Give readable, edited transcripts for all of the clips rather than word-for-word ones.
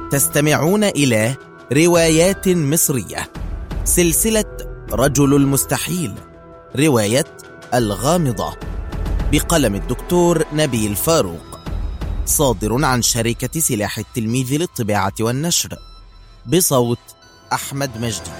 تستمعون إلى روايات مصرية، سلسلة رجل المستحيل، رواية الغامضة، بقلم الدكتور نبيل فاروق، صادر عن شركة سلاح التلميذ للطباعة والنشر، بصوت أحمد مجدي.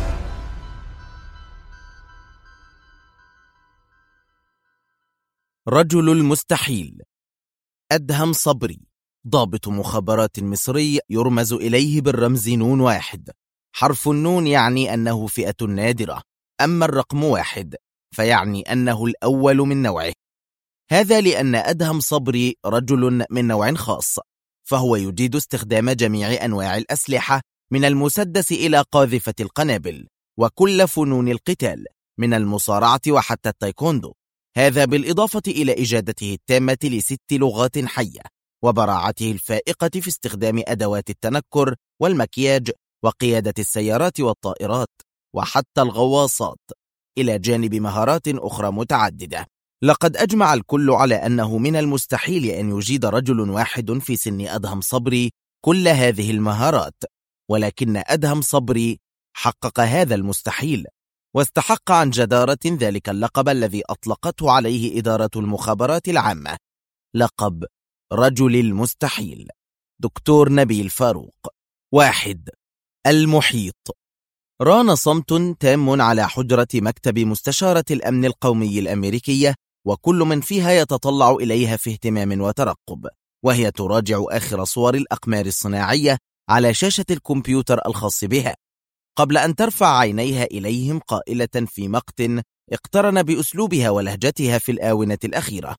رجل المستحيل. أدهم صبري، ضابط مخابرات مصري يرمز إليه بالرمز نون 1. حرف النون يعني أنه فئة نادرة، أما الرقم 1 فيعني أنه الأول من نوعه. هذا لأن أدهم صبري رجل من نوع خاص، فهو يجيد استخدام جميع أنواع الأسلحة من المسدس إلى قاذفة القنابل، وكل فنون القتال من المصارعة وحتى التايكوندو. هذا بالإضافة إلى إجادته التامة ل6 لغات حية، وبراعته الفائقة في استخدام أدوات التنكر والمكياج وقيادة السيارات والطائرات وحتى الغواصات، إلى جانب مهارات أخرى متعددة. لقد أجمع الكل على أنه من المستحيل أن يجيد رجل واحد في سن أدهم صبري كل هذه المهارات، ولكن أدهم صبري حقق هذا المستحيل، واستحق عن جدارة ذلك اللقب الذي أطلقته عليه إدارة المخابرات العامة، لقب رجل المستحيل. دكتور نبيل فاروق. 1. المحيط. ران صمت تام على حجرة مكتب مستشارة الأمن القومي الأمريكية، وكل من فيها يتطلع إليها في اهتمام وترقب، وهي تراجع آخر صور الأقمار الصناعية على شاشة الكمبيوتر الخاص بها، قبل أن ترفع عينيها إليهم قائلة في مقت اقترن بأسلوبها ولهجتها في الآونة الأخيرة: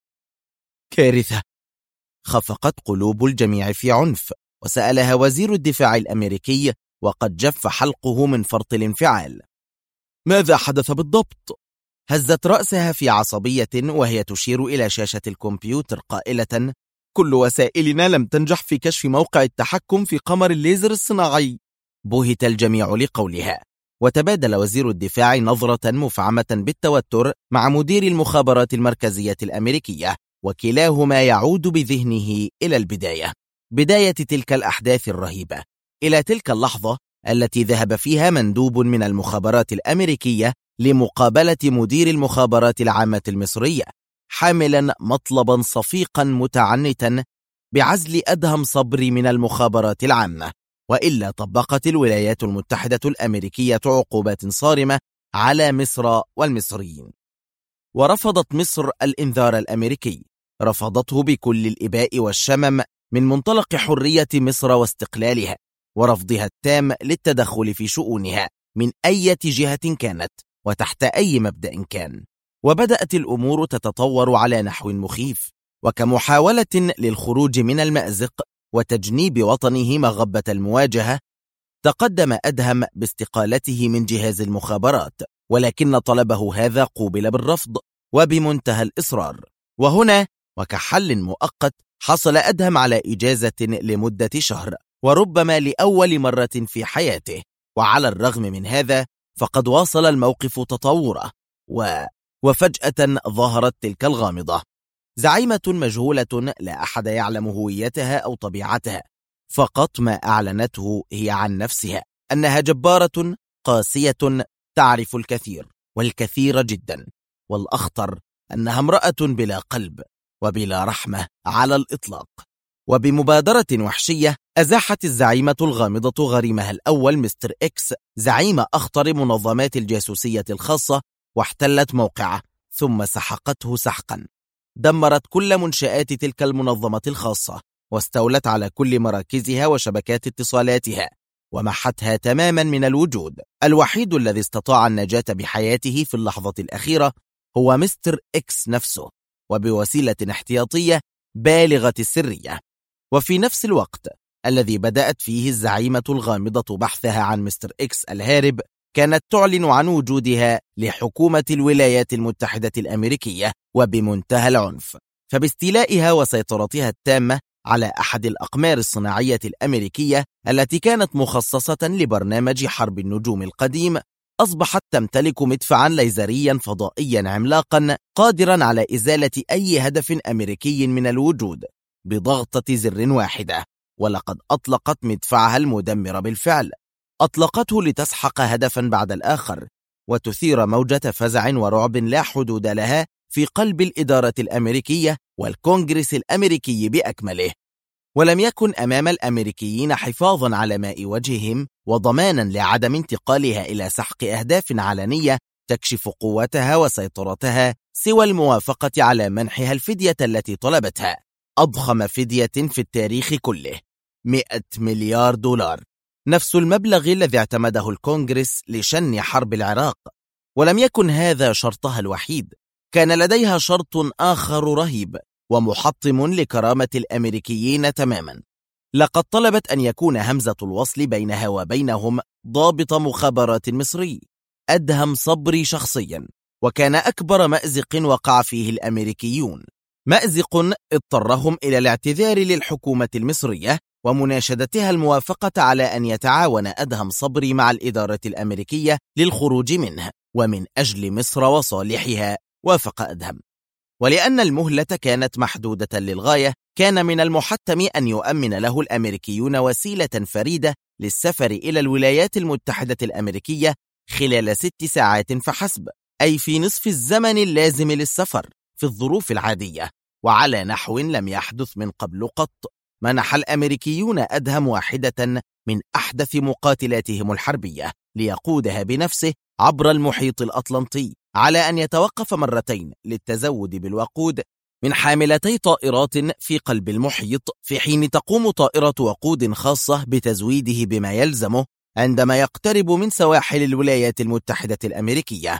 كارثة. خفقت قلوب الجميع في عنف، وسألها وزير الدفاع الأمريكي وقد جف حلقه من فرط الانفعال: ماذا حدث بالضبط؟ هزت رأسها في عصبية وهي تشير إلى شاشة الكمبيوتر قائلة: كل وسائلنا لم تنجح في كشف موقع التحكم في قمر الليزر الصناعي. بهت الجميع لقولها، وتبادل وزير الدفاع نظرة مفعمة بالتوتر مع مدير المخابرات المركزية الأمريكية، وكلاهما يعود بذهنه إلى البداية، بداية تلك الأحداث الرهيبة، إلى تلك اللحظة التي ذهب فيها مندوب من المخابرات الأمريكية لمقابلة مدير المخابرات العامة المصرية، حاملا مطلبا صفيقا متعنتا بعزل أدهم صبري من المخابرات العامة، وإلا طبقت الولايات المتحدة الأمريكية عقوبات صارمة على مصر والمصريين. ورفضت مصر الإنذار الأمريكي، رفضته بكل الإباء والشمم من منطلق حرية مصر واستقلالها، ورفضها التام للتدخل في شؤونها من أي جهة كانت وتحت أي مبدأ كان. وبدأت الأمور تتطور على نحو مخيف، وكمحاولة للخروج من المأزق وتجنيب وطنه مغبة المواجهة، تقدم أدهم باستقالته من جهاز المخابرات، ولكن طلبه هذا قوبل بالرفض وبمنتهى الإصرار. وهنا وكحل مؤقت حصل أدهم على إجازة لمدة شهر، وربما لأول مرة في حياته. وعلى الرغم من هذا فقد واصل الموقف تطوره، وفجأة ظهرت تلك الغامضة، زعيمة مجهولة لا أحد يعلم هويتها أو طبيعتها، فقط ما أعلنته هي عن نفسها أنها جبارة قاسية تعرف الكثير والكثير جدا، والأخطر أنها امرأة بلا قلب وبلا رحمة على الإطلاق. وبمبادرة وحشية أزاحت الزعيمة الغامضة غريمها الأول مستر إكس، زعيم أخطر منظمات الجاسوسية الخاصة، واحتلت موقعه ثم سحقته سحقا. دمرت كل منشآت تلك المنظمة الخاصة، واستولت على كل مراكزها وشبكات اتصالاتها، ومحتها تماما من الوجود. الوحيد الذي استطاع النجاة بحياته في اللحظة الأخيرة هو مستر إكس نفسه، وبوسيلة احتياطية بالغة السرية. وفي نفس الوقت الذي بدأت فيه الزعيمة الغامضة بحثها عن مستر إكس الهارب، كانت تعلن عن وجودها لحكومة الولايات المتحدة الأمريكية وبمنتهى العنف، فباستيلائها وسيطرتها التامة على أحد الأقمار الصناعية الأمريكية التي كانت مخصصة لبرنامج حرب النجوم القديم، أصبحت تمتلك مدفعا ليزريا فضائيا عملاقا قادرا على إزالة أي هدف أمريكي من الوجود بضغطة زر واحدة. ولقد أطلقت مدفعها المدمر بالفعل. أطلقته لتسحق هدفا بعد الآخر وتثير موجة فزع ورعب لا حدود لها في قلب الإدارة الأمريكية والكونغرس الأمريكي بأكمله. ولم يكن أمام الأمريكيين حفاظا على ماء وجههم وضمانا لعدم انتقالها إلى سحق أهداف علنية تكشف قوتها وسيطرتها سوى الموافقة على منحها الفدية التي طلبتها، أضخم فدية في التاريخ كله، 100 مليار دولار، نفس المبلغ الذي اعتمده الكونغرس لشن حرب العراق. ولم يكن هذا شرطها الوحيد، كان لديها شرط آخر رهيب ومحطم لكرامة الأمريكيين تماما. لقد طلبت أن يكون همزة الوصل بينها وبينهم ضابط مخابرات مصري أدهم صبري شخصيا، وكان أكبر مأزق وقع فيه الأمريكيون، مأزق اضطرهم إلى الاعتذار للحكومة المصرية ومناشدتها الموافقة على أن يتعاون أدهم صبري مع الإدارة الأمريكية للخروج منه، ومن أجل مصر وصالحها وافق أدهم. ولأن المهلة كانت محدودة للغاية، كان من المحتم أن يؤمن له الأمريكيون وسيلة فريدة للسفر إلى الولايات المتحدة الأمريكية خلال 6 ساعات فحسب، أي في نصف الزمن اللازم للسفر في الظروف العادية، وعلى نحو لم يحدث من قبل قط. منح الأمريكيون أدهم واحدة من أحدث مقاتلاتهم الحربية ليقودها بنفسه عبر المحيط الأطلنطي، على أن يتوقف مرتين للتزود بالوقود من حاملتي طائرات في قلب المحيط، في حين تقوم طائرة وقود خاصة بتزويده بما يلزمه عندما يقترب من سواحل الولايات المتحدة الأمريكية.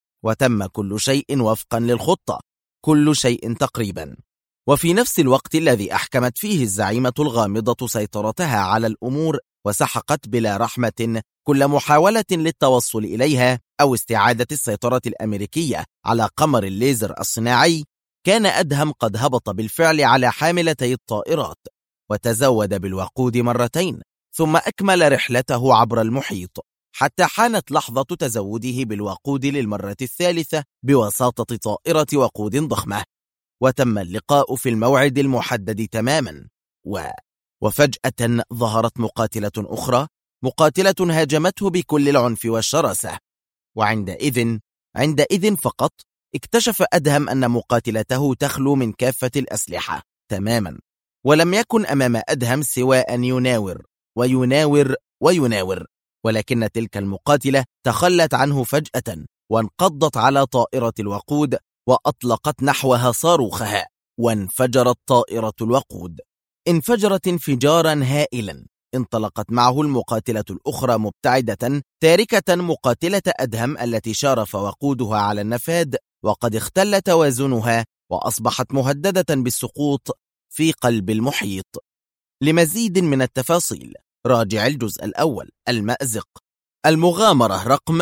وتم كل شيء وفقا للخطة، كل شيء تقريبا. وفي نفس الوقت الذي أحكمت فيه الزعيمة الغامضة سيطرتها على الأمور وسحقت بلا رحمة كل محاولة للتوصل إليها أو استعادة السيطرة الأمريكية على قمر الليزر الصناعي، كان أدهم قد هبط بالفعل على حاملتي الطائرات وتزود بالوقود مرتين، ثم أكمل رحلته عبر المحيط حتى حانت لحظة تزوده بالوقود للمرة الثالثة بواسطة طائرة وقود ضخمة. وتم اللقاء في الموعد المحدد تماما، وفجأة ظهرت مقاتلة أخرى، مقاتلة هاجمته بكل العنف والشراسة. وعندئذ فقط اكتشف أدهم أن مقاتلته تخلو من كافة الأسلحة تماما، ولم يكن أمام أدهم سوى أن يناور ويناور ويناور، ولكن تلك المقاتلة تخلت عنه فجأة وانقضت على طائرة الوقود وأطلقت نحوها صاروخها، وانفجرت طائرة الوقود، انفجرت انفجارا هائلا. انطلقت معه المقاتلة الأخرى مبتعدة، تاركة مقاتلة أدهم التي شارف وقودها على النفاد وقد اختل توازنها وأصبحت مهددة بالسقوط في قلب المحيط. لمزيد من التفاصيل راجع الجزء الأول، المأزق. المغامرة رقم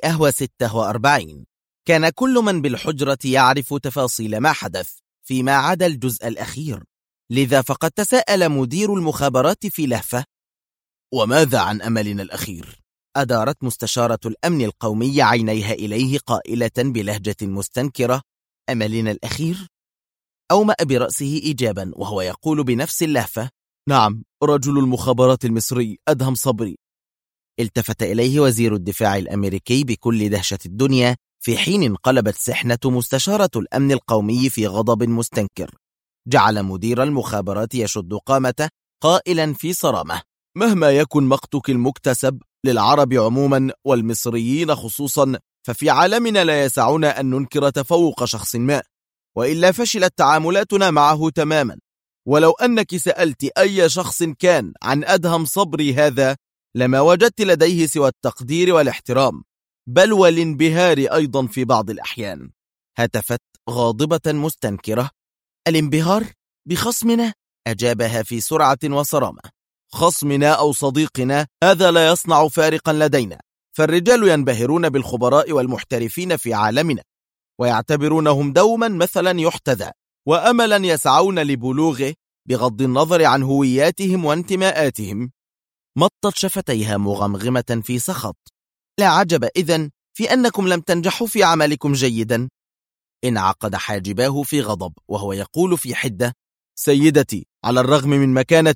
146. كان كل من بالحجرة يعرف تفاصيل ما حدث فيما عدا الجزء الأخير، لذا فقد تساءل مدير المخابرات في لهفة: وماذا عن أملنا الأخير؟ أدارت مستشارة الأمن القومي عينيها إليه قائلة بلهجة مستنكرة: أملنا الأخير؟ أومأ برأسه إيجابا وهو يقول بنفس اللهفة: نعم، رجل المخابرات المصري أدهم صبري. التفت إليه وزير الدفاع الأمريكي بكل دهشة الدنيا، في حين انقلبت سحنة مستشارة الأمن القومي في غضب مستنكر. جعل مدير المخابرات يشد قامته قائلا في صرامة: مهما يكن مقتك المكتسب للعرب عموما والمصريين خصوصا، ففي عالمنا لا يسعنا أن ننكر تفوق شخص ما، وإلا فشلت تعاملاتنا معه تماما. ولو أنك سألت أي شخص كان عن أدهم صبري هذا، لما وجدت لديه سوى التقدير والاحترام، بل والانبهار أيضا في بعض الأحيان. هتفت غاضبة مستنكرة: الانبهار بخصمنا؟ أجابها في سرعة وصرامة: خصمنا أو صديقنا هذا لا يصنع فارقا لدينا، فالرجال ينبهرون بالخبراء والمحترفين في عالمنا ويعتبرونهم دوما مثلا يحتذى وأملا يسعون لبلوغه بغض النظر عن هوياتهم وانتماءاتهم. مطت شفتيها مغمغمة في سخط: لا عجب إذن في أنكم لم تنجحوا في عملكم جيدا. انعقد حاجباه في غضب وهو يقول في حدة: سيدتي، على الرغم من مكانتك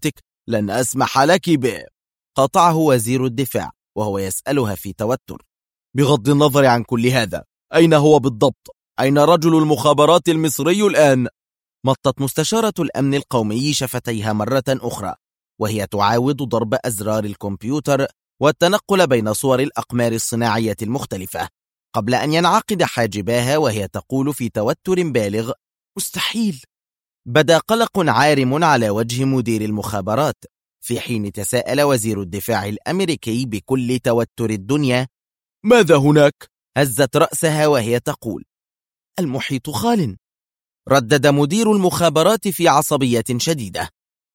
لن أسمح لك به. قاطعه وزير الدفاع وهو يسألها في توتر: بغض النظر عن كل هذا، أين هو بالضبط؟ أين رجل المخابرات المصري الآن؟ مطت مستشارة الأمن القومي شفتيها مرة أخرى وهي تعاود ضرب أزرار الكمبيوتر والتنقل بين صور الأقمار الصناعية المختلفة قبل أن ينعقد حاجباها وهي تقول في توتر بالغ: مستحيل. بدا قلق عارم على وجه مدير المخابرات في حين تساءل وزير الدفاع الأمريكي بكل توتر الدنيا: ماذا هناك؟ هزت رأسها وهي تقول: المحيط خال. ردد مدير المخابرات في عصبية شديدة: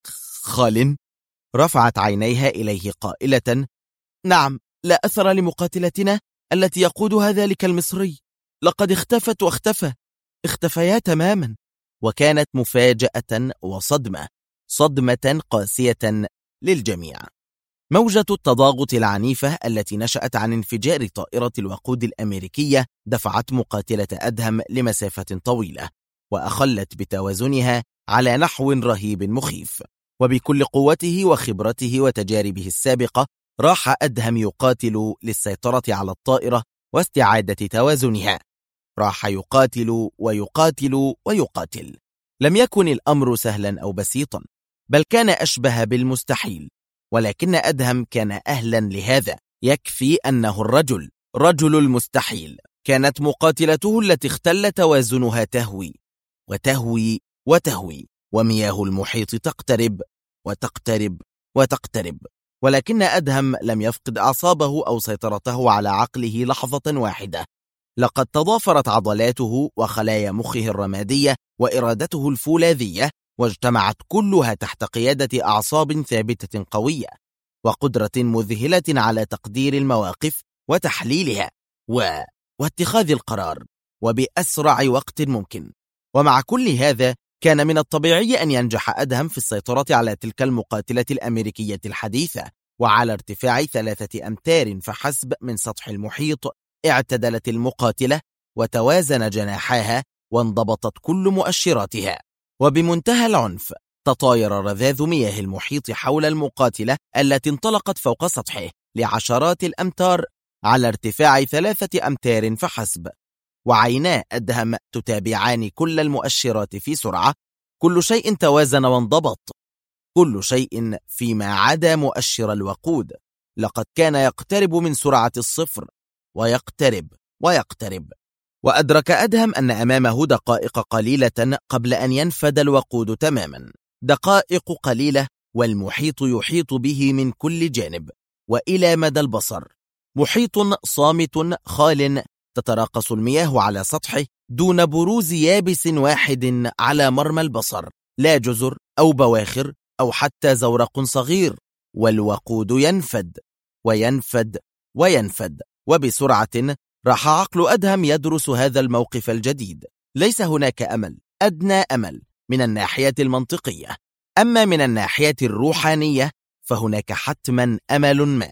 خال؟ رفعت عينيها إليه قائلة: نعم، لا أثر لمقاتلتنا التي يقودها ذلك المصري، لقد اختفت واختفى، اختفيا تماما. وكانت مفاجأة وصدمة، صدمة قاسية للجميع. موجة التضاغط العنيفة التي نشأت عن انفجار طائرة الوقود الأمريكية دفعت مقاتلة أدهم لمسافة طويلة وأخلت بتوازنها على نحو رهيب مخيف. وبكل قوته وخبرته وتجاربه السابقة راح أدهم يقاتل للسيطرة على الطائرة واستعادة توازنها. راح يقاتل ويقاتل ويقاتل. لم يكن الأمر سهلا أو بسيطا، بل كان أشبه بالمستحيل، ولكن أدهم كان أهلا لهذا. يكفي أنه رجل المستحيل. كانت مقاتلته التي اختل توازنها تهوي وتهوي وتهوي، ومياه المحيط تقترب وتقترب وتقترب، ولكن أدهم لم يفقد أعصابه أو سيطرته على عقله لحظة واحدة. لقد تضافرت عضلاته وخلايا مخه الرمادية وإرادته الفولاذية، واجتمعت كلها تحت قيادة أعصاب ثابتة قوية وقدرة مذهلة على تقدير المواقف وتحليلها واتخاذ القرار وبأسرع وقت ممكن. ومع كل هذا كان من الطبيعي أن ينجح أدهم في السيطرة على تلك المقاتلة الأمريكية الحديثة. وعلى ارتفاع 3 أمتار فحسب من سطح المحيط اعتدلت المقاتلة وتوازن جناحاها وانضبطت كل مؤشراتها، وبمنتهى العنف تطاير رذاذ مياه المحيط حول المقاتلة التي انطلقت فوق سطحه لعشرات الأمتار على ارتفاع 3 أمتار فحسب. وعينا أدهم تتابعان كل المؤشرات في سرعة. كل شيء توازن وانضبط، كل شيء فيما عدا مؤشر الوقود. لقد كان يقترب من سرعة الصفر ويقترب ويقترب. وأدرك أدهم أن أمامه دقائق قليلة قبل أن ينفد الوقود تماما. دقائق قليلة والمحيط يحيط به من كل جانب وإلى مدى البصر. محيط صامت خال، تتراقص المياه على سطحه دون بروز يابس واحد على مرمى البصر، لا جزر أو بواخر أو حتى زورق صغير. والوقود ينفد وينفد وينفد، وبسرعة راح عقل أدهم يدرس هذا الموقف الجديد. ليس هناك أمل، أدنى أمل من الناحية المنطقية. أما من الناحية الروحانية فهناك حتما أمل ما،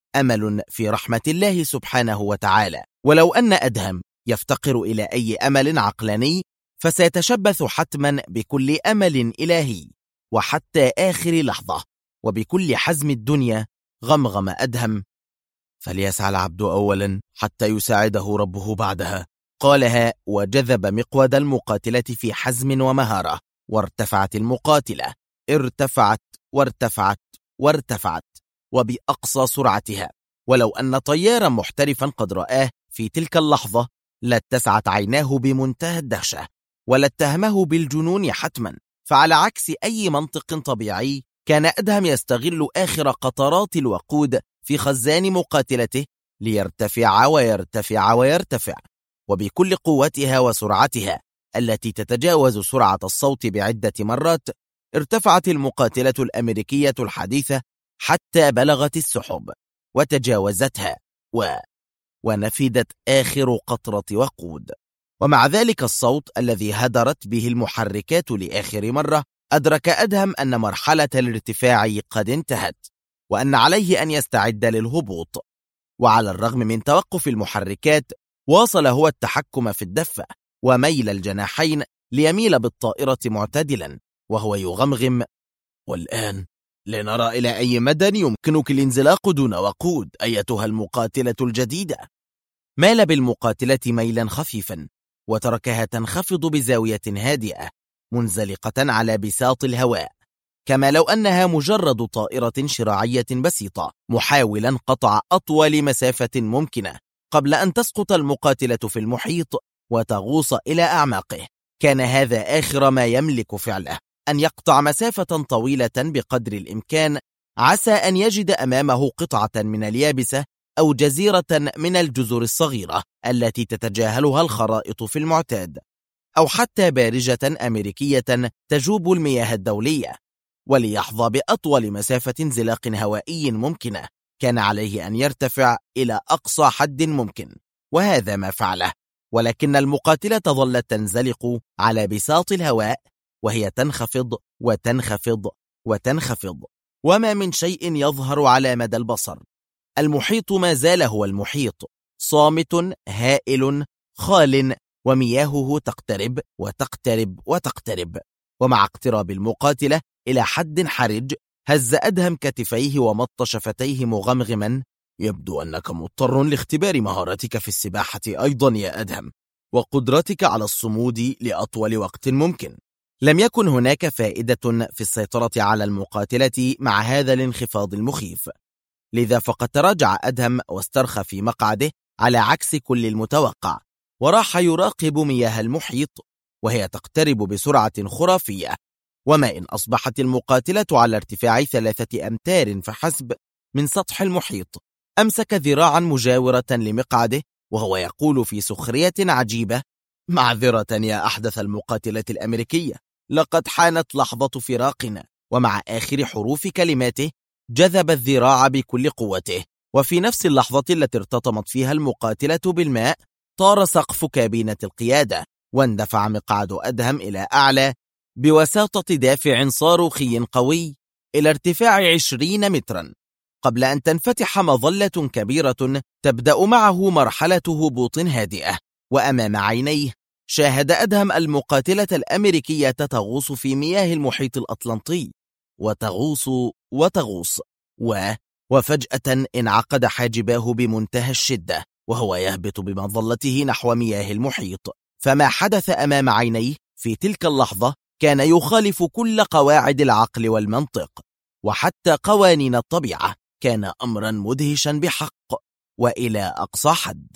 أمل في رحمة الله سبحانه وتعالى. ولو أن أدهم يفتقر إلى أي أمل عقلاني فسيتشبث حتما بكل أمل إلهي وحتى آخر لحظة. وبكل حزم الدنيا غمغم أدهم: فليسعى العبد أولا حتى يساعده ربه بعدها. قالها وجذب مقود المقاتلة في حزم ومهارة، وارتفعت المقاتلة، ارتفعت وارتفعت وارتفعت وبأقصى سرعتها. ولو أن طيارا محترفا قد رآه في تلك اللحظة لاتسعت عيناه بمنتهى الدهشة ولاتهمه بالجنون حتما. فعلى عكس أي منطق طبيعي كان أدهم يستغل آخر قطرات الوقود في خزان مقاتلته ليرتفع ويرتفع ويرتفع. وبكل قوتها وسرعتها التي تتجاوز سرعة الصوت بعدة مرات ارتفعت المقاتلة الأمريكية الحديثة حتى بلغت السحب وتجاوزتها ونفدت آخر قطرة وقود. ومع ذلك الصوت الذي هدرت به المحركات لآخر مرة أدرك أدهم أن مرحلة الارتفاع قد انتهت وأن عليه أن يستعد للهبوط. وعلى الرغم من توقف المحركات واصل هو التحكم في الدفة وميل الجناحين ليميل بالطائرة معتدلا وهو يغمغم: والآن لنرى إلى أي مدى يمكنك الانزلاق دون وقود أيتها المقاتلة الجديدة. مال بالمقاتلة ميلا خفيفا وتركها تنخفض بزاوية هادئة منزلقة على بساط الهواء، كما لو أنها مجرد طائرة شراعية بسيطة محاولا قطع أطول مسافة ممكنة قبل أن تسقط المقاتلة في المحيط وتغوص إلى أعماقه. كان هذا آخر ما يملك فعله، أن يقطع مسافة طويلة بقدر الإمكان، عسى أن يجد أمامه قطعة من اليابسة أو جزيرة من الجزر الصغيرة التي تتجاهلها الخرائط في المعتاد، أو حتى بارجة أمريكية تجوب المياه الدولية. وليحظى بأطول مسافة انزلاق هوائي ممكنة، كان عليه أن يرتفع إلى أقصى حد ممكن، وهذا ما فعله. ولكن المقاتلة ظلت تنزلق على بساط الهواء وهي تنخفض وتنخفض وتنخفض، وما من شيء يظهر على مدى البصر. المحيط ما زال هو المحيط، صامت هائل خال، ومياهه تقترب وتقترب وتقترب. ومع اقتراب المقاتلة إلى حد حرج هز أدهم كتفيه ومط شفتيه مغمغما: يبدو أنك مضطر لاختبار مهارتك في السباحة أيضا يا أدهم، وقدرتك على الصمود لأطول وقت ممكن. لم يكن هناك فائدة في السيطرة على المقاتلة مع هذا الانخفاض المخيف، لذا فقد تراجع أدهم واسترخى في مقعده على عكس كل المتوقع، وراح يراقب مياه المحيط وهي تقترب بسرعة خرافية. وما إن أصبحت المقاتلة على ارتفاع 3 أمتار فحسب من سطح المحيط. أمسك ذراعا مجاورة لمقعده وهو يقول في سخرية عجيبة: معذرة يا أحدث المقاتلة الأمريكية، لقد حانت لحظة فراقنا. ومع آخر حروف كلماته جذب الذراع بكل قوته، وفي نفس اللحظة التي ارتطمت فيها المقاتلة بالماء طار سقف كابينة القيادة، واندفع مقعد أدهم إلى أعلى بوساطة دافع صاروخي قوي إلى ارتفاع 20 مترا، قبل أن تنفتح مظلة كبيرة تبدأ معه مرحلة هبوط هادئة. وأمام عينيه شاهد أدهم المقاتلة الأمريكية تغوص في مياه المحيط الأطلنطي، وتغوص وتغوص وفجأة انعقد حاجباه بمنتهى الشدة وهو يهبط بمظلته نحو مياه المحيط. فما حدث أمام عينيه في تلك اللحظة كان يخالف كل قواعد العقل والمنطق وحتى قوانين الطبيعة، كان أمرا مدهشا بحق وإلى أقصى حد.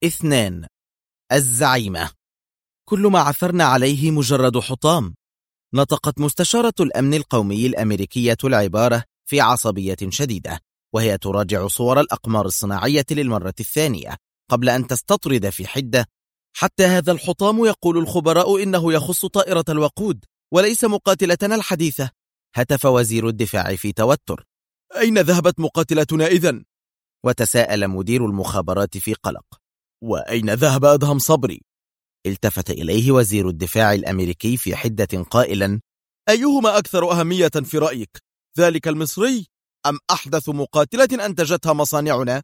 2. الزعيمة. كل ما عثرنا عليه مجرد حطام. نطقت مستشارة الأمن القومي الأمريكية العبارة في عصبية شديدة وهي تراجع صور الأقمار الصناعية للمرة الثانية قبل أن تستطرد في حدة: حتى هذا الحطام يقول الخبراء إنه يخص طائرة الوقود وليس مقاتلتنا الحديثة. هتف وزير الدفاع في توتر: أين ذهبت مقاتلتنا إذن؟ وتساءل مدير المخابرات في قلق: وأين ذهب أدهم صبري؟ التفت إليه وزير الدفاع الأمريكي في حدة قائلا: أيهما أكثر أهمية في رأيك، ذلك المصري أم أحدث مقاتلة أنتجتها مصانعنا؟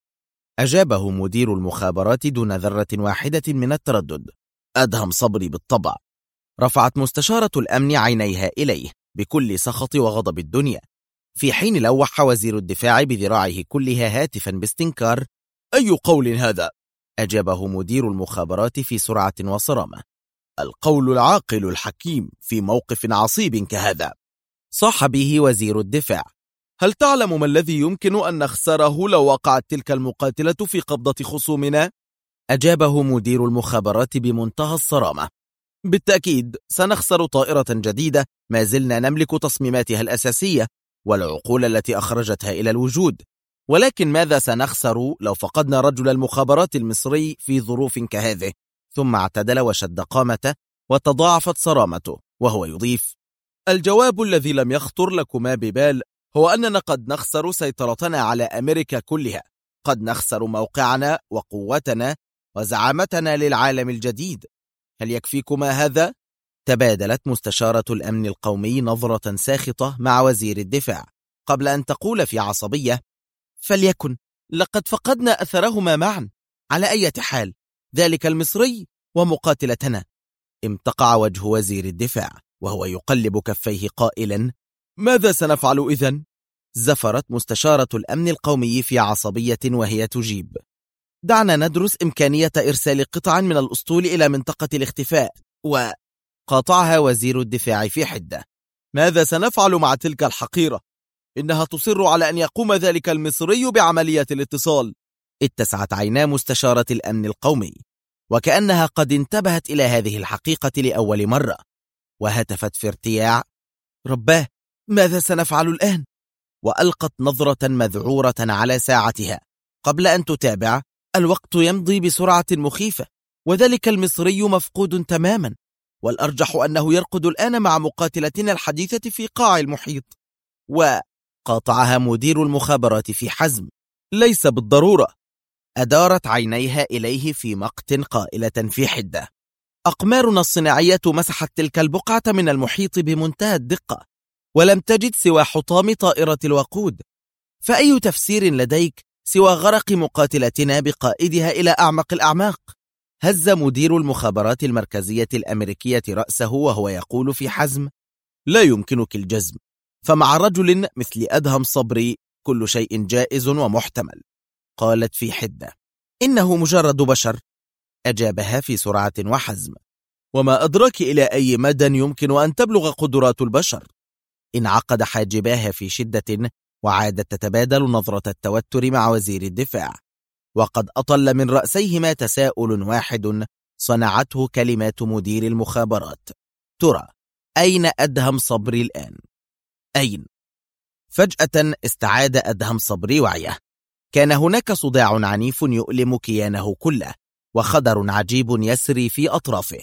أجابه مدير المخابرات دون ذرة واحدة من التردد: أدهم صبري بالطبع. رفعت مستشارة الأمن عينيها إليه بكل سخط وغضب الدنيا، في حين لوح وزير الدفاع بذراعه كلها هاتفا باستنكار: أي قول هذا؟ أجابه مدير المخابرات في سرعة وصرامة: القول العاقل الحكيم في موقف عصيب كهذا. صاح به وزير الدفاع: هل تعلم ما الذي يمكن أن نخسره لو وقعت تلك المقاتلة في قبضة خصومنا؟ أجابه مدير المخابرات بمنتهى الصرامة: بالتأكيد سنخسر طائرة جديدة ما زلنا نملك تصميماتها الأساسية والعقول التي أخرجتها إلى الوجود، ولكن ماذا سنخسر لو فقدنا رجل المخابرات المصري في ظروف كهذه؟ ثم اعتدل وشد قامته وتضاعفت صرامته وهو يضيف: الجواب الذي لم يخطر لكما ببال هو أننا قد نخسر سيطرتنا على أمريكا كلها، قد نخسر موقعنا وقوتنا وزعامتنا للعالم الجديد. هل يكفيكما هذا؟ تبادلت مستشارة الأمن القومي نظرة ساخطة مع وزير الدفاع قبل أن تقول في عصبية: فليكن، لقد فقدنا أثرهما معا، على أي حال ذلك المصري ومقاتلتنا. امتقع وجه وزير الدفاع وهو يقلب كفيه قائلا: ماذا سنفعل إذن؟ زفرت مستشارة الأمن القومي في عصبية وهي تجيب: دعنا ندرس إمكانية إرسال قطع من الأسطول إلى منطقة الاختفاء. وقاطعها وزير الدفاع في حدة: ماذا سنفعل مع تلك الحقيرة؟ إنها تصر على أن يقوم ذلك المصري بعملية الاتصال. اتسعت عينا مستشارة الأمن القومي، وكأنها قد انتبهت إلى هذه الحقيقة لأول مرة، وهتفت في ارتياع: رباه، ماذا سنفعل الآن؟ وألقت نظرة مذعورة على ساعتها قبل أن تتابع: الوقت يمضي بسرعة مخيفة، وذلك المصري مفقود تماما، والأرجح أنه يرقد الآن مع مقاتلتنا الحديثة في قاع المحيط. وقاطعها مدير المخابرات في حزم: ليس بالضرورة. أدارت عينيها إليه في مقت قائلة في حدة: أقمارنا الصناعية مسحت تلك البقعة من المحيط بمنتهى الدقة، ولم تجد سوى حطام طائرة الوقود، فأي تفسير لديك سوى غرق مقاتلتنا بقائدها إلى أعمق الأعماق؟ هز مدير المخابرات المركزية الأمريكية رأسه وهو يقول في حزم: لا يمكنك الجزم، فمع رجل مثل أدهم صبري كل شيء جائز ومحتمل. قالت في حدة: إنه مجرد بشر. أجابها في سرعة وحزم: وما أدراك إلى أي مدى يمكن أن تبلغ قدرات البشر؟ انعقد حاجباها في شدة، وعادت تتبادل نظرة التوتر مع وزير الدفاع، وقد أطل من رأسيهما تساؤل واحد صنعته كلمات مدير المخابرات: ترى أين أدهم صبري الآن؟ أين؟ فجأة استعاد أدهم صبري وعيه. كان هناك صداع عنيف يؤلم كيانه كله، وخدر عجيب يسري في أطرافه،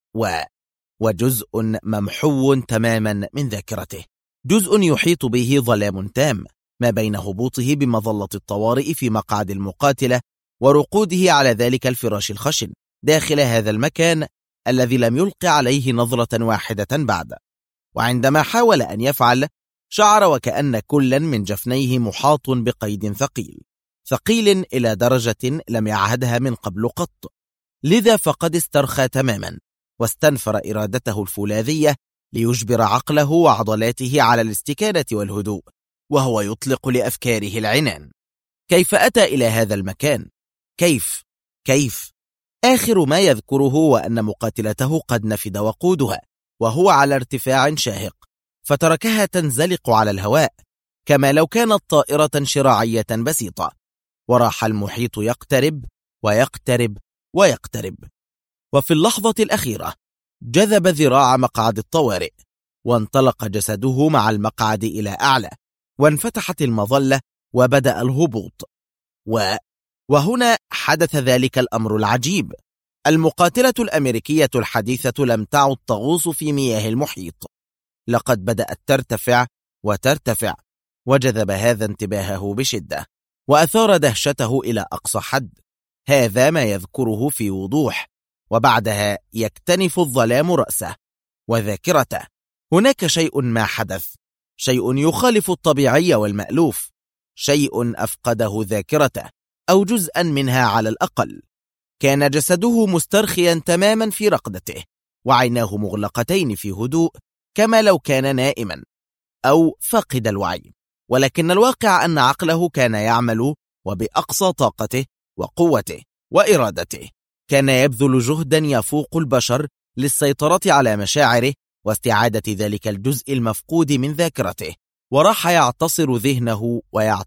وجزء ممحو تماما من ذاكرته، جزء يحيط به ظلام تام ما بين هبوطه بمظلة الطوارئ في مقعد المقاتلة ورقوده على ذلك الفراش الخشن داخل هذا المكان الذي لم يلق عليه نظرة واحدة بعد. وعندما حاول أن يفعل، شعر وكأن كلا من جفنيه محاط بقيد ثقيل إلى درجة لم يعهدها من قبل قط. لذا فقد استرخى تماما، واستنفر إرادته الفولاذية ليجبر عقله وعضلاته على الاستكانة والهدوء، وهو يطلق لأفكاره العنان. كيف أتى إلى هذا المكان؟ كيف؟ آخر ما يذكره وأن مقاتلته قد نفد وقودها وهو على ارتفاع شاهق، فتركها تنزلق على الهواء كما لو كانت طائرة شراعية بسيطة، وراح المحيط يقترب، وفي اللحظة الأخيرة جذب ذراع مقعد الطوارئ، وانطلق جسده مع المقعد إلى أعلى، وانفتحت المظلة وبدأ الهبوط. وهنا حدث ذلك الأمر العجيب: المقاتلة الأمريكية الحديثة لم تعد تغوص في مياه المحيط، لقد بدأت ترتفع، وجذب هذا انتباهه بشدة، وأثار دهشته إلى أقصى حد. هذا ما يذكره في وضوح، وبعدها يكتنف الظلام رأسه وذاكرته. هناك شيء ما حدث، شيء يخالف الطبيعي والمألوف، شيء أفقده ذاكرته أو جزءا منها على الأقل. كان جسده مسترخيا تماما في رقدته، وعيناه مغلقتين في هدوء كما لو كان نائما أو فاقد الوعي، ولكن الواقع أن عقله كان يعمل وبأقصى طاقته وقوته وإرادته. كان يبذل جهدا يفوق البشر للسيطرة على مشاعره واستعادة ذلك الجزء المفقود من ذاكرته، وراح يعتصر ذهنه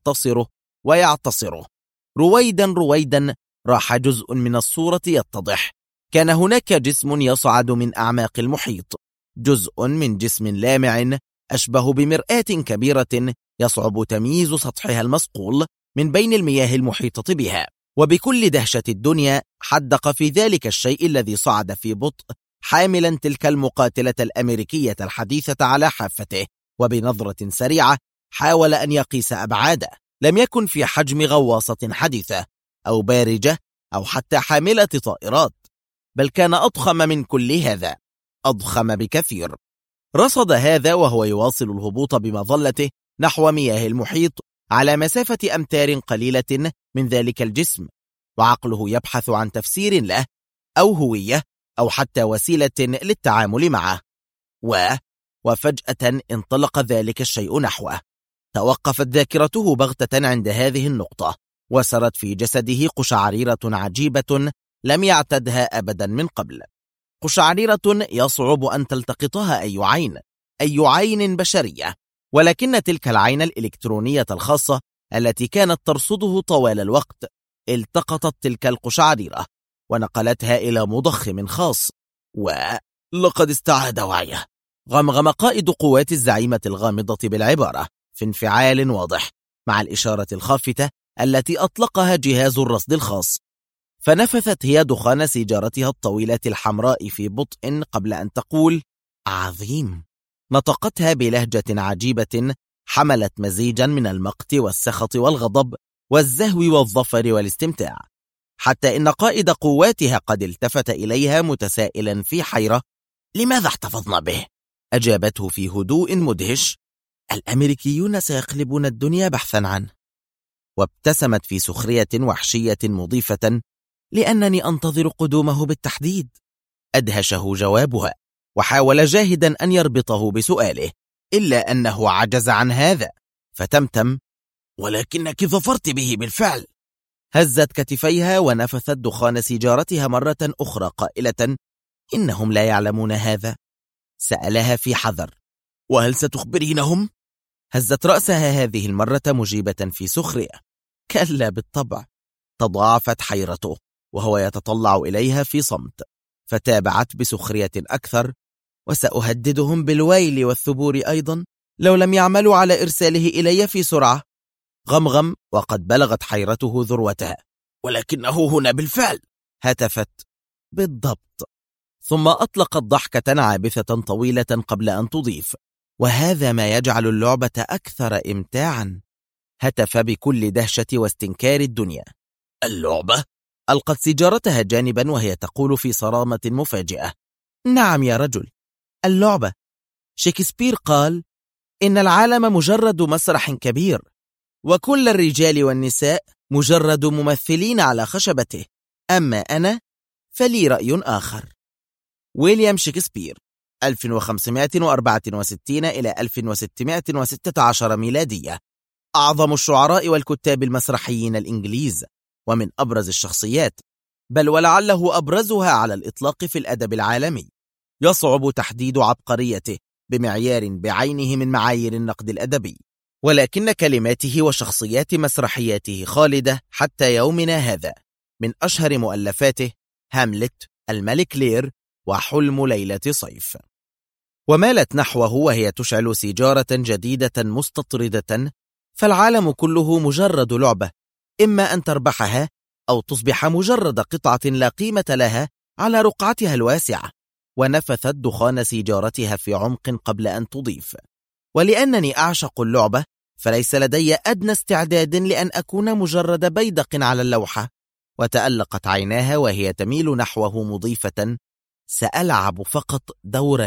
ويعتصره. رويدا راح جزء من الصورة يتضح. كان هناك جسم يصعد من أعماق المحيط، جزء من جسم لامع أشبه بمرآة كبيرة يصعب تمييز سطحها المصقول من بين المياه المحيطة بها. وبكل دهشة الدنيا حدق في ذلك الشيء الذي صعد في بطء، حاملا تلك المقاتلة الأمريكية الحديثة على حافته، وبنظرة سريعة حاول أن يقيس أبعاده. لم يكن في حجم غواصة حديثة أو بارجة أو حتى حاملة طائرات، بل كان أضخم من كل هذا، أضخم بكثير. رصد هذا وهو يواصل الهبوط بمظلته نحو مياه المحيط على مسافة أمتار قليلة من ذلك الجسم، وعقله يبحث عن تفسير له أو هوية أو حتى وسيلة للتعامل معه. وفجأة انطلق ذلك الشيء نحوه، توقفت ذاكرته بغتة عند هذه النقطة، وسرت في جسده قشعريرة عجيبة لم يعتدها أبدا من قبل. قشعريرة يصعب أن تلتقطها أي عين بشرية، ولكن تلك العين الإلكترونية الخاصة التي كانت ترصده طوال الوقت التقطت تلك القشعريرة ونقلتها إلى مضخم خاص. ولقد استعاد وعيه. غمغم قائد قوات الزعيمة الغامضة بالعبارة في انفعال واضح مع الإشارة الخافتة التي أطلقها جهاز الرصد الخاص، فنفثت هي دخان سيجارتها الطويلة الحمراء في بطء قبل أن تقول عظيم. نطقتها بلهجة عجيبة حملت مزيجا من المقت والسخط والغضب والزهو والظفر والاستمتاع، حتى إن قائد قواتها قد التفت إليها متسائلا في حيرة: لماذا احتفظنا به؟ أجابته في هدوء مدهش: الأمريكيون سيقلبون الدنيا بحثا عنه. وابتسمت في سخرية وحشية مضيفة: لأنني أنتظر قدومه بالتحديد. أدهشه جوابها، وحاول جاهدا أن يربطه بسؤاله، إلا أنه عجز عن هذا، فتمتم: ولكنك ظفرت به بالفعل. هزت كتفيها ونفثت دخان سيجارتها مرة أخرى قائلة: إنهم لا يعلمون هذا. سألها في حذر: وهل ستخبرينهم؟ هزت رأسها هذه المرة مجيبة في سخرية: كلا بالطبع. تضاعفت حيرته وهو يتطلع إليها في صمت، فتابعت بسخرية أكثر: وسأهددهم بالويل والثبور أيضا لو لم يعملوا على إرساله إلي في سرعة. غمغم وقد بلغت حيرته ذروتها: ولكنه هنا بالفعل. هتفت: بالضبط. ثم أطلقت ضحكة عابثة طويلة قبل أن تضيف: وهذا ما يجعل اللعبة أكثر إمتاعا. هتف بكل دهشة واستنكار الدنيا: اللعبة؟ ألقت سيجارتها جانبا وهي تقول في صرامة مفاجئة: نعم يا رجل، اللعبة. شكسبير قال: إن العالم مجرد مسرح كبير، وكل الرجال والنساء مجرد ممثلين على خشبته، أما أنا فلي رأي آخر. ويليام شكسبير 1564 إلى 1616 ميلادية، أعظم الشعراء والكتاب المسرحيين الإنجليز، ومن أبرز الشخصيات، بل ولعله أبرزها على الإطلاق في الأدب العالمي. يصعب تحديد عبقريته بمعيار بعينه من معايير النقد الأدبي، ولكن كلماته وشخصيات مسرحياته خالدة حتى يومنا هذا. من أشهر مؤلفاته هاملت، الملك لير، وحلم ليلة صيف. ومالت نحوه وهي تشعل سيجارة جديدة مستطردة: فالعالم كله مجرد لعبة، إما أن تربحها أو تصبح مجرد قطعة لا قيمة لها على رقعتها الواسعة. ونفثت دخان سيجارتها في عمق قبل أن تضيف: ولأنني أعشق اللعبة فليس لدي أدنى استعداد لأن أكون مجرد بيدق على اللوحة. وتألقت عيناها وهي تميل نحوه مضيفة: سألعب فقط دور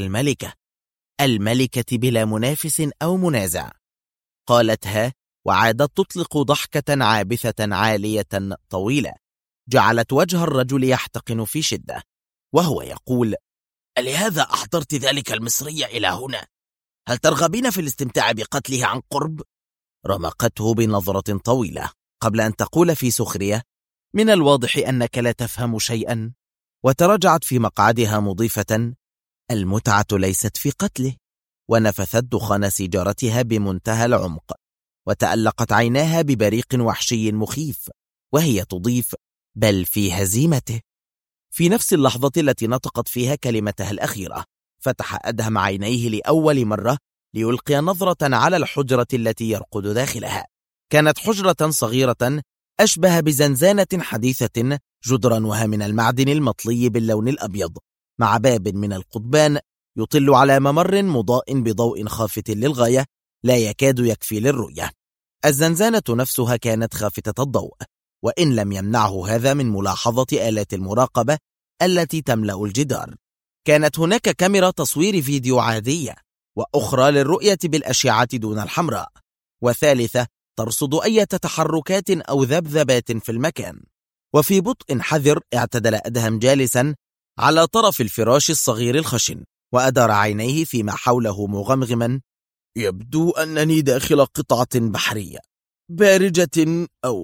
الملكة بلا منافس أو منازع. قالتها وعادت تطلق ضحكة عابثة عالية طويلة جعلت وجه الرجل يحتقن في شدة، وهو يقول: ألهذا أحضرت ذلك المصري إلى هنا؟ هل ترغبين في الاستمتاع بقتله عن قرب؟ رمقته بنظرة طويلة قبل أن تقول في سخرية: من الواضح أنك لا تفهم شيئا. وتراجعت في مقعدها مضيفة: المتعة ليست في قتله. ونفثت دخان سيجارتها بمنتهى العمق، وتألقت عيناها ببريق وحشي مخيف وهي تضيف: بل في هزيمته. في نفس اللحظة التي نطقت فيها كلمتها الأخيرة، فتح أدهم عينيه لأول مرة ليلقي نظرة على الحجرة التي يرقد داخلها. كانت حجرة صغيرة أشبه بزنزانة حديثة، جدرانها من المعدن المطلي باللون الأبيض، مع باب من القضبان يطل على ممر مضاء بضوء خافت للغاية لا يكاد يكفي للرؤية. الزنزانة نفسها كانت خافتة الضوء، وإن لم يمنعه هذا من ملاحظة آلات المراقبة التي تملأ الجدار. كانت هناك كاميرا تصوير فيديو عادية، وأخرى للرؤية بالأشعة دون الحمراء، وثالثة ترصد أي تحركات أو ذبذبات في المكان. وفي بطء حذر اعتدل أدهم جالسا على طرف الفراش الصغير الخشن، وأدار عينيه فيما حوله مغمغما: يبدو أنني داخل قطعة بحرية بارجة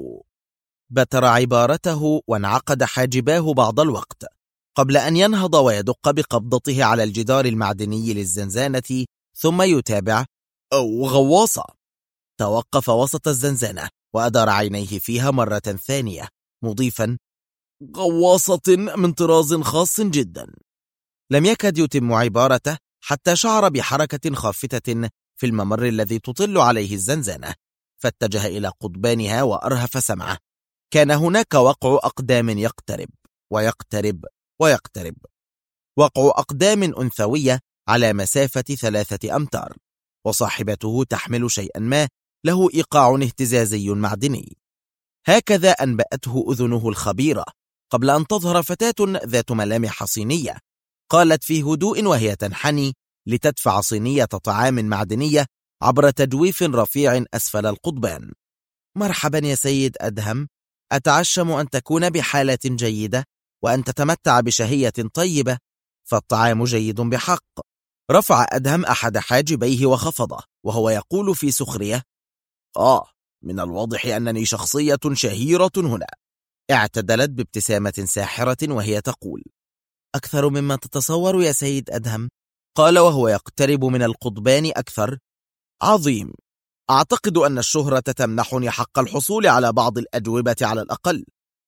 بتر عبارته وانعقد حاجباه بعض الوقت قبل أن ينهض ويدق بقبضته على الجدار المعدني للزنزانة ثم يتابع أو غواصة. توقف وسط الزنزانة وأدار عينيه فيها مرة ثانية مضيفا غواصة من طراز خاص جدا. لم يكد يتم عبارته حتى شعر بحركة خافتة في الممر الذي تطل عليه الزنزانة، فاتجه إلى قضبانها وأرهف سمعه. كان هناك وقع أقدام يقترب ويقترب ويقترب، وقع أقدام أنثوية على مسافة 3 أمتار، وصاحبته تحمل شيئا ما له إيقاع اهتزازي معدني. هكذا أنبأته أذنه الخبيرة قبل أن تظهر فتاة ذات ملامح صينية، قالت في هدوء وهي تنحني لتدفع صينية طعام معدنية عبر تجويف رفيع أسفل القضبان. مرحبا يا سيد أدهم، أتعشم أن تكون بحالة جيدة وأن تتمتع بشهية طيبة، فالطعام جيد بحق. رفع أدهم أحد حاجبيه وخفضه وهو يقول في سخرية من الواضح أنني شخصية شهيرة هنا. اعتدلت بابتسامة ساحرة وهي تقول أكثر مما تتصور يا سيد أدهم، قال وهو يقترب من القضبان أكثر. عظيم، أعتقد أن الشهرة تمنحني حق الحصول على بعض الأجوبة على الأقل.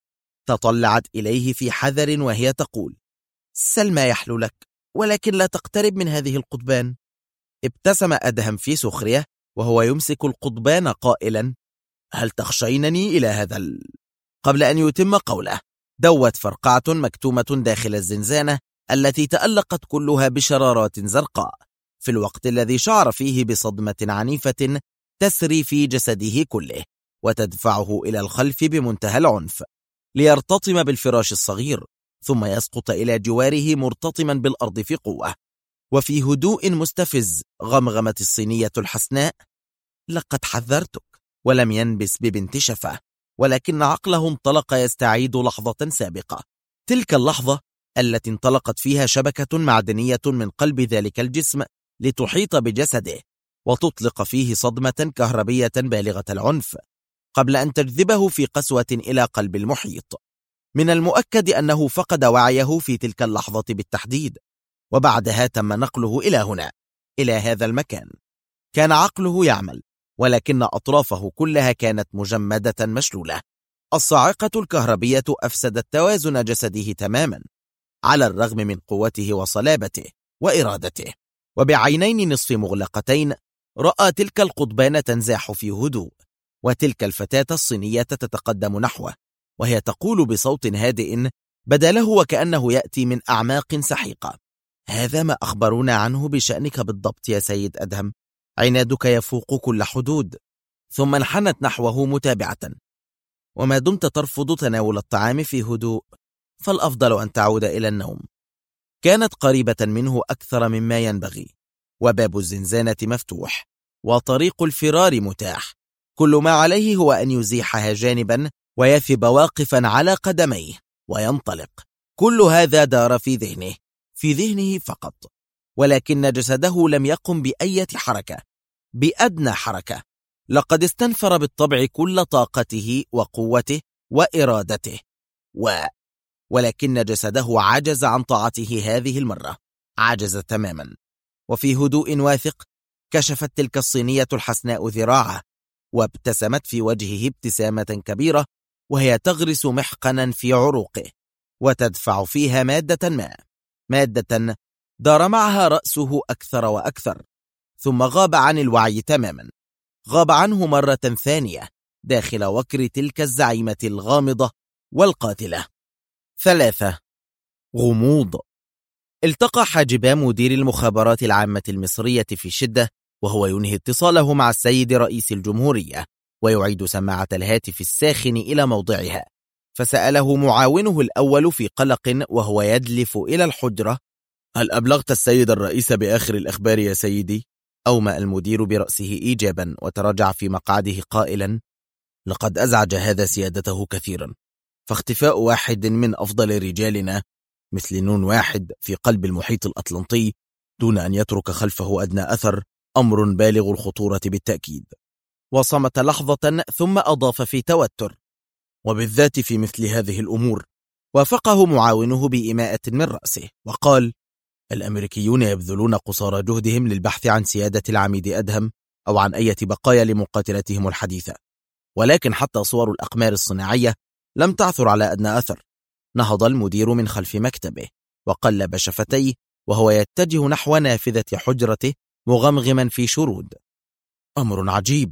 تطلعت إليه في حذر وهي تقول سل ما يحلو لك، ولكن لا تقترب من هذه القضبان. ابتسم أدهم في سخرية وهو يمسك القضبان قائلا هل تخشينني إلى هذا قبل أن يتم قوله دوت فرقعة مكتومة داخل الزنزانة التي تألقت كلها بشرارات زرقاء، في الوقت الذي شعر فيه بصدمة عنيفة تسري في جسده كله وتدفعه إلى الخلف بمنتهى العنف ليرتطم بالفراش الصغير، ثم يسقط إلى جواره مرتطما بالأرض في قوة. وفي هدوء مستفز غمغمت الصينية الحسناء لقد حذرتك. ولم ينبس ببنت شفاه، ولكن عقله انطلق يستعيد لحظة سابقة، تلك اللحظة التي انطلقت فيها شبكة معدنية من قلب ذلك الجسم لتحيط بجسده وتطلق فيه صدمة كهربية بالغة العنف قبل أن تجذبه في قسوة إلى قلب المحيط. من المؤكد أنه فقد وعيه في تلك اللحظة بالتحديد، وبعدها تم نقله إلى هنا، إلى هذا المكان. كان عقله يعمل، ولكن أطرافه كلها كانت مجمدة مشلولة. الصاعقة الكهربية أفسدت توازن جسده تماما، على الرغم من قوته وصلابته وإرادته. وبعينين نصف مغلقتين رأى تلك القضبان تنزاح في هدوء، وتلك الفتاة الصينية تتقدم نحوه وهي تقول بصوت هادئ بدا له وكأنه يأتي من أعماق سحيقة هذا ما أخبرونا عنه بشأنك بالضبط يا سيد أدهم، عنادك يفوق كل حدود. ثم انحنت نحوه متابعة وما دمت ترفض تناول الطعام في هدوء فالأفضل أن تعود إلى النوم. كانت قريبة منه أكثر مما ينبغي، وباب الزنزانة مفتوح وطريق الفرار متاح، كل ما عليه هو أن يزيحها جانبا ويثب واقفا على قدميه وينطلق. كل هذا دار في ذهنه فقط، ولكن جسده لم يقم بأي حركة، بأدنى حركة. لقد استنفر بالطبع كل طاقته وقوته وإرادته ولكن جسده عجز عن طاعته هذه المرة، عجز تماما. وفي هدوء واثق كشفت تلك الصينية الحسناء ذراعه وابتسمت في وجهه ابتسامة كبيرة وهي تغرس محقنا في عروقه وتدفع فيها مادة دار معها رأسه أكثر وأكثر، ثم غاب عن الوعي تماما. غاب عنه مرة ثانية داخل وكر تلك الزعيمة الغامضة والقاتلة. 3. غموض. التقى حاجبا مدير المخابرات العامة المصرية في شدة وهو ينهي اتصاله مع السيد رئيس الجمهورية ويعيد سماعة الهاتف الساخن إلى موضعها، فسأله معاونه الأول في قلق وهو يدلف إلى الحجرة هل أبلغت السيد الرئيس بآخر الأخبار يا سيدي؟ أومأ المدير برأسه إيجابا وتراجع في مقعده قائلا لقد أزعج هذا سيادته كثيرا، فاختفاء واحد من أفضل رجالنا مثل نون واحد في قلب المحيط الأطلنطي دون أن يترك خلفه أدنى أثر أمر بالغ الخطورة بالتأكيد. وصمت لحظة ثم أضاف في توتر: وبالذات في مثل هذه الأمور. وافقه معاونه بإيماءة من رأسه وقال: الأمريكيون يبذلون قصارى جهدهم للبحث عن سيادة العميد أدهم أو عن أي بقايا لمقاتلتهم الحديثة، ولكن حتى صور الأقمار الصناعية لم تعثر على أدنى أثر. نهض المدير من خلف مكتبه وقلب شفتيه وهو يتجه نحو نافذة حجرته مغمغما في شرود. أمر عجيب.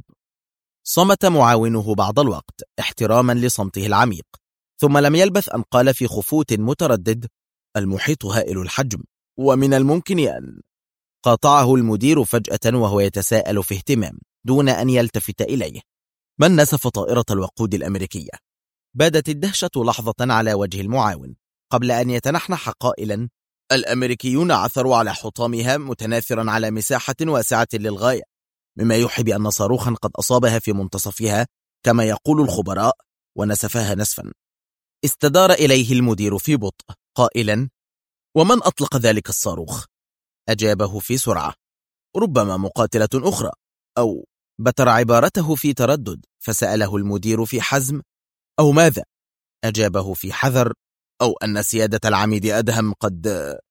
صمت معاونه بعض الوقت احتراما لصمته العميق، ثم لم يلبث أن قال في خفوت متردد: المحيط هائل الحجم، ومن الممكن أن... قاطعه المدير فجأة وهو يتساءل في اهتمام دون أن يلتفت إليه: من نسف طائرة الوقود الأمريكية؟ بادت الدهشة لحظة على وجه المعاون قبل أن يتنحنح قائلا: الأمريكيون عثروا على حطامها متناثرا على مساحة واسعة للغاية، مما يوحي بأن صاروخا قد أصابها في منتصفها كما يقول الخبراء ونسفها نسفا. استدار إليه المدير في بطء قائلا: ومن أطلق ذلك الصاروخ؟ أجابه في سرعة: ربما مقاتلة أخرى، أو... بتر عبارته في تردد فسأله المدير في حزم: أو ماذا؟ أجابه في حذر: أو أن سيادة العميد أدهم قد...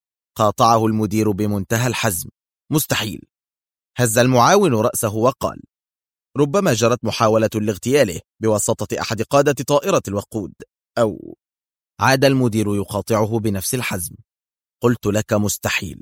قاطعه المدير بمنتهى الحزم: مستحيل. هز المعاون رأسه وقال: ربما جرت محاولة لاغتياله بواسطة أحد قادة طائرة الوقود، أو... عاد المدير يقاطعه بنفس الحزم: قلت لك مستحيل.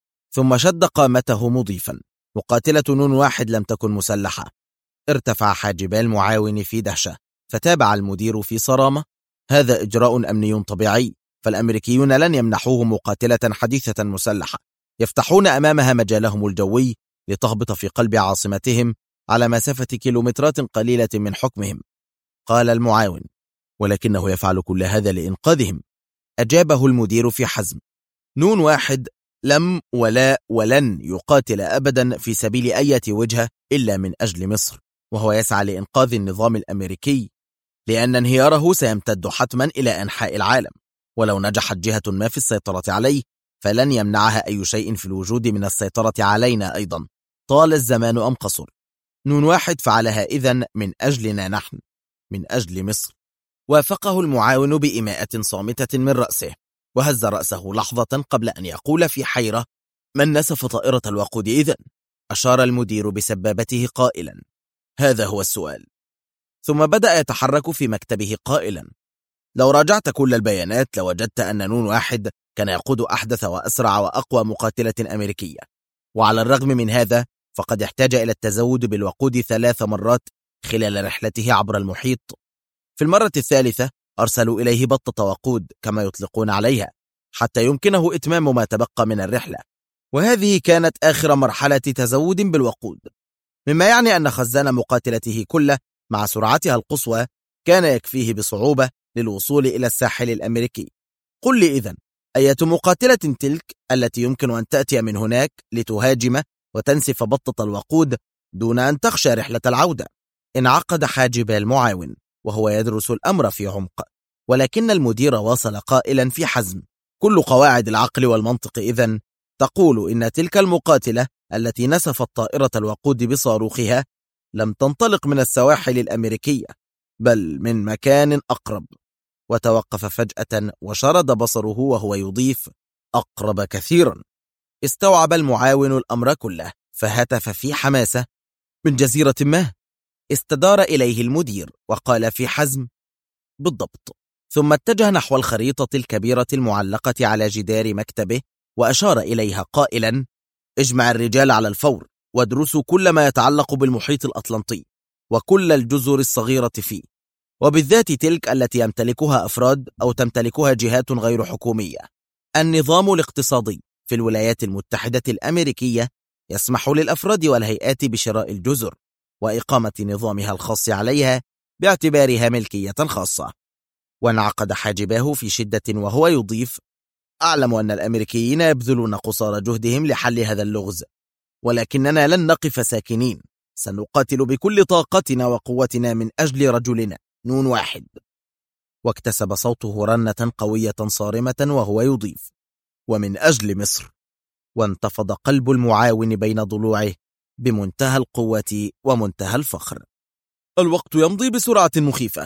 ثم شد قامته مضيفا: مقاتلة نون واحد لم تكن مسلحة. ارتفع حاجب المعاون في دهشة، فتابع المدير في صرامة: هذا إجراء أمني طبيعي، فالأمريكيون لن يمنحوه مقاتلة حديثة مسلحة، يفتحون أمامها مجالهم الجوي لتهبط في قلب عاصمتهم على مسافة كيلومترات قليلة من حكمهم. قال المعاون: ولكنه يفعل كل هذا لإنقاذهم. أجابه المدير في حزم: نون واحد لم ولا ولن يقاتل أبدا في سبيل أي وجهة إلا من أجل مصر، وهو يسعى لإنقاذ النظام الأمريكي، لأن انهياره سيمتد حتما إلى أنحاء العالم، ولو نجحت جهة ما في السيطرة عليه فلن يمنعها أي شيء في الوجود من السيطرة علينا أيضا، طال الزمان أم قصر. نون واحد فعلها إذن من أجلنا نحن، من أجل مصر. وافقه المعاون بإيماءة صامتة من رأسه، وهز رأسه لحظة قبل أن يقول في حيرة: من نسف طائرة الوقود إذن؟ أشار المدير بسبابته قائلا: هذا هو السؤال. ثم بدأ يتحرك في مكتبه قائلا: لو راجعت كل البيانات لوجدت أن نون واحد كان يقود أحدث وأسرع وأقوى مقاتلة أمريكية، وعلى الرغم من هذا فقد احتاج إلى التزود بالوقود 3 مرات خلال رحلته عبر المحيط. في المرة الثالثة أرسلوا إليه بطة وقود كما يطلقون عليها حتى يمكنه إتمام ما تبقى من الرحلة، وهذه كانت آخر مرحلة تزود بالوقود، مما يعني أن خزان مقاتلته كله مع سرعتها القصوى كان يكفيه بصعوبة للوصول إلى الساحل الأمريكي. قل لي إذن، أية مقاتلة تلك التي يمكن أن تأتي من هناك لتهاجم وتنسف بطة الوقود دون أن تخشى رحلة العودة؟ انعقد حاجب المعاون وهو يدرس الأمر في عمق، ولكن المدير واصل قائلا في حزم: كل قواعد العقل والمنطق إذن تقول إن تلك المقاتلة التي نسفت طائرة الوقود بصاروخها لم تنطلق من السواحل الأمريكية، بل من مكان أقرب. وتوقف فجأة وشرد بصره وهو يضيف: أقرب كثيرا. استوعب المعاون الأمر كله فهتف في حماسة: من جزيرة ما؟ استدار إليه المدير وقال في حزم: بالضبط. ثم اتجه نحو الخريطة الكبيرة المعلقة على جدار مكتبه وأشار إليها قائلا: اجمع الرجال على الفور وادرسوا كل ما يتعلق بالمحيط الأطلنطي وكل الجزر الصغيرة فيه، وبالذات تلك التي يمتلكها أفراد أو تمتلكها جهات غير حكومية. النظام الاقتصادي في الولايات المتحدة الأمريكية يسمح للأفراد والهيئات بشراء الجزر وإقامة نظامها الخاص عليها باعتبارها ملكية خاصة. وانعقد حاجباه في شدة وهو يضيف: أعلم أن الأمريكيين يبذلون قصارى جهدهم لحل هذا اللغز، ولكننا لن نقف ساكنين، سنقاتل بكل طاقتنا وقوتنا من أجل رجلنا نون واحد. واكتسب صوته رنة قوية صارمة وهو يضيف: ومن أجل مصر. وانتفض قلب المعاون بين ضلوعه بمنتهى القوة ومنتهى الفخر. الوقت يمضي بسرعة مخيفة.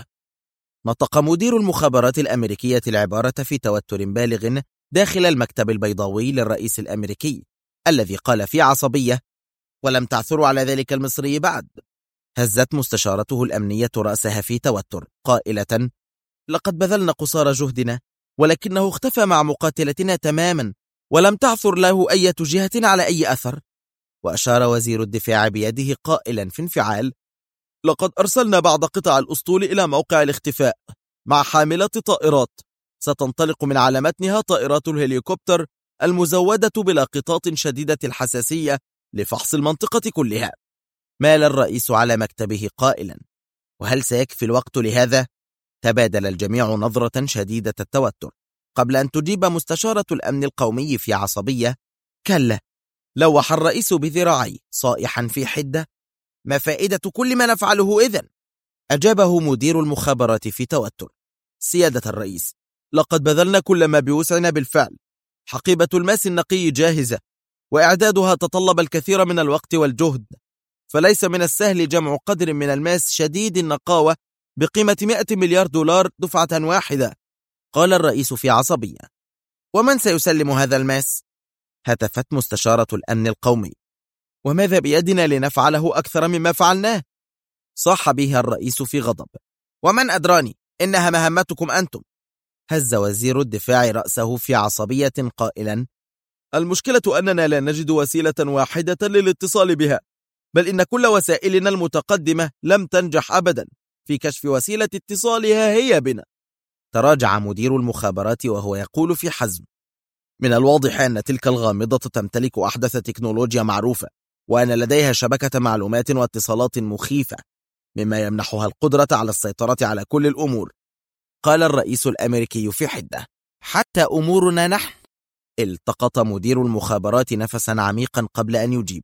نطق مدير المخابرات الأمريكية العبارة في توتر بالغ داخل المكتب البيضاوي للرئيس الأمريكي، الذي قال في عصبية: ولم تعثروا على ذلك المصري بعد. هزت مستشارته الأمنية رأسها في توتر قائلة: لقد بذلنا قصارى جهدنا، ولكنه اختفى مع مقاتلتنا تماما، ولم تعثر له أي جهة على أي أثر. وأشار وزير الدفاع بيده قائلا في انفعال: لقد أرسلنا بعض قطع الأسطول إلى موقع الاختفاء مع حاملة طائرات ستنطلق من على متنها طائرات الهليكوبتر المزودة بلاقطات شديدة الحساسية لفحص المنطقة كلها. مال الرئيس على مكتبه قائلا: وهل سيكفي الوقت لهذا؟ تبادل الجميع نظرة شديدة التوتر قبل أن تجيب مستشارة الأمن القومي في عصبية: كلا. لوح الرئيس بذراعي صائحا في حدة: ما فائدة كل ما نفعله إذن؟ أجابه مدير المخابرات في توتر: سيادة الرئيس، لقد بذلنا كل ما بوسعنا بالفعل. حقيبة الماس النقي جاهزة، وإعدادها تطلب الكثير من الوقت والجهد، فليس من السهل جمع قدر من الماس شديد النقاوة بقيمة 100 مليار دولار دفعة واحدة. قال الرئيس في عصبية: ومن سيسلم هذا الماس؟ هتفت مستشارة الأمن القومي: وماذا بيدنا لنفعله أكثر مما فعلناه؟ صاح بها الرئيس في غضب: ومن أدراني، إنها مهمتكم أنتم. هز وزير الدفاع رأسه في عصبية قائلا: المشكلة أننا لا نجد وسيلة واحدة للاتصال بها، بل إن كل وسائلنا المتقدمة لم تنجح أبدا في كشف وسيلة اتصالها هي بنا. تراجع مدير المخابرات وهو يقول في حزم: من الواضح أن تلك الغامضة تمتلك أحدث تكنولوجيا معروفة، وأن لديها شبكة معلومات واتصالات مخيفة، مما يمنحها القدرة على السيطرة على كل الأمور. قال الرئيس الأمريكي في حدة: حتى أمورنا نحن؟ التقط مدير المخابرات نفسا عميقا قبل أن يجيب: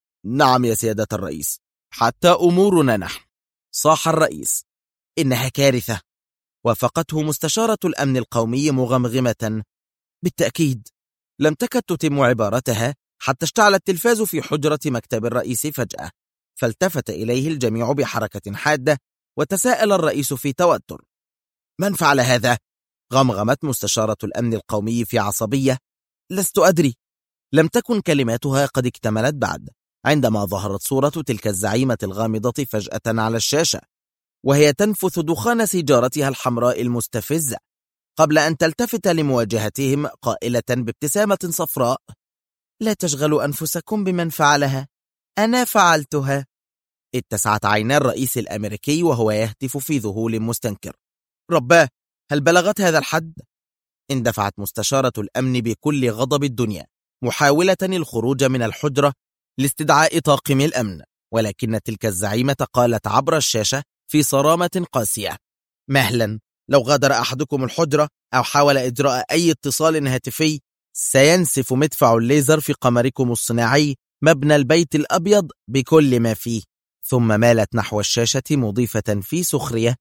نعم يا سيادة الرئيس، حتى أمورنا نحن. صاح الرئيس: إنها كارثة. وافقته مستشارة الأمن القومي مغمغمة: بالتأكيد. لم تكد تتم عبارتها حتى اشتعل التلفاز في حجرة مكتب الرئيس فجأة، فالتفت إليه الجميع بحركة حادة، وتساءل الرئيس في توتر: من فعل هذا؟ غمغمت مستشارة الأمن القومي في عصبية: لست أدري. لم تكن كلماتها قد اكتملت بعد عندما ظهرت صورة تلك الزعيمة الغامضة فجأة على الشاشة، وهي تنفث دخان سيجارتها الحمراء المستفزة، قبل أن تلتفت لمواجهتهم قائلة بابتسامة صفراء: لا تشغلوا أنفسكم بمن فعلها، أنا فعلتها. اتسعت عينا الرئيس الأمريكي وهو يهتف في ذهول مستنكر: رباه، هل بلغت هذا الحد؟ اندفعت مستشارة الأمن بكل غضب الدنيا محاولة الخروج من الحجرة لاستدعاء طاقم الأمن، ولكن تلك الزعيمة قالت عبر الشاشة في صرامة قاسية: مهلا، لو غادر أحدكم الحجرة أو حاول إجراء أي اتصال هاتفي سينسف مدفع الليزر في قمركم الصناعي مبنى البيت الأبيض بكل ما فيه. ثم مالت نحو الشاشة مضيفة في سخرية: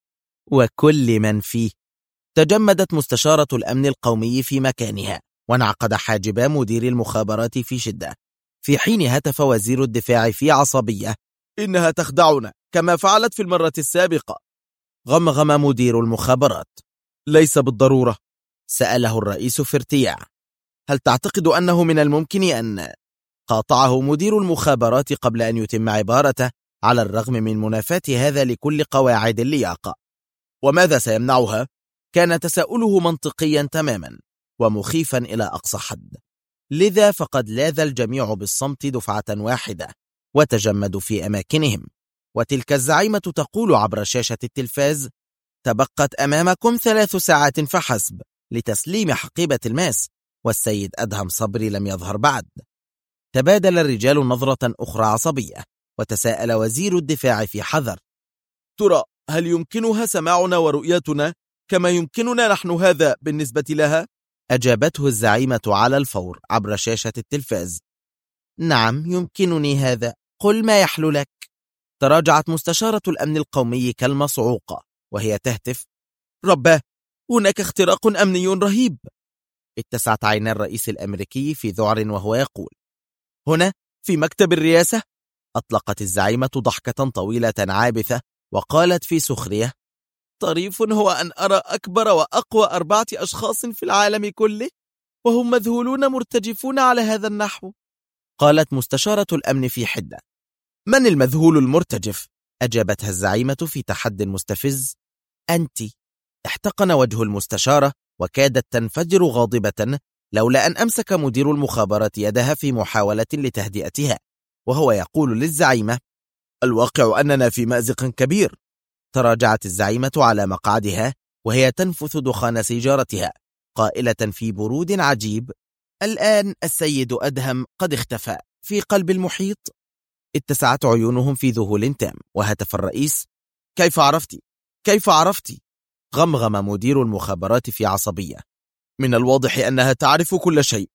وكل من فيه. تجمدت مستشارة الأمن القومي في مكانها، وانعقد حاجبا مدير المخابرات في شدة، في حين هتف وزير الدفاع في عصبية: إنها تخدعنا كما فعلت في المرة السابقة. غمغم مدير المخابرات: ليس بالضرورة. سأله الرئيس في ارتياع: هل تعتقد أنه من الممكن أن؟ قاطعه مدير المخابرات قبل أن يتم عبارته، على الرغم من منافاة هذا لكل قواعد اللياقة. وماذا سيمنعها؟ كان تساؤله منطقيا تماما ومخيفا إلى أقصى حد، لذا فقد لاذ الجميع بالصمت دفعة واحدة وتجمدوا في أماكنهم، وتلك الزعيمة تقول عبر شاشة التلفاز: تبقت أمامكم 3 ساعات فحسب لتسليم حقيبة الماس، والسيد أدهم صبري لم يظهر بعد. تبادل الرجال نظرة أخرى عصبية، وتساءل وزير الدفاع في حذر: ترى هل يمكنها سماعنا ورؤيتنا كما يمكننا نحن هذا بالنسبة لها؟ أجابته الزعيمة على الفور عبر شاشة التلفاز: نعم يمكنني هذا، قل ما يحلو لك. تراجعت مستشارة الأمن القومي كالمصعوقة وهي تهتف: رباه، هناك اختراق أمني رهيب. اتسعت عينا الرئيس الأمريكي في ذعر وهو يقول: هنا في مكتب الرئاسة؟ أطلقت الزعيمة ضحكة طويلة عابثة وقالت في سخرية: طريف هو أن أرى أكبر وأقوى 4 أشخاص في العالم كله وهم مذهولون مرتجفون على هذا النحو. قالت مستشارة الأمن في حدة: من المذهول المرتجف؟ أجابتها الزعيمة في تحد مستفز: أنت. احتقن وجه المستشارة وكادت تنفجر غاضبة لولا أن أمسك مدير المخابرات يدها في محاولة لتهدئتها، وهو يقول للزعيمة: الواقع أننا في مأزق كبير. تراجعت الزعيمة على مقعدها وهي تنفث دخان سيجارتها قائلة في برود عجيب: الآن السيد أدهم قد اختفى في قلب المحيط. اتسعت عيونهم في ذهول تام، وهتف الرئيس: كيف عرفتي؟ كيف عرفتي؟ غمغم مدير المخابرات في عصبية: من الواضح أنها تعرف كل شيء.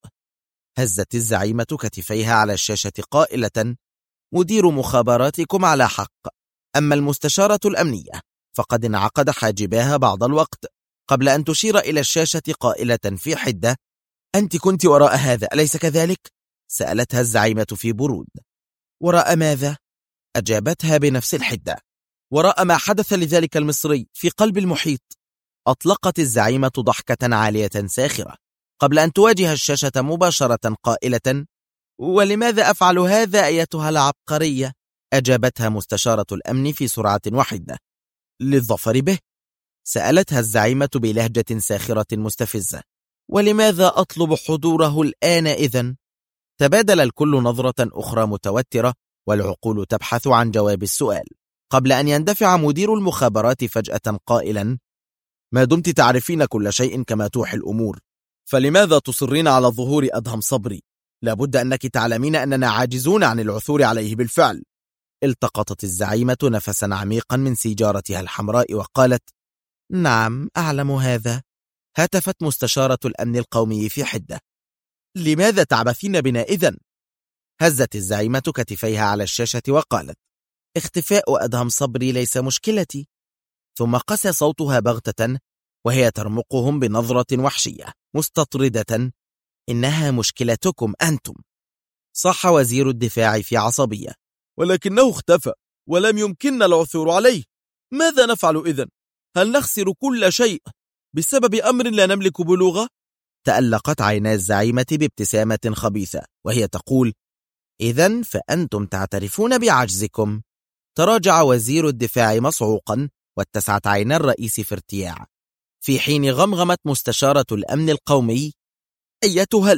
هزت الزعيمة كتفيها على الشاشة قائلة: مدير مخابراتكم على حق، أما المستشارة الأمنية فقد انعقد حاجباها بعض الوقت قبل أن تشير إلى الشاشة قائلة في حدة: أنت كنت وراء هذا أليس كذلك؟ سألتها الزعيمة في برود. وراء ماذا؟ أجابتها بنفس الحدة: وراء ما حدث لذلك المصري في قلب المحيط. أطلقت الزعيمة ضحكة عالية ساخرة قبل أن تواجه الشاشة مباشرة قائلة: ولماذا أفعل هذا أيتها العبقرية؟ أجابتها مستشارة الأمن في سرعة واحدة: للظفر به. سألتها الزعيمة بلهجة ساخرة مستفزة: ولماذا أطلب حضوره الآن إذن؟ تبادل الكل نظرة أخرى متوترة والعقول تبحث عن جواب السؤال، قبل أن يندفع مدير المخابرات فجأة قائلا: ما دمت تعرفين كل شيء كما توحي الأمور، فلماذا تصرين على ظهور أدهم صبري؟ لابد أنك تعلمين أننا عاجزون عن العثور عليه بالفعل. التقطت الزعيمة نفسا عميقا من سيجارتها الحمراء وقالت: نعم أعلم هذا. هتفت مستشارة الأمن القومي في حدة: لماذا تعبثين بنا إذن؟ هزت الزعيمة كتفيها على الشاشة وقالت: اختفاء أدهم صبري ليس مشكلتي. ثم قسى صوتها بغتة وهي ترمقهم بنظرة وحشية مستطردة: إنها مشكلتكم أنتم. صح وزير الدفاع في عصبية: ولكنه اختفى ولم يمكننا العثور عليه، ماذا نفعل إذن؟ هل نخسر كل شيء بسبب أمر لا نملك بلوغه؟ تألقت عينا الزعيمة بابتسامة خبيثة وهي تقول: إذن فأنتم تعترفون بعجزكم. تراجع وزير الدفاع مصعوقا واتسعت عينا الرئيس في ارتياع، في حين غمغمت مستشارة الأمن القومي: أيتها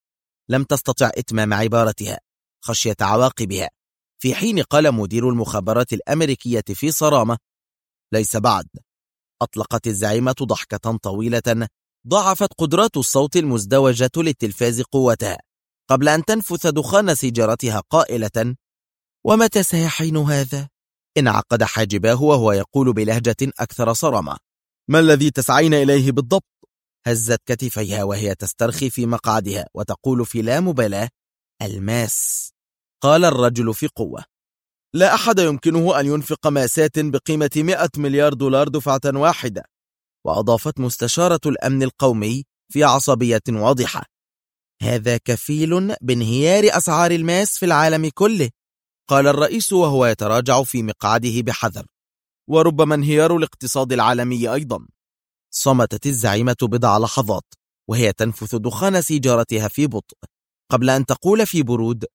لم تستطع إتمام عبارتها خشية عواقبها، في حين قال مدير المخابرات الأمريكية في صرامة: ليس بعد. أطلقت الزعيمة ضحكة طويلة ضاعفت قدرات الصوت المزدوجة للتلفاز قوتها قبل أن تنفث دخان سيجارتها قائلة: ومتى سيحين هذا؟ انعقد حاجباه وهو يقول بلهجة أكثر صرامة: ما الذي تسعين إليه بالضبط؟ هزت كتفيها وهي تسترخي في مقعدها وتقول في لا مبالاة: الماس. قال الرجل في قوة: لا أحد يمكنه أن ينفق ماسات بقيمة 100 مليار دولار دفعة واحدة. وأضافت مستشارة الأمن القومي في عصبية واضحة: هذا كفيل بانهيار أسعار الماس في العالم كله. قال الرئيس وهو يتراجع في مقعده بحذر: وربما انهيار الاقتصاد العالمي أيضا. صمتت الزعيمة بضع لحظات وهي تنفث دخان سيجارتها في بطء قبل أن تقول في برود: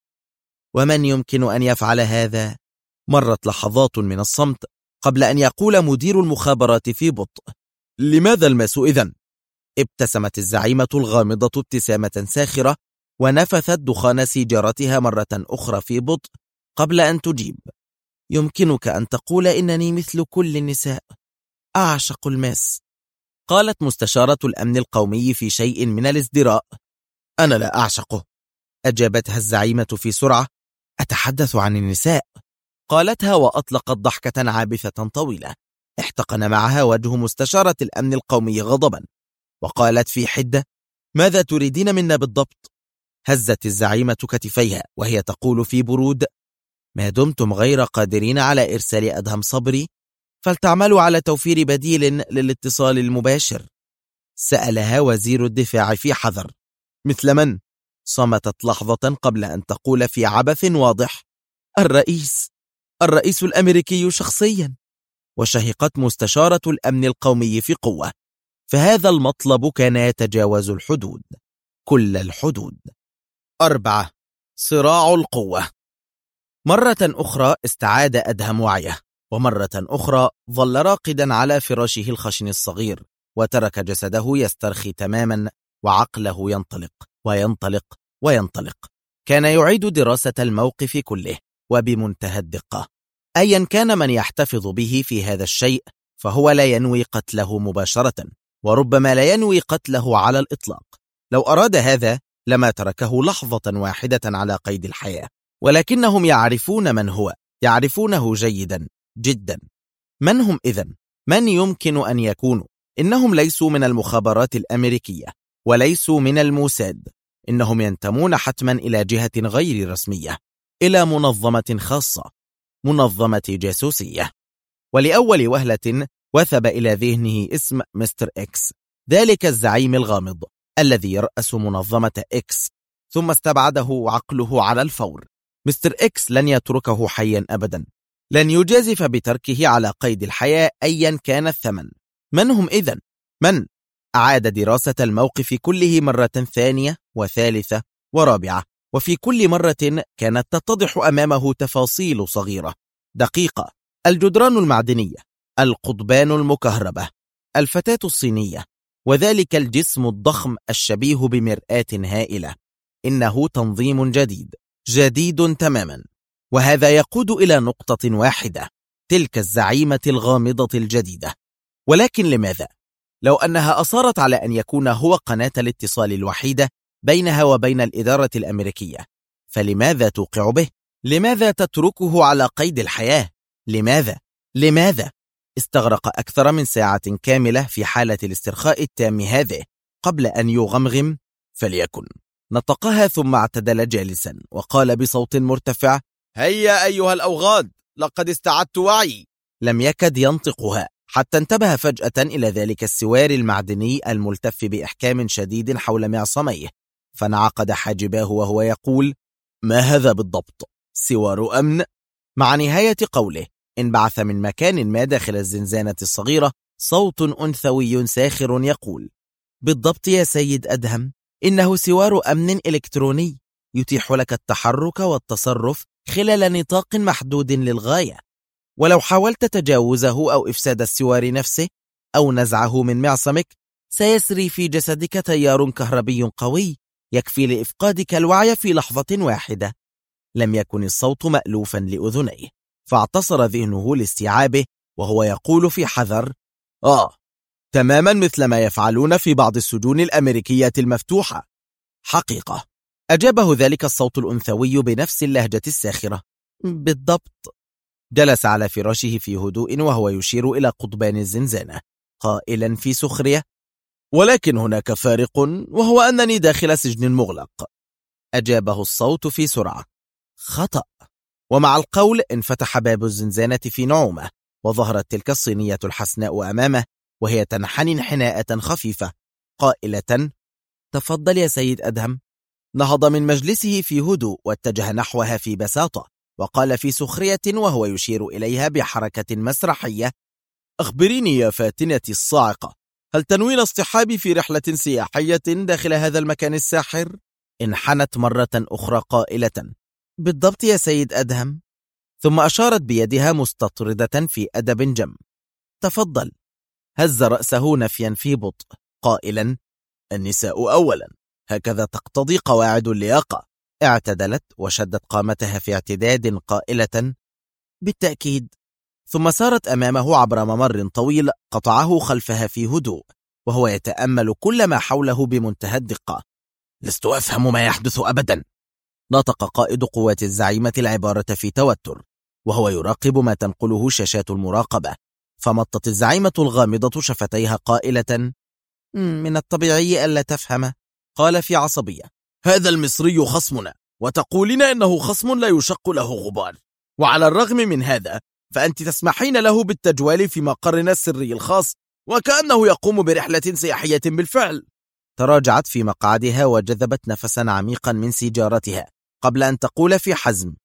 ومن يمكن أن يفعل هذا؟ مرت لحظات من الصمت قبل أن يقول مدير المخابرات في بطء: لماذا الماس إذن؟ ابتسمت الزعيمة الغامضة ابتسامة ساخرة ونفثت دخان سيجارتها مرة أخرى في بطء قبل أن تجيب: يمكنك أن تقول إنني مثل كل النساء، أعشق الماس. قالت مستشارة الأمن القومي في شيء من الازدراء: أنا لا أعشقه. أجابتها الزعيمة في سرعة: أتحدث عن النساء. قالتها وأطلقت ضحكة عابثة طويلة احتقن معها وجه مستشارة الأمن القومي غضبا، وقالت في حدة: ماذا تريدين منا بالضبط؟ هزت الزعيمة كتفيها وهي تقول في برود: ما دمتم غير قادرين على إرسال أدهم صبري فلتعملوا على توفير بديل للاتصال المباشر. سألها وزير الدفاع في حذر: مثل من؟ صمتت لحظة قبل أن تقول في عبث واضح: الرئيس الأمريكي شخصيا. وشهقت مستشارة الأمن القومي في قوة، فهذا المطلب كان يتجاوز الحدود، كل الحدود. 4. صراع القوة. مرة أخرى استعاد أدهم وعيه، ومرة أخرى ظل راقدا على فراشه الخشن الصغير، وترك جسده يسترخي تماما، وعقله ينطلق وينطلق وينطلق. كان يعيد دراسة الموقف كله وبمنتهى الدقة. أيا كان من يحتفظ به في هذا الشيء، فهو لا ينوي قتله مباشرة، وربما لا ينوي قتله على الإطلاق. لو أراد هذا لما تركه لحظة واحدة على قيد الحياة، ولكنهم يعرفون من هو، يعرفونه جيدا جدا. من هم إذن؟ من يمكن أن يكونوا؟ إنهم ليسوا من المخابرات الأمريكية، وليسوا من الموساد. إنهم ينتمون حتما إلى جهة غير رسمية، إلى منظمة خاصة، منظمة جاسوسية. ولأول وهلة وثب إلى ذهنه اسم مستر إكس، ذلك الزعيم الغامض الذي يرأس منظمة إكس، ثم استبعده عقله على الفور. مستر إكس لن يتركه حيا أبدا، لن يجازف بتركه على قيد الحياة أيا كان الثمن. من هم إذن؟ من؟ أعاد دراسة الموقف كله مرة ثانية وثالثة ورابعة، وفي كل مرة كانت تتضح أمامه تفاصيل صغيرة دقيقة: الجدران المعدنية، القضبان المكهربة، الفتاة الصينية، وذلك الجسم الضخم الشبيه بمرآة هائلة. إنه تنظيم جديد تماما، وهذا يقود إلى نقطة واحدة: تلك الزعيمة الغامضة الجديدة. ولكن لماذا؟ لو أنها أصرت على أن يكون هو قناة الاتصال الوحيدة بينها وبين الإدارة الأمريكية، فلماذا توقع به؟ لماذا تتركه على قيد الحياة؟ لماذا؟ استغرق أكثر من ساعة كاملة في حالة الاسترخاء التام هذه قبل أن يغمغم: فليكن. نطقها ثم اعتدل جالسا وقال بصوت مرتفع: هيا أيها الأوغاد، لقد استعدت وعي. لم يكد ينطقها حتى انتبه فجأة إلى ذلك السوار المعدني الملتف بإحكام شديد حول معصميه، فانعقد حاجباه وهو يقول: ما هذا بالضبط؟ سوار أمن؟ مع نهاية قوله انبعث من مكان ما داخل الزنزانة الصغيرة صوت أنثوي ساخر يقول: بالضبط يا سيد أدهم، إنه سوار أمن إلكتروني يتيح لك التحرك والتصرف خلال نطاق محدود للغاية، ولو حاولت تجاوزه أو إفساد السوار نفسه أو نزعه من معصمك سيسري في جسدك تيار كهربي قوي يكفي لإفقادك الوعي في لحظة واحدة. لم يكن الصوت مألوفا لأذنيه، فاعتصر ذهنه لاستيعابه وهو يقول في حذر: تماما مثل ما يفعلون في بعض السجون الأمريكية المفتوحة. حقيقة، أجابه ذلك الصوت الأنثوي بنفس اللهجة الساخرة: بالضبط. جلس على فراشه في هدوء وهو يشير إلى قضبان الزنزانة قائلا في سخرية: ولكن هناك فارق، وهو أنني داخل سجن مغلق. أجابه الصوت في سرعة: خطأ. ومع القول انفتح باب الزنزانة في نعومة، وظهرت تلك الصينية الحسناء أمامه وهي تنحني انحناءة خفيفة قائلة: تفضل يا سيد أدهم. نهض من مجلسه في هدوء واتجه نحوها في بساطة، وقال في سخرية وهو يشير إليها بحركة مسرحية: أخبريني يا فاتنتي الصاعقة، هل تنوين اصطحابي في رحلة سياحية داخل هذا المكان الساحر؟ انحنت مرة أخرى قائلة: بالضبط يا سيد أدهم. ثم أشارت بيدها مستطردة في أدب جم: تفضل. هز رأسه نفيا في بطء قائلا: النساء أولا، هكذا تقتضي قواعد اللياقة. اعتدلت وشدت قامتها في اعتداد قائلة: بالتأكيد. ثم سارت أمامه عبر ممر طويل قطعه خلفها في هدوء وهو يتأمل كل ما حوله بمنتهى الدقة. لست أفهم ما يحدث أبدا. نطق قائد قوات الزعيمة العبارة في توتر وهو يراقب ما تنقله شاشات المراقبة، فمطت الزعيمة الغامضة شفتيها قائلة: من الطبيعي ألا تفهم. قال في عصبية: هذا المصري خصمنا، وتقولين إنه خصم لا يشق له غبار، وعلى الرغم من هذا فأنت تسمحين له بالتجوال في مقرنا السري الخاص وكأنه يقوم برحلة سياحية بالفعل. تراجعت في مقعدها وجذبت نفسا عميقا من سيجارتها قبل أن تقول في حزم: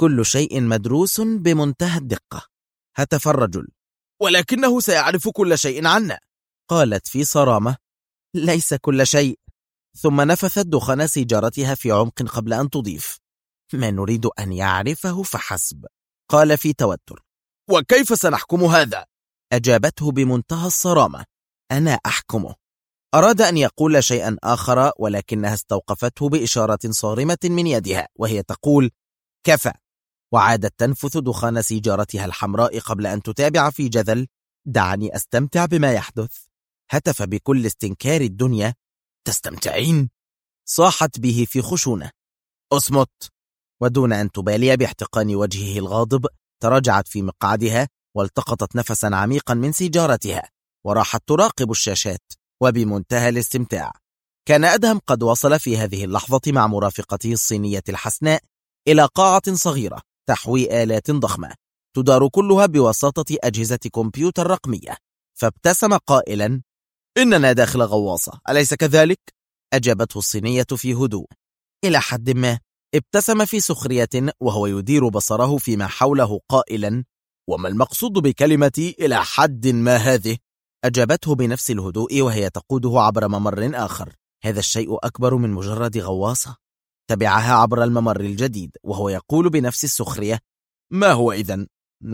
كل شيء مدروس بمنتهى الدقة. هتف الرجل: ولكنه سيعرف كل شيء عنا. قالت في صرامة: ليس كل شيء. ثم نفثت دخان سيجارتها في عمق قبل أن تضيف: ما نريد أن يعرفه فحسب. قال في توتر: وكيف سنحكم هذا؟ أجابته بمنتهى الصرامة: أنا أحكمه. أراد أن يقول شيئا آخر، ولكنها استوقفته بإشارة صارمة من يدها وهي تقول: كفى. وعادت تنفث دخان سيجارتها الحمراء قبل أن تتابع في جذل: دعني أستمتع بما يحدث. هتف بكل استنكار الدنيا: تستمتعين؟ صاحت به في خشونة: أصمت. ودون أن تبالي باحتقان وجهه الغاضب تراجعت في مقعدها والتقطت نفسا عميقا من سيجارتها وراحت تراقب الشاشات وبمنتهى الاستمتاع. كان أدهم قد وصل في هذه اللحظة مع مرافقته الصينية الحسناء إلى قاعة صغيرة تحوي آلات ضخمة تدار كلها بواسطة أجهزة كمبيوتر رقمية، فابتسم قائلا: إننا داخل غواصة، أليس كذلك؟ أجابته الصينية في هدوء: إلى حد ما. ابتسم في سخرية وهو يدير بصره فيما حوله قائلا: وما المقصود بكلمة إلى حد ما هذه؟ أجابته بنفس الهدوء وهي تقوده عبر ممر آخر: هذا الشيء أكبر من مجرد غواصة. تبعها عبر الممر الجديد وهو يقول بنفس السخرية: ما هو إذن؟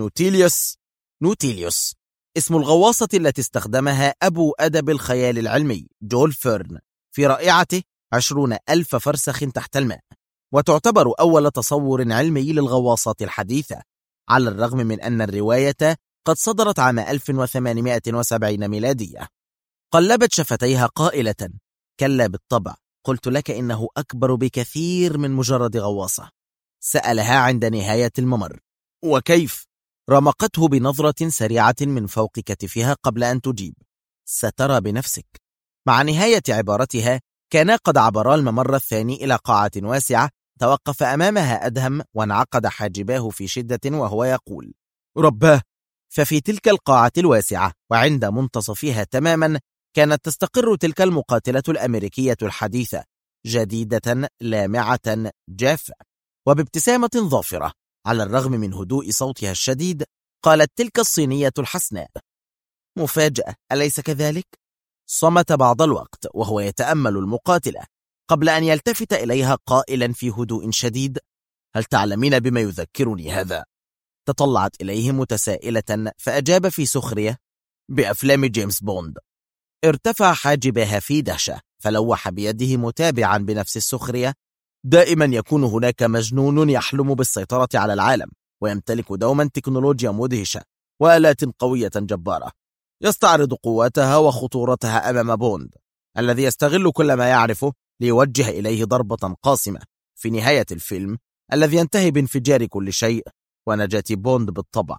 نوتيليوس اسم الغواصة التي استخدمها أبو أدب الخيال العلمي جول فيرن في رائعته 20,000 فرسخ تحت الماء، وتعتبر أول تصور علمي للغواصات الحديثة، على الرغم من أن الرواية قد صدرت عام 1870 ميلادية. قلبت شفتيها قائلة: كلا بالطبع، قلت لك إنه أكبر بكثير من مجرد غواصة. سألها عند نهاية الممر: وكيف؟ رمقته بنظرة سريعة من فوق كتفها قبل أن تجيب: سترى بنفسك. مع نهاية عبارتها كانا قد عبرا الممر الثاني إلى قاعة واسعة توقف أمامها أدهم وانعقد حاجباه في شدة وهو يقول: رباه. ففي تلك القاعة الواسعة وعند منتصفها تماما كانت تستقر تلك المقاتلة الأمريكية الحديثة، جديدة لامعة جافة وبابتسامة ظافرة. على الرغم من هدوء صوتها الشديد قالت تلك الصينية الحسناء: مفاجأة، أليس كذلك؟ صمت بعض الوقت وهو يتأمل المقاتلة قبل أن يلتفت إليها قائلا في هدوء شديد: هل تعلمين بما يذكرني هذا؟ تطلعت إليه متسائلة فأجاب في سخرية: بأفلام جيمس بوند. ارتفع حاجبها في دهشة فلوح بيده متابعا بنفس السخرية: دائما يكون هناك مجنون يحلم بالسيطرة على العالم ويمتلك دوما تكنولوجيا مدهشة وآلات قوية جبارة، يستعرض قواتها وخطورتها أمام بوند الذي يستغل كل ما يعرفه ليوجه إليه ضربة قاسمة في نهاية الفيلم الذي ينتهي بانفجار كل شيء ونجاة بوند بالطبع.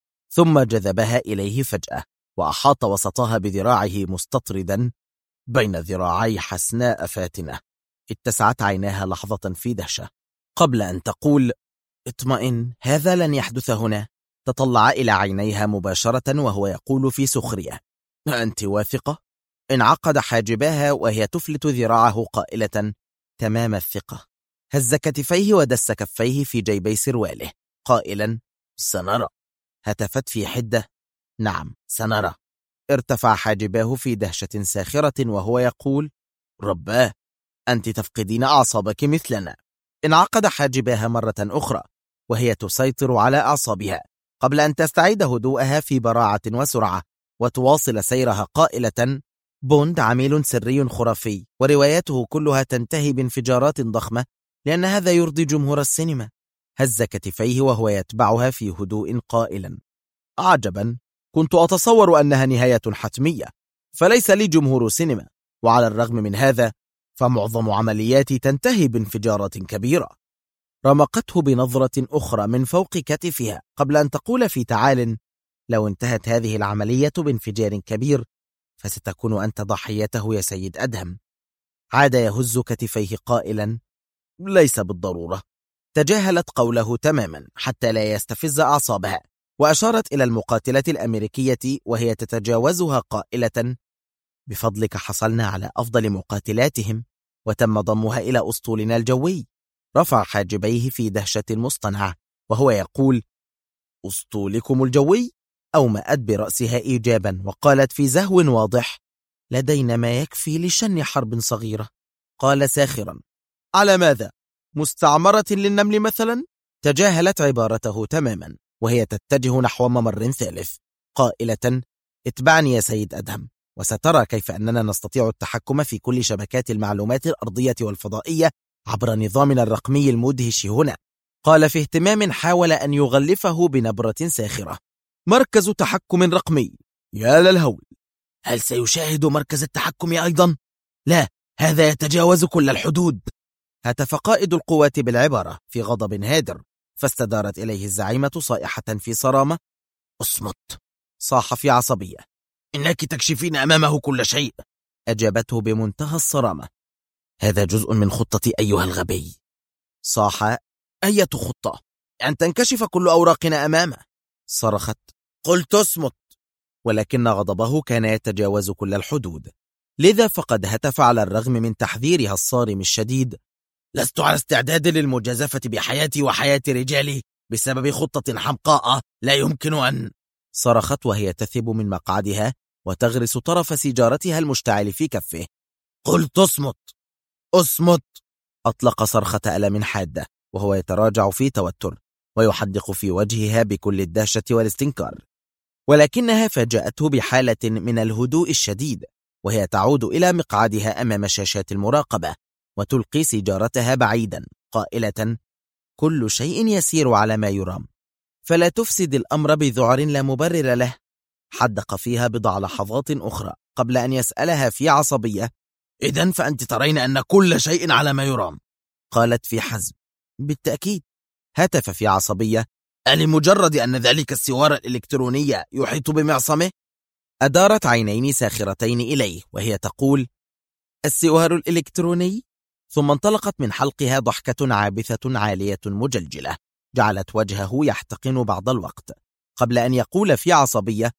ثم جذبها إليه فجأة وأحاط وسطها بذراعه مستطردا بين ذراعي حسناء فاتنة. اتسعت عيناها لحظة في دهشة قبل أن تقول: اطمئن، هذا لن يحدث هنا. تطلع إلى عينيها مباشرة وهو يقول في سخرية: أنت واثقة؟ انعقد حاجباها وهي تفلت ذراعه قائلة: تمام الثقة. هز كتفيه ودس كفيه في جيبي سرواله قائلا: سنرى. هتفت في حدة: نعم سنرى. ارتفع حاجباه في دهشة ساخرة وهو يقول: رباه، أنت تفقدين أعصابك مثلنا. انعقد حاجباها مرة أخرى وهي تسيطر على أعصابها قبل أن تستعيد هدوءها في براعة وسرعة وتواصل سيرها قائلة: بوند عميل سري خرافي ورواياته كلها تنتهي بانفجارات ضخمة لأن هذا يرضي جمهور السينما. هز كتفيه وهو يتبعها في هدوء قائلا: عجبا، كنت أتصور أنها نهاية حتمية، فليس لي جمهور سينما، وعلى الرغم من هذا فمعظم عملياتي تنتهي بانفجارات كبيرة. رمقته بنظرة أخرى من فوق كتفها قبل أن تقول في تعال: لو انتهت هذه العملية بانفجار كبير فستكون أنت ضحيته يا سيد أدهم. عاد يهز كتفيه قائلا: ليس بالضرورة. تجاهلت قوله تماما حتى لا يستفز أعصابها وأشارت إلى المقاتلة الأمريكية وهي تتجاوزها قائلة: بفضلك حصلنا على أفضل مقاتلاتهم وتم ضمها إلى أسطولنا الجوي. رفع حاجبيه في دهشة مصطنعة وهو يقول: أسطولكم الجوي؟ أومأت برأسها إيجابا وقالت في زهو واضح: لدينا ما يكفي لشن حرب صغيرة. قال ساخرا: على ماذا؟ مستعمرة للنمل مثلا؟ تجاهلت عبارته تماما وهي تتجه نحو ممر ثالث قائلة: اتبعني يا سيد أدهم، وسترى كيف أننا نستطيع التحكم في كل شبكات المعلومات الأرضية والفضائية عبر نظامنا الرقمي المدهش هنا. قال في اهتمام، حاول أن يغلفه بنبرة ساخرة: مركز تحكم رقمي. يا للهول، هل سيشاهد مركز التحكم أيضا؟ لا، هذا يتجاوز كل الحدود. هتف قائد القوات بالعبارة في غضب هادر، فاستدارت إليه الزعيمة صائحة في صرامة: اصمت. صاح في عصبية: إنك تكشفين أمامه كل شيء. أجابته بمنتهى الصرامة: هذا جزء من خطتي أيها الغبي. صاح: أية خطة؟ أن تنكشف كل أوراقنا أمامه. صرخت: قلت اصمت. ولكن غضبه كان يتجاوز كل الحدود، لذا فقد هتف على الرغم من تحذيرها الصارم الشديد: لست على استعداد للمجازفة بحياتي وحياة رجالي بسبب خطة حمقاء لا يمكن أن. صرخت وهي تثب من مقعدها وتغرس طرف سيجارتها المشتعل في كفه: قلت اصمت. اصمت. أطلق صرخة ألم حادة وهو يتراجع في توتر ويحدق في وجهها بكل الدهشة والاستنكار، ولكنها فاجأته بحالة من الهدوء الشديد وهي تعود إلى مقعدها أمام شاشات المراقبة وتلقي سيجارتها بعيدا قائلة: كل شيء يسير على ما يرام، فلا تفسد الأمر بذعر لا مبرر له. حدق فيها بضع لحظات أخرى قبل أن يسألها في عصبية: إذن فأنت ترين أن كل شيء على ما يرام؟ قالت في حزم: بالتأكيد. هتف في عصبية: لمجرد أن ذلك السوار الإلكتروني يحيط بمعصمه؟ أدارت عينين ساخرتين إليه وهي تقول: السوار الإلكتروني؟ ثم انطلقت من حلقها ضحكة عابثة عالية مجلجلة جعلت وجهه يحتقن بعض الوقت قبل أن يقول في عصبية: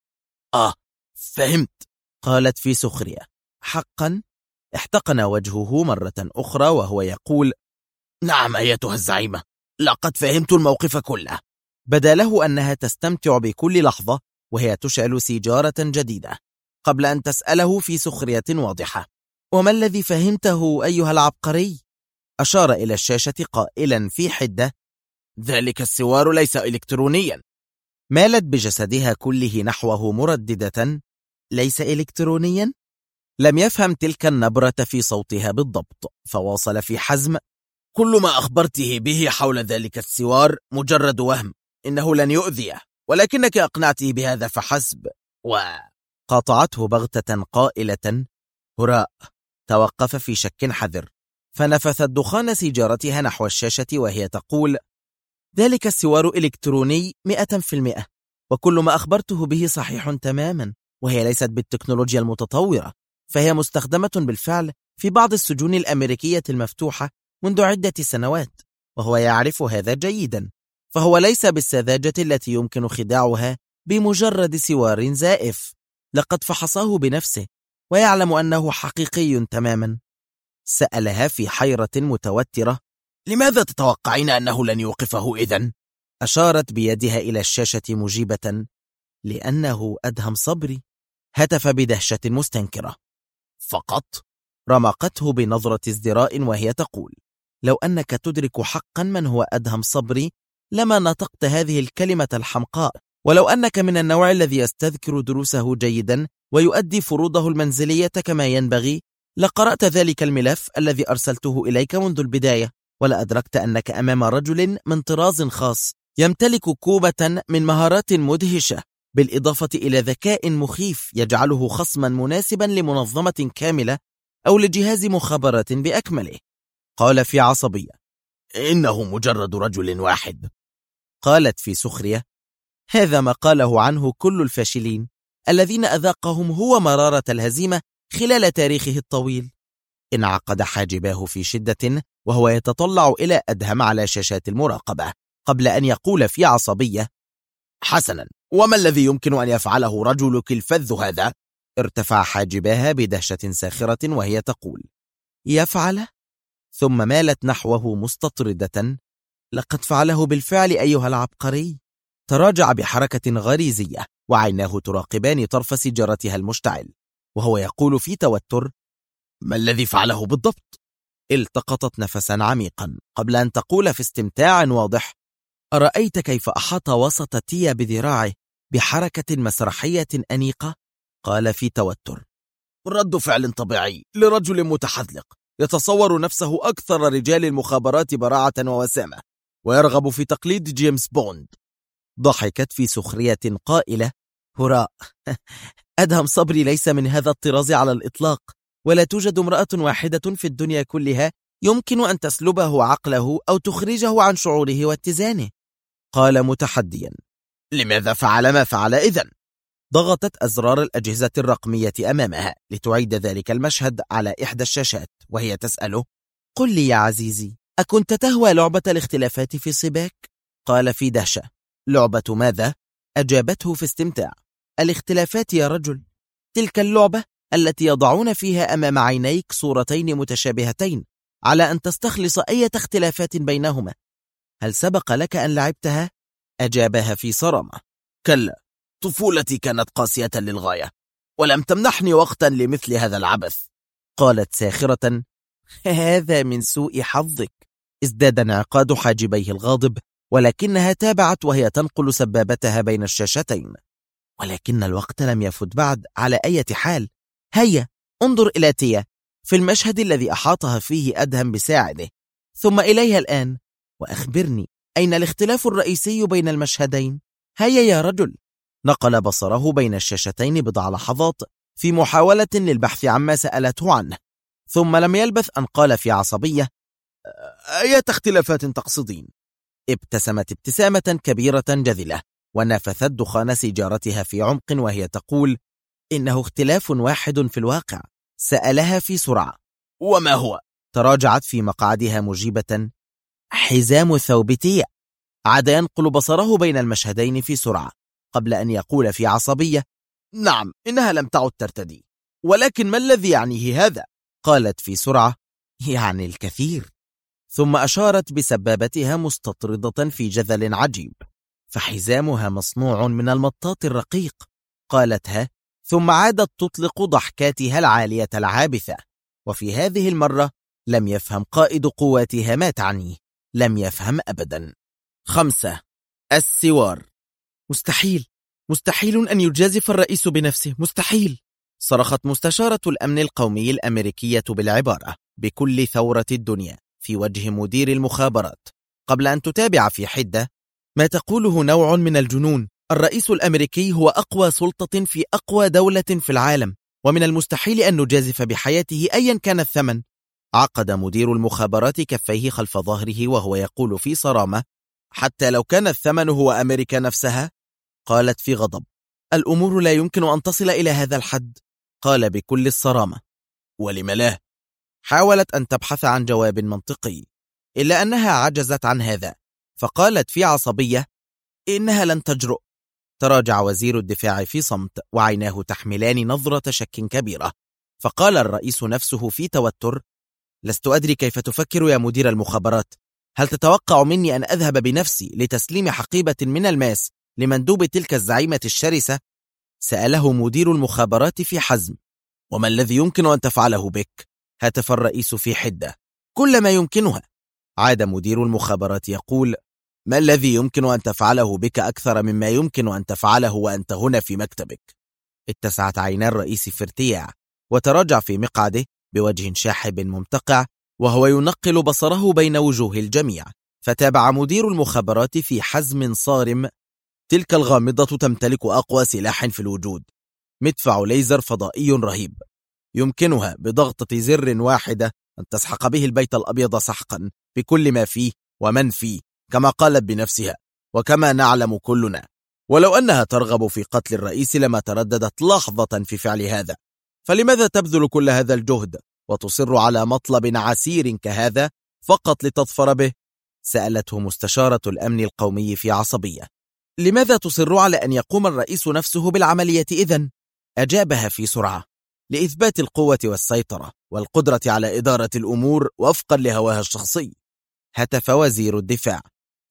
فهمت. قالت في سخرية: حقا؟ احتقن وجهه مرة أخرى وهو يقول: نعم أيتها الزعيمة، لقد فهمت الموقف كله. بدا له أنها تستمتع بكل لحظة وهي تشعل سيجارة جديدة قبل أن تسأله في سخرية واضحة: وما الذي فهمته أيها العبقري؟ أشار إلى الشاشة قائلا في حدة: ذلك السوار ليس إلكترونيا. مالت بجسدها كله نحوه مرددة: ليس إلكترونيا؟ لم يفهم تلك النبرة في صوتها بالضبط، فواصل في حزم: كل ما أخبرته به حول ذلك السوار مجرد وهم، إنه لن يؤذيه، ولكنك أقنعته بهذا فحسب. قاطعته بغتة قائلة: هراء. توقف في شك حذر، فنفثت دخان سيجارتها نحو الشاشة وهي تقول: ذلك السوار إلكتروني 100%، وكل ما أخبرته به صحيح تماما، وهي ليست بالتكنولوجيا المتطورة، فهي مستخدمة بالفعل في بعض السجون الأمريكية المفتوحة منذ عدة سنوات، وهو يعرف هذا جيدا، فهو ليس بالسذاجة التي يمكن خداعها بمجرد سوار زائف. لقد فحصه بنفسه ويعلم أنه حقيقي تماما. سألها في حيرة متوترة: لماذا تتوقعين أنه لن يوقفه إذن؟ أشارت بيدها إلى الشاشة مجيبة: لأنه أدهم صبري. هتف بدهشة مستنكرة: فقط؟ رمقته بنظرة ازدراء وهي تقول: لو أنك تدرك حقا من هو أدهم صبري لما نطقت هذه الكلمة الحمقاء، ولو أنك من النوع الذي يستذكر دروسه جيدا ويؤدي فروضه المنزلية كما ينبغي لقرأت ذلك الملف الذي أرسلته إليك منذ البداية، ولأدركت أنك أمام رجل من طراز خاص يمتلك كوبة من مهارات مدهشة، بالإضافة إلى ذكاء مخيف يجعله خصما مناسبا لمنظمة كاملة أو لجهاز مخابرات بأكمله. قال في عصبية: إنه مجرد رجل واحد. قالت في سخرية: هذا ما قاله عنه كل الفاشلين الذين أذاقهم هو مرارة الهزيمة خلال تاريخه الطويل. انعقد حاجباه في شدة وهو يتطلع إلى أدهم على شاشات المراقبة قبل أن يقول في عصبية: حسنا، وما الذي يمكن أن يفعله رجلك الفذ هذا؟ ارتفع حاجباها بدهشة ساخرة وهي تقول: يفعل؟ ثم مالت نحوه مستطردة: لقد فعله بالفعل أيها العبقري. تراجع بحركة غريزية وعيناه تراقبان طرف سيجارتها المشتعل، وهو يقول في توتر: ما الذي فعله بالضبط؟ التقطت نفسا عميقا قبل أن تقول في استمتاع واضح: أرأيت كيف أحاط وسط تيا بذراعه بحركة مسرحية أنيقة؟ قال في توتر: رد فعل طبيعي لرجل متحذلق يتصور نفسه أكثر رجال المخابرات براعة ووسامة ويرغب في تقليد جيمس بوند. ضحكت في سخرية قائلة: هراء. أدهم صبري ليس من هذا الطراز على الإطلاق، ولا توجد امرأة واحدة في الدنيا كلها يمكن أن تسلبه عقله أو تخرجه عن شعوره واتزانه. قال متحديا: لماذا فعل ما فعل إذن؟ ضغطت أزرار الأجهزة الرقمية أمامها لتعيد ذلك المشهد على إحدى الشاشات وهي تسأله: قل لي يا عزيزي، أكنت تهوى لعبة الاختلافات في سباك؟ قال في دهشة: لعبة ماذا؟ أجابته في استمتاع: الاختلافات يا رجل، تلك اللعبة التي يضعون فيها أمام عينيك صورتين متشابهتين على أن تستخلص أي اختلافات بينهما. هل سبق لك أن لعبتها؟ أجابها في صرامة: كلا، طفولتي كانت قاسية للغاية ولم تمنحني وقتا لمثل هذا العبث. قالت ساخرة: هذا من سوء حظك. ازداد انعقاد حاجبيه الغاضب، ولكنها تابعت وهي تنقل سبابتها بين الشاشتين: ولكن الوقت لم يفت بعد على أي حال. هيا انظر إلى تيا في المشهد الذي أحاطها فيه أدهم بساعده، ثم إليها الآن وأخبرني أين الاختلاف الرئيسي بين المشهدين. هيا يا رجل. نقل بصره بين الشاشتين بضع لحظات في محاولة للبحث عما سألته عنه، ثم لم يلبث أن قال في عصبية: أي اختلافات تقصدين؟ ابتسمت ابتسامة كبيرة جذلة ونفثت دخان سيجارتها في عمق وهي تقول: إنه اختلاف واحد في الواقع. سألها في سرعة: وما هو؟ تراجعت في مقعدها مجيبة: حزام ثوب تيا. عاد ينقل بصره بين المشهدين في سرعة قبل أن يقول في عصبية: نعم، إنها لم تعد ترتدي، ولكن ما الذي يعنيه هذا؟ قالت في سرعة: يعني الكثير. ثم أشارت بسبابتها مستطردة في جذل عجيب: فحزامها مصنوع من المطاط الرقيق. قالتها ثم عادت تطلق ضحكاتها العالية العابثة، وفي هذه المرة لم يفهم قائد قواتها ما تعنيه، لم يفهم أبدا. 5. السوار. مستحيل، مستحيل أن يجازف الرئيس بنفسه، مستحيل. صرخت مستشارة الأمن القومي الأمريكية بالعبارة بكل ثورة الدنيا في وجه مدير المخابرات قبل أن تتابع في حدة: ما تقوله نوع من الجنون. الرئيس الأمريكي هو أقوى سلطة في أقوى دولة في العالم، ومن المستحيل أن نجازف بحياته أيا كان الثمن. عقد مدير المخابرات كفيه خلف ظهره وهو يقول في صرامة: حتى لو كان الثمن هو أمريكا نفسها؟ قالت في غضب: الأمور لا يمكن أن تصل إلى هذا الحد. قال بكل الصرامة: ولم لا؟ حاولت أن تبحث عن جواب منطقي، إلا أنها عجزت عن هذا، فقالت في عصبية: إنها لن تجرؤ. تراجع وزير الدفاع في صمت وعيناه تحملان نظرة شك كبيرة، فقال الرئيس نفسه في توتر: لست أدري كيف تفكر يا مدير المخابرات. هل تتوقع مني أن أذهب بنفسي لتسليم حقيبة من الماس لمندوب تلك الزعيمة الشرسة؟ سأله مدير المخابرات في حزم. وما الذي يمكن أن تفعله بك؟ هتف الرئيس في حدة. كل ما يمكنها. عاد مدير المخابرات يقول: ما الذي يمكن أن تفعله بك أكثر مما يمكن أن تفعله وأنت هنا في مكتبك؟ اتسعت عينا الرئيس في ارتياع، وتراجع في مقعده بوجه شاحب ممتقع وهو ينقل بصره بين وجوه الجميع، فتابع مدير المخابرات في حزم صارم: تلك الغامضة تمتلك أقوى سلاح في الوجود، مدفع ليزر فضائي رهيب، يمكنها بضغطة زر واحدة أن تسحق به البيت الأبيض سحقا بكل ما فيه ومن فيه، كما قالت بنفسها وكما نعلم كلنا. ولو أنها ترغب في قتل الرئيس لما ترددت لحظة في فعل هذا، فلماذا تبذل كل هذا الجهد وتصر على مطلب عسير كهذا فقط لتظفر به؟ سألته مستشارة الأمن القومي في عصبية: لماذا تصر على أن يقوم الرئيس نفسه بالعملية إذن؟ أجابها في سرعة: لإثبات القوة والسيطرة والقدرة على إدارة الأمور وفقا لهواها الشخصي. هتف وزير الدفاع: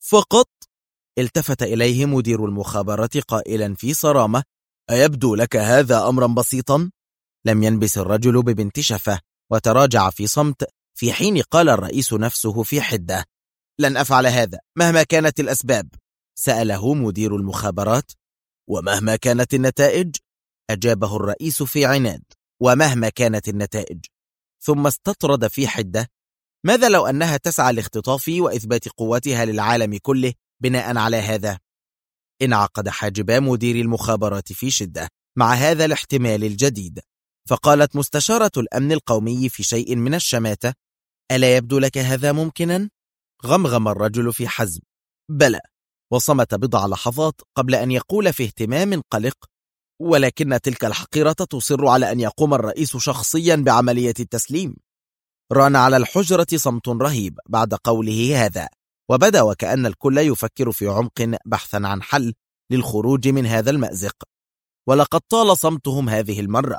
فقط؟ التفت إليه مدير المخابرات قائلا في صرامة: أيبدو لك هذا أمرا بسيطا؟ لم ينبس الرجل ببنت شفة وتراجع في صمت، في حين قال الرئيس نفسه في حدة: لن أفعل هذا مهما كانت الأسباب. سأله مدير المخابرات: ومهما كانت النتائج؟ أجابه الرئيس في عناد: ومهما كانت النتائج. ثم استطرد في حدة: ماذا لو أنها تسعى لاختطافي وإثبات قوتها للعالم كله بناء على هذا؟ انعقد حاجبا مدير المخابرات في شدة مع هذا الاحتمال الجديد، فقالت مستشارة الأمن القومي في شيء من الشماتة: ألا يبدو لك هذا ممكنا؟ غمغم الرجل في حزم: بلى. وصمت بضع لحظات قبل أن يقول في اهتمام قلق: ولكن تلك الحقيرة تصر على أن يقوم الرئيس شخصيا بعملية التسليم. ران على الحجرة صمت رهيب بعد قوله هذا، وبدا وكأن الكل يفكر في عمق بحثا عن حل للخروج من هذا المأزق. ولقد طال صمتهم هذه المرة،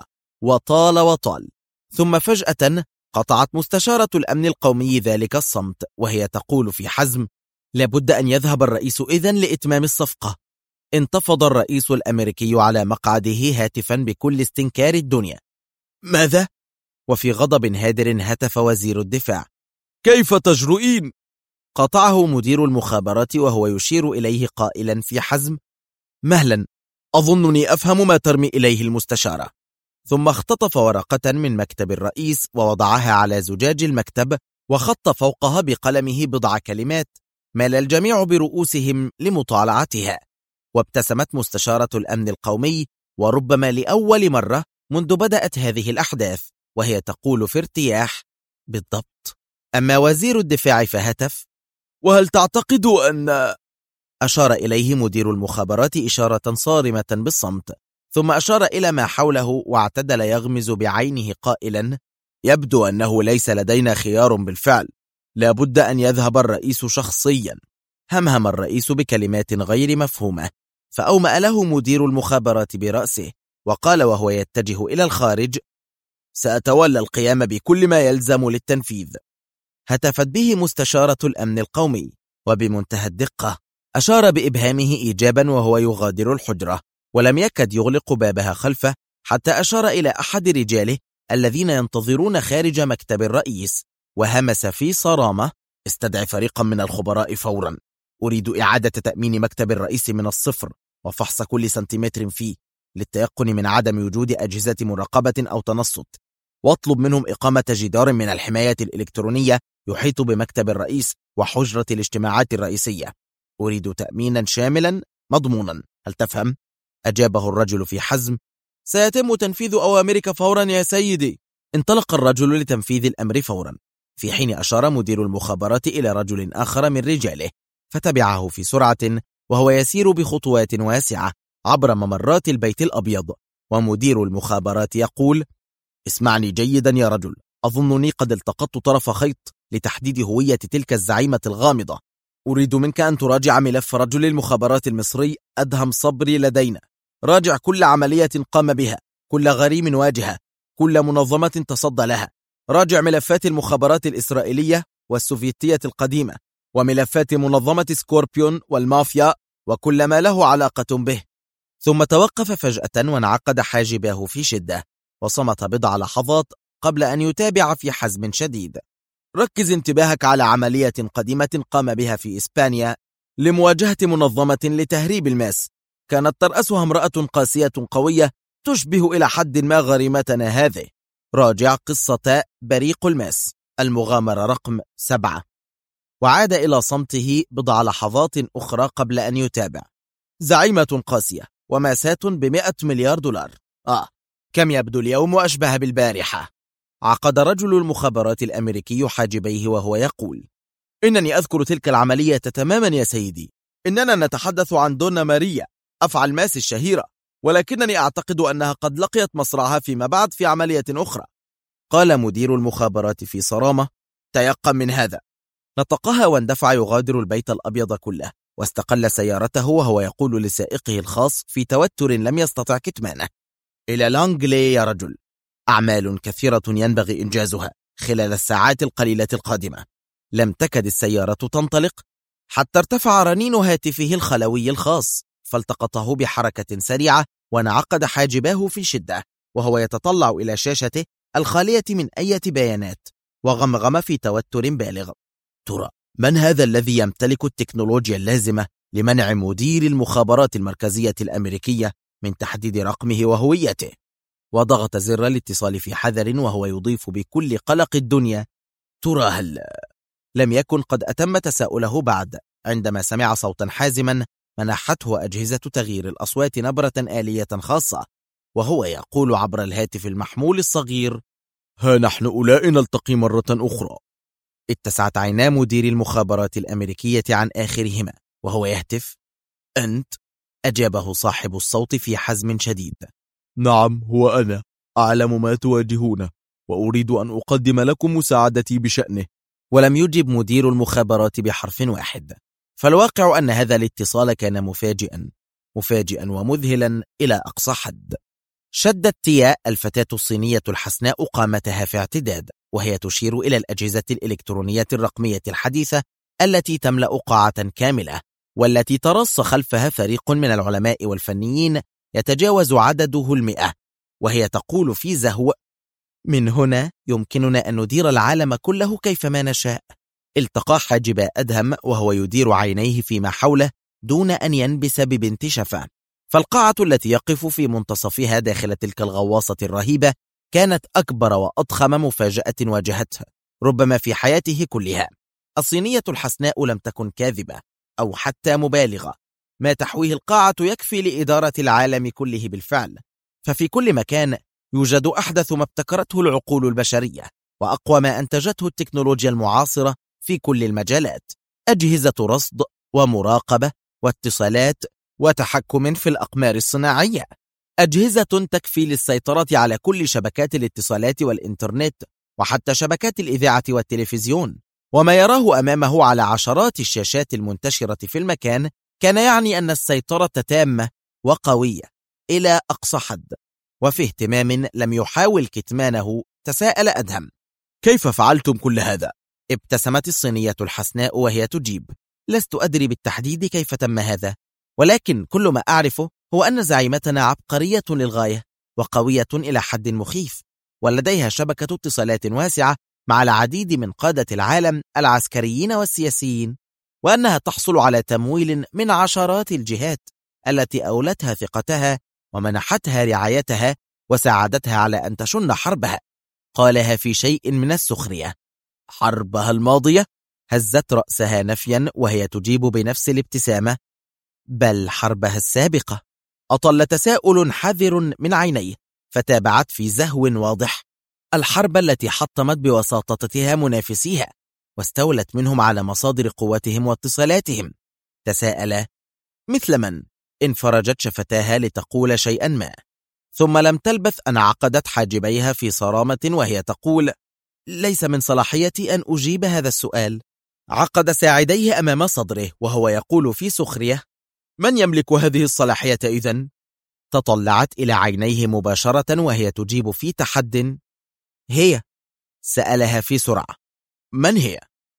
وطال، ثم فجأة قطعت مستشارة الأمن القومي ذلك الصمت وهي تقول في حزم: لابد أن يذهب الرئيس إذن لإتمام الصفقة. انتفض الرئيس الأمريكي على مقعده هاتفا بكل استنكار الدنيا: ماذا؟ وفي غضب هادر هتف وزير الدفاع: كيف تجرؤين؟ قطعه مدير المخابرات وهو يشير إليه قائلا في حزم: مهلا، أظنني أفهم ما ترمي إليه المستشارة. ثم اختطف ورقة من مكتب الرئيس ووضعها على زجاج المكتب وخط فوقها بقلمه بضع كلمات مال الجميع برؤوسهم لمطالعتها. وابتسمت مستشارة الأمن القومي، وربما لأول مرة منذ بدأت هذه الأحداث، وهي تقول في ارتياح: بالضبط. أما وزير الدفاع فهتف: وهل تعتقد أن... أشار إليه مدير المخابرات إشارة صارمة بالصمت، ثم أشار إلى ما حوله واعتدل يغمز بعينه قائلا: يبدو أنه ليس لدينا خيار بالفعل، لابد أن يذهب الرئيس شخصيا. همهم الرئيس بكلمات غير مفهومة، فأومأ له مدير المخابرات برأسه وقال وهو يتجه إلى الخارج: سأتولى القيام بكل ما يلزم للتنفيذ. هتفت به مستشارة الأمن القومي، وبمنتهى الدقة أشار بإبهامه إيجابا وهو يغادر الحجرة، ولم يكد يغلق بابها خلفه حتى أشار إلى أحد رجاله الذين ينتظرون خارج مكتب الرئيس، وهمس في صرامة: استدعي فريقا من الخبراء فورا، أريد إعادة تأمين مكتب الرئيس من الصفر وفحص كل سنتيمتر فيه للتيقن من عدم وجود أجهزة مراقبة أو تنصت، واطلب منهم إقامة جدار من الحماية الإلكترونية يحيط بمكتب الرئيس وحجرة الاجتماعات الرئيسية. أريد تأمينا شاملا مضمونا، هل تفهم؟ أجابه الرجل في حزم: سيتم تنفيذ أوامرك فورا يا سيدي. انطلق الرجل لتنفيذ الأمر فورا، في حين أشار مدير المخابرات إلى رجل آخر من رجاله، فتبعه في سرعة وهو يسير بخطوات واسعة عبر ممرات البيت الأبيض، ومدير المخابرات يقول: اسمعني جيدا يا رجل، أظنني قد التقطت طرف خيط لتحديد هوية تلك الزعيمة الغامضة. أريد منك أن تراجع ملف رجل المخابرات المصري أدهم صبري لدينا. راجع كل عملية قام بها، كل غريم واجهه، كل منظمة تصدى لها. راجع ملفات المخابرات الإسرائيلية والسوفيتية القديمة، وملفات منظمة سكوربيون والمافيا وكل ما له علاقة به. ثم توقف فجأة وانعقد حاجباه في شدة، وصمت بضع لحظات قبل أن يتابع في حزم شديد: ركز انتباهك على عملية قديمة قام بها في إسبانيا لمواجهة منظمة لتهريب الماس، كانت ترأسها امرأة قاسية قوية تشبه إلى حد ما غريمتنا هذه. راجع قصة بريق الماس، المغامرة رقم 7. وعاد إلى صمته بضع لحظات أخرى قبل أن يتابع: زعيمة قاسية وماسات ب100 مليار دولار. كم يبدو اليوم أشبه بالبارحة. عقد رجل المخابرات الأمريكي حاجبيه وهو يقول: إنني أذكر تلك العملية تماما يا سيدي، إننا نتحدث عن دونا ماريا أفعى الماس الشهيرة، ولكنني أعتقد أنها قد لقيت مصرعها فيما بعد في عملية أخرى. قال مدير المخابرات في صرامة: تيقن من هذا. نطقها واندفع يغادر البيت الأبيض كله، واستقل سيارته وهو يقول لسائقه الخاص في توتر لم يستطع كتمانه: إلى لانجلي يا رجل، أعمال كثيرة ينبغي إنجازها خلال الساعات القليلة القادمة. لم تكد السيارة تنطلق حتى ارتفع رنين هاتفه الخلوي الخاص، فالتقطه بحركة سريعة وانعقد حاجباه في شدة وهو يتطلع إلى شاشته الخالية من أي بيانات، وغمغم في توتر بالغ: ترى من هذا الذي يمتلك التكنولوجيا اللازمة لمنع مدير المخابرات المركزية الأمريكية من تحديد رقمه وهويته؟ وضغط زر الاتصال في حذر وهو يضيف بكل قلق الدنيا: ترى هل لم يكن قد أتم تساؤله بعد عندما سمع صوتا حازما منحته أجهزة تغيير الأصوات نبرة آلية خاصة، وهو يقول عبر الهاتف المحمول الصغير: ها نحن أولاء نلتقي مرة أخرى. اتسعت عينا مدير المخابرات الأمريكية عن آخرهما وهو يهتف: أنت؟ أجابه صاحب الصوت في حزم شديد: نعم، هو أنا. أعلم ما تواجهونه وأريد أن أقدم لكم مساعدتي بشأنه. ولم يجب مدير المخابرات بحرف واحد. فالواقع أن هذا الاتصال كان مفاجئا ومذهلا إلى أقصى حد. شدت تيا الفتاة الصينية الحسناء قامتها في اعتداد وهي تشير إلى الأجهزة الإلكترونية الرقمية الحديثة التي تملأ قاعة كاملة، والتي ترص خلفها فريق من العلماء والفنيين يتجاوز عدده 100، وهي تقول في زهو: من هنا يمكننا أن ندير العالم كله كيفما نشاء. التقى حاجب أدهم وهو يدير عينيه فيما حوله دون أن ينبس ببنت شفاه. فالقاعة التي يقف في منتصفها داخل تلك الغواصة الرهيبة كانت أكبر وأضخم مفاجأة واجهتها ربما في حياته كلها. الصينية الحسناء لم تكن كاذبة أو حتى مبالغة، ما تحويه القاعة يكفي لإدارة العالم كله بالفعل. ففي كل مكان يوجد أحدث ما ابتكرته العقول البشرية وأقوى ما أنتجته التكنولوجيا المعاصرة في كل المجالات: أجهزة رصد ومراقبة واتصالات وتحكم في الأقمار الصناعية، أجهزة تكفي للسيطرة على كل شبكات الاتصالات والإنترنت وحتى شبكات الإذاعة والتلفزيون. وما يراه أمامه على عشرات الشاشات المنتشرة في المكان كان يعني أن السيطرة تامة وقوية إلى أقصى حد. وفي اهتمام لم يحاول كتمانه تساءل أدهم: كيف فعلتم كل هذا؟ ابتسمت الصينية الحسناء وهي تجيب: لست أدري بالتحديد كيف تم هذا، ولكن كل ما أعرفه هو أن زعيمتنا عبقرية للغاية وقوية إلى حد مخيف، ولديها شبكة اتصالات واسعة مع العديد من قادة العالم العسكريين والسياسيين، وأنها تحصل على تمويل من عشرات الجهات التي أولتها ثقتها ومنحتها رعايتها وساعدتها على أن تشن حربها. قالها في شيء من السخرية: حربها الماضية؟ هزت رأسها نفيا وهي تجيب بنفس الابتسامة: بل حربها السابقة. أطل تساؤل حذر من عينيه، فتابعت في زهو واضح: الحرب التي حطمت بوساطتها منافسيها واستولت منهم على مصادر قوتهم واتصالاتهم. تساءل: مثل من؟ انفرجت شفتاها لتقول شيئا ما، ثم لم تلبث أن عقدت حاجبيها في صرامة وهي تقول: ليس من صلاحيتي أن أجيب هذا السؤال. عقد ساعديه أمام صدره وهو يقول في سخرية: من يملك هذه الصلاحية إذن؟ تطلعت إلى عينيه مباشرة وهي تجيب في تحد: هي. سألها في سرعة: من هي؟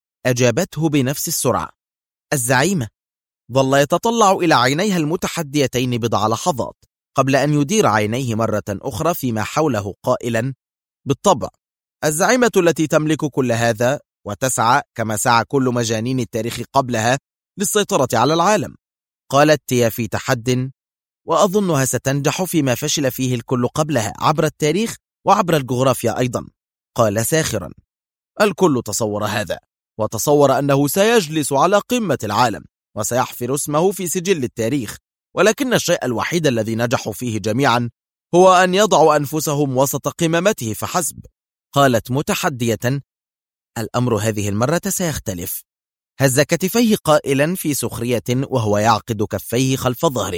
أجابته بنفس السرعة: الزعيمة. ظل يتطلع إلى عينيها المتحديتين بضع لحظات قبل أن يدير عينيه مرة أخرى فيما حوله قائلا: بالطبع، الزعيمة التي تملك كل هذا وتسعى كما سعى كل مجانين التاريخ قبلها للسيطرة على العالم. قالت تيا في تحد: وأظنها ستنجح فيما فشل فيه الكل قبلها عبر التاريخ وعبر الجغرافيا أيضا. قال ساخرا: الكل تصور هذا، وتصور أنه سيجلس على قمة العالم وسيحفر اسمه في سجل التاريخ، ولكن الشيء الوحيد الذي نجحوا فيه جميعا هو أن يضعوا أنفسهم وسط قمامته فحسب. قالت متحدية: الأمر هذه المرة سيختلف. هز كتفيه قائلا في سخرية وهو يعقد كفيه خلف ظهره: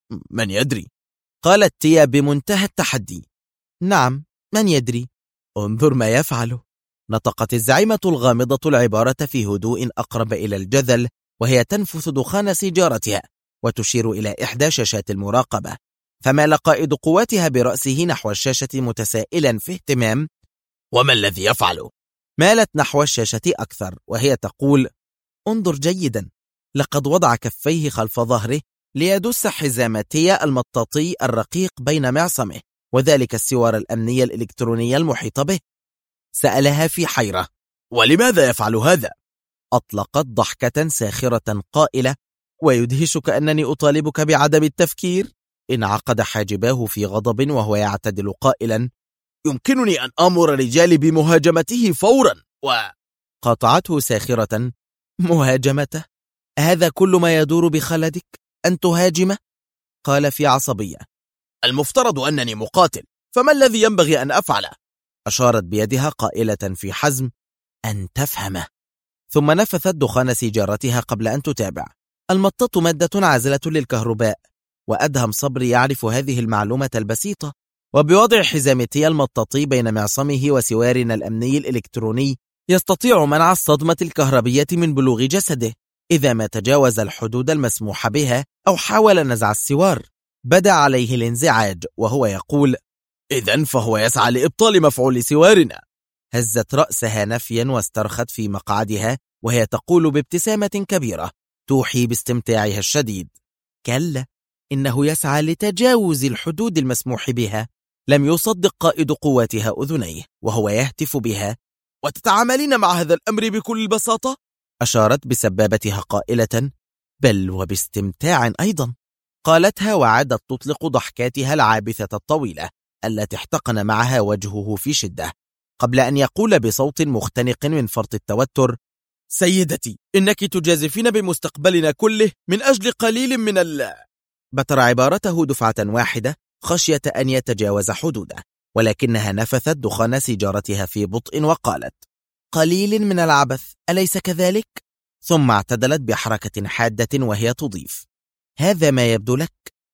من يدري؟ قالت تيا بمنتهى التحدي: نعم، من يدري؟ انظر ما يفعله. نطقت الزعيمة الغامضة العبارة في هدوء أقرب إلى الجذل وهي تنفث دخان سيجارتها وتشير إلى إحدى شاشات المراقبة. فمال قائد قواتها برأسه نحو الشاشة متسائلا في اهتمام: وما الذي يفعله؟ مالت نحو الشاشة أكثر وهي تقول: انظر جيدا. لقد وضع كفيه خلف ظهره ليدس حزام تيا المطاطي الرقيق بين معصمه وذلك السوار الأمني الإلكتروني المحيط به. سألها في حيرة: ولماذا يفعل هذا؟ أطلقت ضحكة ساخرة قائلة: ويدهشك أنني أطالبك بعدم التفكير؟ انعقد حاجباه في غضب وهو يعتدل قائلا: يمكنني أن آمر رجالي بمهاجمته فورا. وقاطعته ساخرة: مهاجمته؟ هذا كل ما يدور بخلدك أن تهاجمه؟ قال في عصبية: المفترض أنني مقاتل، فما الذي ينبغي أن أفعله؟ أشارت بيدها قائلة في حزم: أن تفهمه. ثم نفثت دخان سيجارتها قبل أن تتابع: المطاط مادة عازلة للكهرباء، وأدهم صبري يعرف هذه المعلومة البسيطة، وبوضع حزام تيا المطاطي بين معصمه وسوارنا الأمني الإلكتروني يستطيع منع الصدمة الكهربية من بلوغ جسده إذا ما تجاوز الحدود المسموح بها أو حاول نزع السوار. بدأ عليه الانزعاج وهو يقول: إذن فهو يسعى لإبطال مفعول سوارنا. هزت رأسها نفيا واسترخت في مقعدها وهي تقول بابتسامة كبيرة توحي باستمتاعها الشديد: كلا، إنه يسعى لتجاوز الحدود المسموح بها. لم يصدق قائد قواتها أذنيه وهو يهتف بها: وتتعاملين مع هذا الأمر بكل بساطة؟ أشارت بسبابتها قائلة: بل وباستمتاع أيضا. قالتها وعادت تطلق ضحكاتها العابثة الطويلة التي احتقن معها وجهه في شدة، قبل أن يقول بصوت مختنق من فرط التوتر: سيدتي، إنك تجازفين بمستقبلنا كله من أجل قليل من بتر عبارته دفعة واحدة خشية أن يتجاوز حدوده، ولكنها نفثت دخان سيجارتها في بطء وقالت: قليل من العبث، أليس كذلك؟ ثم اعتدلت بحركة حادة وهي تضيف: هذا ما يبدو لك.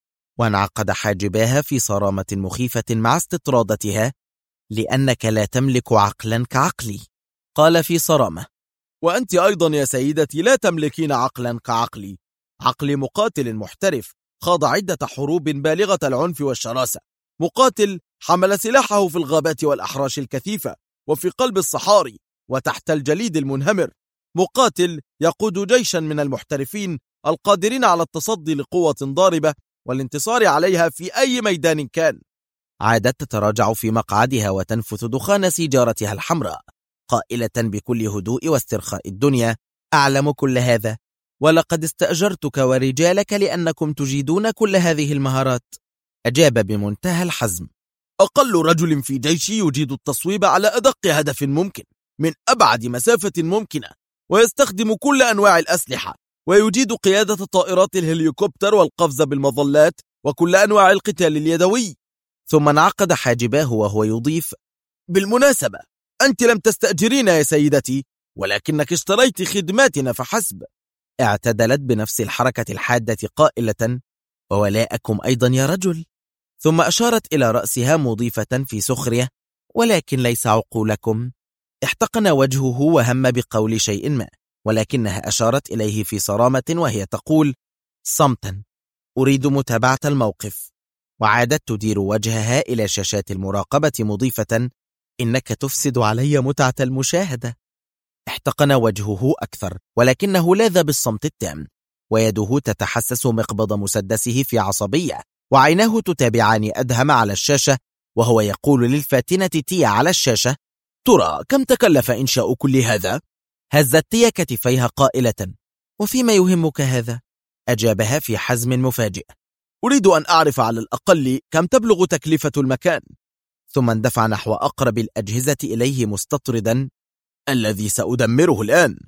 وانعقد حاجباها في صرامة مخيفة مع استطرادتها: لأنك لا تملك عقلا كعقلي. قال في صرامة: وأنت أيضا يا سيدتي لا تملكين عقلا كعقلي. عقلي مقاتل محترف خاض عدة حروب بالغة العنف والشراسة، مقاتل حمل سلاحه في الغابات والأحراش الكثيفة وفي قلب الصحاري وتحت الجليد المنهمر، مقاتل يقود جيشا من المحترفين القادرين على التصدي لقوة ضاربة والانتصار عليها في أي ميدان كان. عادت تتراجع في مقعدها وتنفث دخان سيجارتها الحمراء قائلة بكل هدوء واسترخاء الدنيا: أعلم كل هذا، ولقد استأجرتك ورجالك لأنكم تجيدون كل هذه المهارات. أجاب بمنتهى الحزم: أقل رجل في جيشي يجيد التصويب على أدق هدف ممكن من أبعد مسافة ممكنة، ويستخدم كل أنواع الأسلحة، ويجيد قيادة طائرات الهليكوبتر والقفز بالمظلات وكل أنواع القتال اليدوي. ثم انعقد حاجباه وهو يضيف: بالمناسبة، أنت لم تستأجرينا يا سيدتي، ولكنك اشتريت خدماتنا فحسب. اعتدلت بنفس الحركة الحادة قائلة: وولاءكم أيضا يا رجل. ثم أشارت إلى رأسها مضيفة في سخرية: ولكن ليس عقولكم. احتقن وجهه وهم بقول شيء ما، ولكنها أشارت إليه في صرامة وهي تقول: صمتا، أريد متابعة الموقف. وعادت تدير وجهها إلى شاشات المراقبة مضيفة: إنك تفسد علي متعة المشاهدة. احتقن وجهه أكثر، ولكنه لاذ بالصمت التام، ويده تتحسس مقبض مسدسه في عصبية، وعيناه تتابعان أدهم على الشاشة وهو يقول للفاتنة تيا على الشاشة: ترى كم تكلف إنشاء كل هذا؟ هزت تيا كتفيها قائلة: وفيما يهمك هذا؟ أجابها في حزم مفاجئ: أريد أن أعرف على الأقل كم تبلغ تكلفة المكان. ثم اندفع نحو أقرب الأجهزة إليه مستطردا: الذي سأدمره الآن.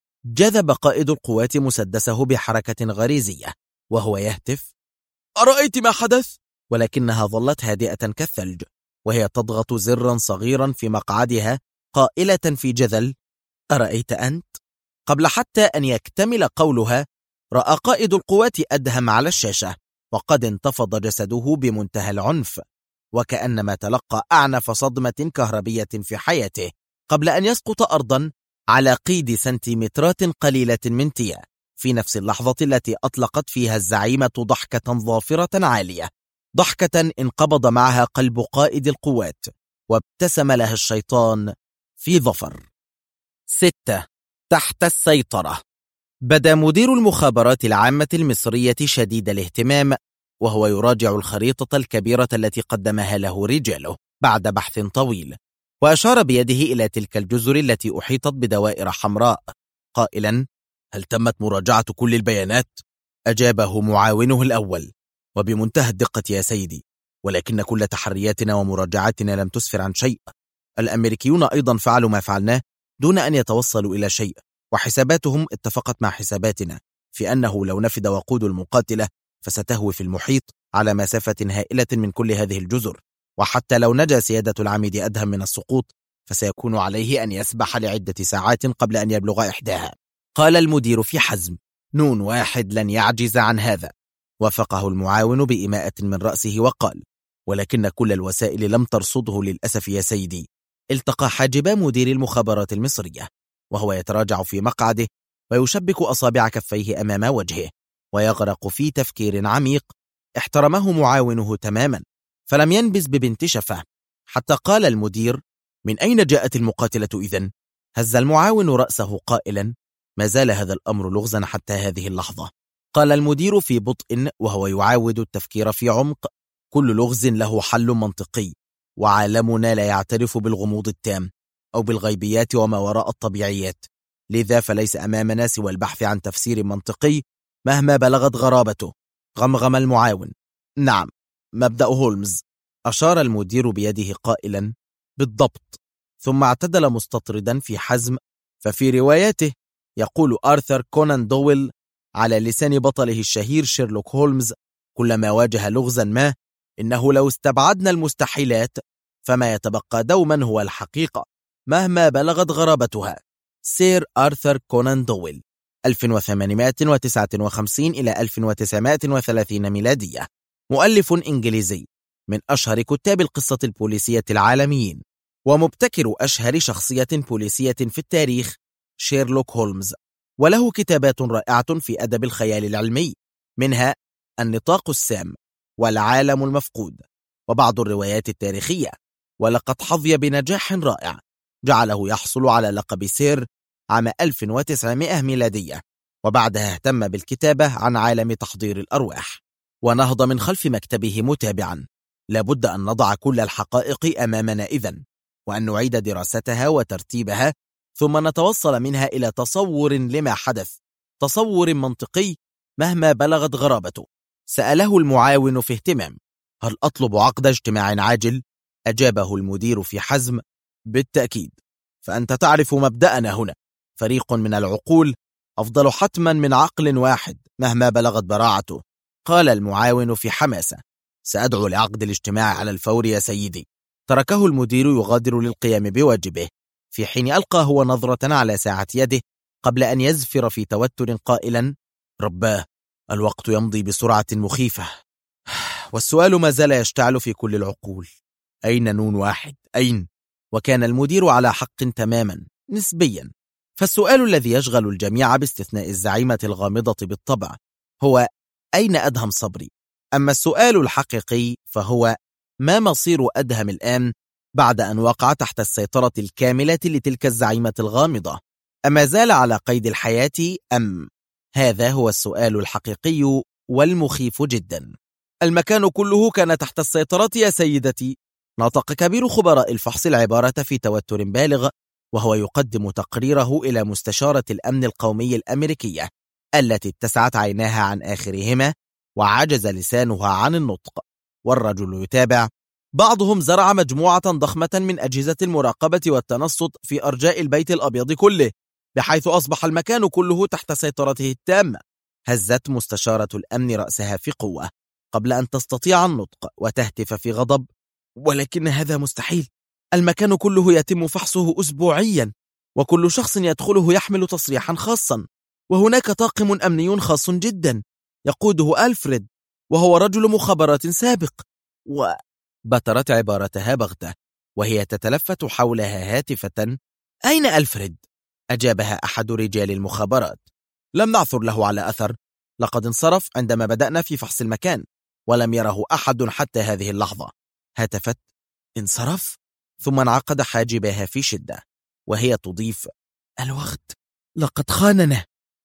جذب قائد القوات مسدسه بحركة غريزية وهو يهتف: أرأيت ما حدث؟ ولكنها ظلت هادئة كالثلج وهي تضغط زرا صغيرا في مقعدها قائلة في جذل: أرأيت أنت؟ قبل حتى أن يكتمل قولها رأى قائد القوات أدهم على الشاشة وقد انتفض جسده بمنتهى العنف، وكأنما تلقى أعنف صدمة كهربية في حياته قبل أن يسقط أرضا على قيد سنتيمترات قليلة من تيا، في نفس اللحظة التي أطلقت فيها الزعيمة ضحكة ظافرة عالية، ضحكة انقبض معها قلب قائد القوات وابتسم لها الشيطان في ظفر. 6. تحت السيطرة. بدا مدير المخابرات العامة المصرية شديد الاهتمام وهو يراجع الخريطة الكبيرة التي قدمها له رجاله بعد بحث طويل، وأشار بيده إلى تلك الجزر التي أحيطت بدوائر حمراء قائلا: هل تمت مراجعة كل البيانات؟ أجابه معاونه الأول: وبمنتهى الدقة يا سيدي، ولكن كل تحرياتنا ومراجعاتنا لم تسفر عن شيء. الأمريكيون أيضا فعلوا ما فعلناه دون أن يتوصلوا إلى شيء، وحساباتهم اتفقت مع حساباتنا في أنه لو نفد وقود المقاتلة فستهوي في المحيط على مسافة هائلة من كل هذه الجزر، وحتى لو نجا سيادة العميد أدهم من السقوط فسيكون عليه أن يسبح لعدة ساعات قبل أن يبلغ إحداها. قال المدير في حزم: نون واحد لن يعجز عن هذا. وافقه المعاون بإماءة من رأسه وقال: ولكن كل الوسائل لم ترصده للأسف يا سيدي. التقى حاجبا مدير المخابرات المصرية وهو يتراجع في مقعده ويشبك أصابع كفيه أمام وجهه ويغرق في تفكير عميق. احترمه معاونه تماما فلم ينبز ببنت شفاه، حتى قال المدير: من أين جاءت المقاتلة إذن؟ هز المعاون رأسه قائلا: ما زال هذا الأمر لغزا حتى هذه اللحظة. قال المدير في بطء وهو يعاود التفكير في عمق: كل لغز له حل منطقي، وعالمنا لا يعترف بالغموض التام أو بالغيبيات وما وراء الطبيعيات، لذا فليس أمامنا سوى البحث عن تفسير منطقي مهما بلغت غرابته. غمغم المعاون: نعم، مبدأ هولمز. أشار المدير بيده قائلا: بالضبط. ثم اعتدل مستطردا في حزم: ففي رواياته يقول آرثر كونان دويل على لسان بطله الشهير شيرلوك هولمز: كلما واجه لغزا ما إنه لو استبعدنا المستحيلات فما يتبقى دوما هو الحقيقة مهما بلغت غرابتها. سير آرثر كونان دويل 1859 إلى 1930 ميلادية، مؤلف إنجليزي من أشهر كتاب القصة البوليسية العالميين، ومبتكر أشهر شخصية بوليسية في التاريخ شيرلوك هولمز، وله كتابات رائعة في أدب الخيال العلمي، منها النطاق السام والعالم المفقود وبعض الروايات التاريخية. ولقد حظي بنجاح رائع جعله يحصل على لقب سير عام 1900 ميلادية، وبعدها اهتم بالكتابة عن عالم تحضير الأرواح، ونهض من خلف مكتبه متابعا: لابد أن نضع كل الحقائق أمامنا إذن، وأن نعيد دراستها وترتيبها، ثم نتوصل منها إلى تصور لما حدث، تصور منطقي مهما بلغت غرابته. سأله المعاون في اهتمام: هل أطلب عقد اجتماع عاجل؟ أجابه المدير في حزم: بالتأكيد، فأنت تعرف مبدأنا هنا، فريق من العقول أفضل حتما من عقل واحد مهما بلغت براعته. قال المعاون في حماسة: سأدعو لعقد الاجتماع على الفور يا سيدي. تركه المدير يغادر للقيام بواجبه، في حين ألقى هو نظرة على ساعة يده قبل أن يزفر في توتر قائلا: رباه، الوقت يمضي بسرعة مخيفة، والسؤال ما زال يشتعل في كل العقول: أين نون واحد؟ أين؟ وكان المدير على حق تماما نسبيا، فالسؤال الذي يشغل الجميع باستثناء الزعيمة الغامضة بالطبع هو: أين أدهم صبري؟ أما السؤال الحقيقي فهو: ما مصير أدهم الآن بعد أن وقع تحت السيطرة الكاملة لتلك الزعيمة الغامضة؟ أما زال على قيد الحياة أم؟ هذا هو السؤال الحقيقي والمخيف جدا. المكان كله كان تحت السيطرة يا سيدتي. نطق كبير خبراء الفحص العبارة في توتر بالغ وهو يقدم تقريره إلى مستشارة الأمن القومي الأمريكية التي اتسعت عيناها عن آخرهما وعجز لسانها عن النطق، والرجل يتابع: بعضهم زرع مجموعة ضخمة من أجهزة المراقبة والتنصت في أرجاء البيت الأبيض كله، بحيث أصبح المكان كله تحت سيطرته التامة. هزت مستشارة الأمن رأسها في قوة قبل أن تستطيع النطق وتهتف في غضب: ولكن هذا مستحيل، المكان كله يتم فحصه أسبوعيا، وكل شخص يدخله يحمل تصريحا خاصا، وهناك طاقم أمني خاص جدا يقوده ألفريد وهو رجل مخابرات سابق. وبترت عبارتها بغتة وهي تتلفت حولها هاتفة: أين ألفريد؟ أجابها أحد رجال المخابرات: لم نعثر له على أثر، لقد انصرف عندما بدأنا في فحص المكان ولم يره أحد حتى هذه اللحظة. هتفت: انصرف؟ ثم انعقد حاجبها في شدة وهي تضيف: الوقت لقد خاننا.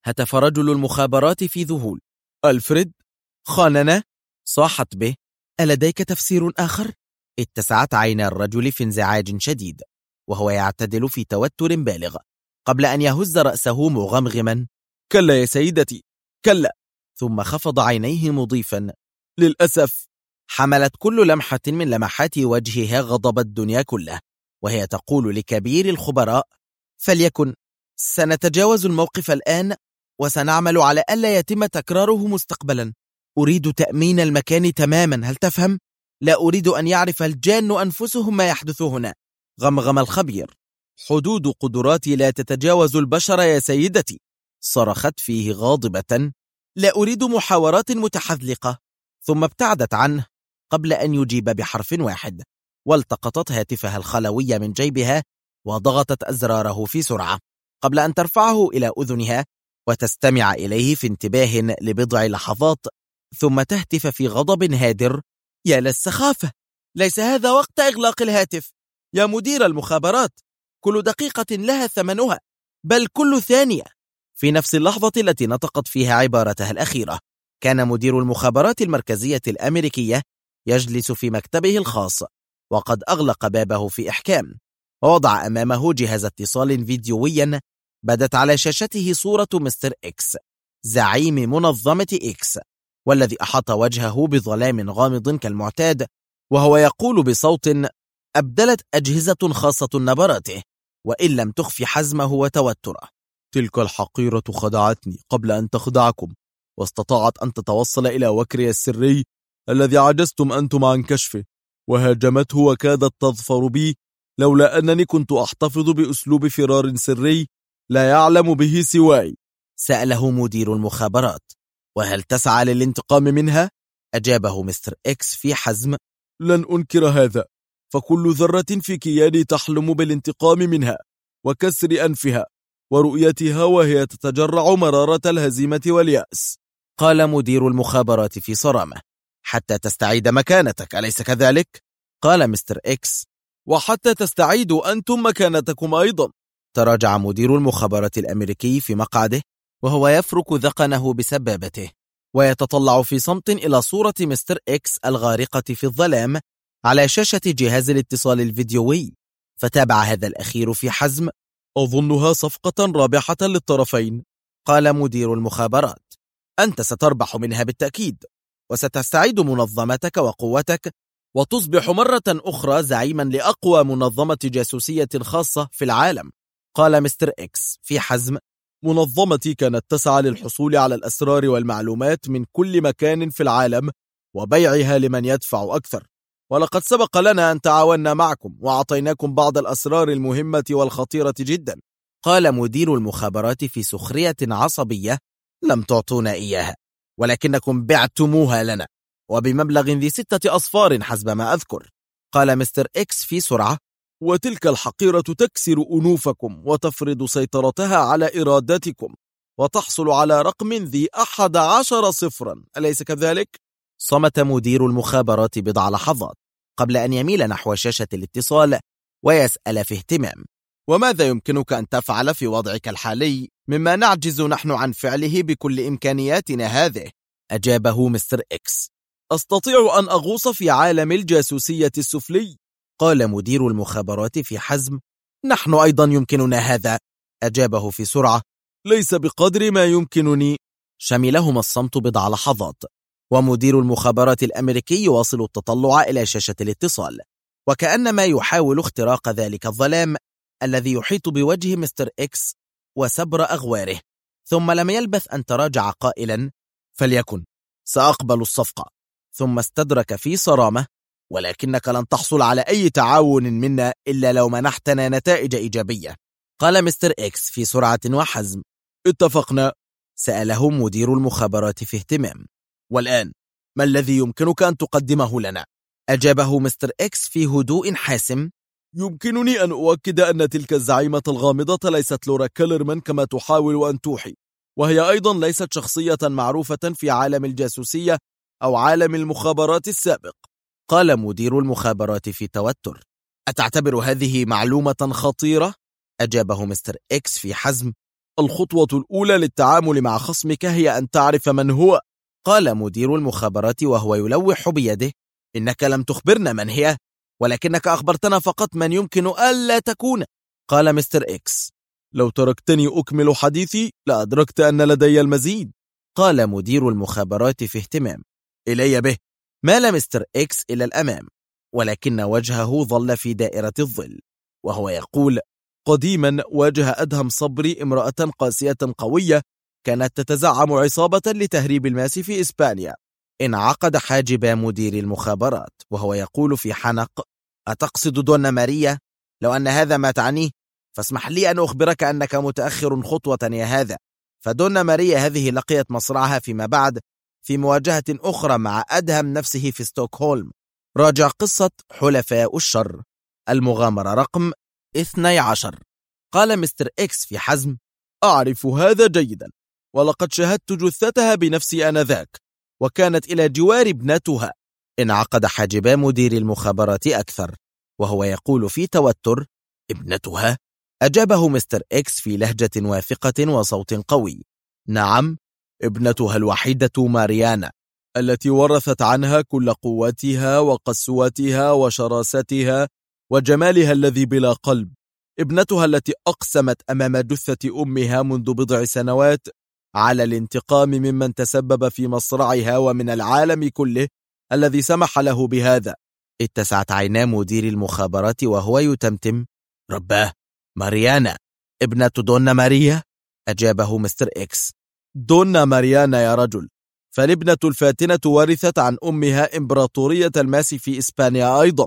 هتف رجل المخابرات في ذهول. ألفريد خاننا؟ صاحت به. ألديك تفسير آخر؟ اتسعت عينا الرجل في انزعاج شديد وهو يعتدل في توتر بالغ قبل أن يهز رأسه مغمغما. كلا يا سيدتي، كلا. ثم خفض عينيه مضيفا للأسف. حملت كل لمحة من لمحات وجهها غضب الدنيا كله وهي تقول لكبير الخبراء فليكن، سنتجاوز الموقف الآن وسنعمل على ألا يتم تكراره مستقبلا. أريد تأمين المكان تماما، هل تفهم؟ لا أريد أن يعرف الجان أنفسهم ما يحدث هنا. غمغم الخبير. حدود قدراتي لا تتجاوز البشر يا سيدتي، صرخت فيه غاضبة. لا أريد محاورات متحذلقة. ثم ابتعدت عنه قبل أن يجيب بحرف واحد، والتقطت هاتفها الخلوي من جيبها وضغطت أزراره في سرعة قبل أن ترفعه إلى أذنها وتستمع إليه في انتباه لبضع لحظات، ثم تهتف في غضب هادر. يا للسخافة، ليس هذا وقت إغلاق الهاتف يا مدير المخابرات، كل دقيقة لها ثمنها، بل كل ثانية. في نفس اللحظة التي نطقت فيها عبارتها الأخيرة كان مدير المخابرات المركزية الأمريكية يجلس في مكتبه الخاص وقد أغلق بابه في إحكام، ووضع أمامه جهاز اتصال فيديويا بدت على شاشته صورة مستر إكس زعيم منظمة إكس، والذي أحاط وجهه بظلام غامض كالمعتاد وهو يقول بصوت أبدلت أجهزة خاصة نبراته وإن لم تخفي حزمه وتوتره. تلك الحقيرة خدعتني قبل أن تخدعكم، واستطاعت أن تتوصل إلى وكري السري الذي عجزتم أنتم عن كشفه، وهاجمته وكادت تظفر بي لولا أنني كنت أحتفظ بأسلوب فرار سري لا يعلم به سواي. سأله مدير المخابرات. وهل تسعى للانتقام منها؟ أجابه مستر إكس في حزم. لن أنكر هذا، فكل ذرة في كياني تحلم بالانتقام منها وكسر أنفها ورؤيتها وهي تتجرع مرارة الهزيمة واليأس. قال مدير المخابرات في صرامة. حتى تستعيد مكانتك، أليس كذلك؟ قال مستر إكس. وحتى تستعيدوا أنتم مكانتكم أيضا. تراجع مدير المخابرات الأمريكي في مقعده وهو يفرك ذقنه بسبابته ويتطلع في صمت إلى صورة مستر إكس الغارقة في الظلام على شاشة جهاز الاتصال الفيديوي، فتابع هذا الأخير في حزم. أظنها صفقة رابحة للطرفين، قال مدير المخابرات. أنت ستربح منها بالتأكيد، وستستعيد منظمتك وقوتك وتصبح مرة أخرى زعيما لأقوى منظمة جاسوسية خاصة في العالم. قال مستر إكس في حزم. منظمتي كانت تسعى للحصول على الأسرار والمعلومات من كل مكان في العالم وبيعها لمن يدفع أكثر، ولقد سبق لنا أن تعاوننا معكم وأعطيناكم بعض الأسرار المهمة والخطيرة جدا. قال مدير المخابرات في سخرية عصبية. لم تعطونا إياها، ولكنكم بعتموها لنا وبمبلغ ذي 6 أصفار حسب ما أذكر. قال مستر إكس في سرعة. وتلك الحقيرة تكسر أنوفكم وتفرض سيطرتها على إرادتكم وتحصل على رقم ذي 11 صفرا، أليس كذلك؟ صمت مدير المخابرات بضع لحظات قبل أن يميل نحو شاشة الاتصال ويسأل في اهتمام. وماذا يمكنك أن تفعل في وضعك الحالي مما نعجز نحن عن فعله بكل إمكانياتنا هذه؟ أجابه مستر إكس. أستطيع أن أغوص في عالم الجاسوسية السفلي، قال مدير المخابرات في حزم. نحن أيضا يمكننا هذا، أجابه في سرعة. ليس بقدر ما يمكنني. شملهما الصمت بضع لحظات ومدير المخابرات الأمريكي يواصل التطلع إلى شاشة الاتصال وكأنما يحاول اختراق ذلك الظلام الذي يحيط بوجه مستر إكس وسبر أغواره. ثم لم يلبث أن تراجع قائلا. فليكن، سأقبل الصفقة. ثم استدرك في صرامة. ولكنك لن تحصل على أي تعاون منا إلا لو منحتنا نتائج إيجابية، قال مستر إكس في سرعة وحزم. اتفقنا، سأله مدير المخابرات في اهتمام. والآن ما الذي يمكنك أن تقدمه لنا؟ أجابه مستر إكس في هدوء حاسم. يمكنني أن أؤكد أن تلك الزعيمة الغامضة ليست لورا كيلرمان كما تحاول أن توحي، وهي أيضا ليست شخصية معروفة في عالم الجاسوسية أو عالم المخابرات السابق، قال مدير المخابرات في توتر. أتعتبر هذه معلومة خطيرة؟ أجابه مستر إكس في حزم. الخطوة الأولى للتعامل مع خصمك هي أن تعرف من هو. قال مدير المخابرات وهو يلوح بيده. إنك لم تخبرنا من هي، ولكنك أخبرتنا فقط من يمكن ألا تكون. قال مستر إكس. لو تركتني أكمل حديثي لأدركت أن لدي المزيد. قال مدير المخابرات في اهتمام. إلي به. مال مستر إكس إلى الأمام، ولكن وجهه ظل في دائرة الظل وهو يقول. قديما واجه أدهم صبري امرأة قاسية قوية كانت تتزعم عصابة لتهريب الماس في إسبانيا. انعقد حاجب مدير المخابرات وهو يقول في حنق. أتقصد دون ماريا؟ لو أن هذا ما تعنيه فاسمح لي أن أخبرك أنك متأخر خطوة يا هذا، فدون ماريا هذه لقيت مصرعها فيما بعد في مواجهة أخرى مع أدهم نفسه في ستوكهولم. راجع قصة حلفاء الشر، المغامرة رقم 12. قال مستر إكس في حزم. أعرف هذا جيدا، ولقد شاهدت جثتها بنفسي آنذاك، وكانت إلى جوار ابنتها. انعقد حاجبا مدير المخابرات أكثر وهو يقول في توتر. ابنتها؟ أجابه مستر إكس في لهجة واثقة وصوت قوي. نعم، ابنتها الوحيدة ماريانا، التي ورثت عنها كل قوتها وقسوتها وشراستها وجمالها الذي بلا قلب. ابنتها التي أقسمت أمام جثة أمها منذ بضع سنوات على الانتقام ممن تسبب في مصرعها ومن العالم كله الذي سمح له بهذا. اتسعت عينا مدير المخابرات وهو يتمتم. رباه، ماريانا ابنة دون ماريا؟ أجابه مستر إكس. دون ماريانا يا رجل، فالابنة الفاتنة ورثت عن أمها إمبراطورية الماس في إسبانيا أيضا.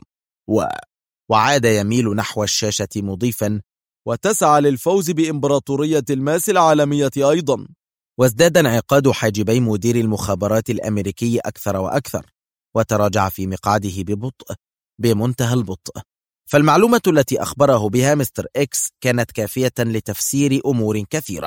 وعاد يميل نحو الشاشة مضيفا. وتسعى للفوز بإمبراطورية الماس العالمية أيضا. وازداد انعقاد حاجبي مدير المخابرات الأمريكي أكثر وأكثر، وتراجع في مقعده ببطء، بمنتهى البطء. فالمعلومة التي أخبره بها مستر إكس كانت كافية لتفسير أمور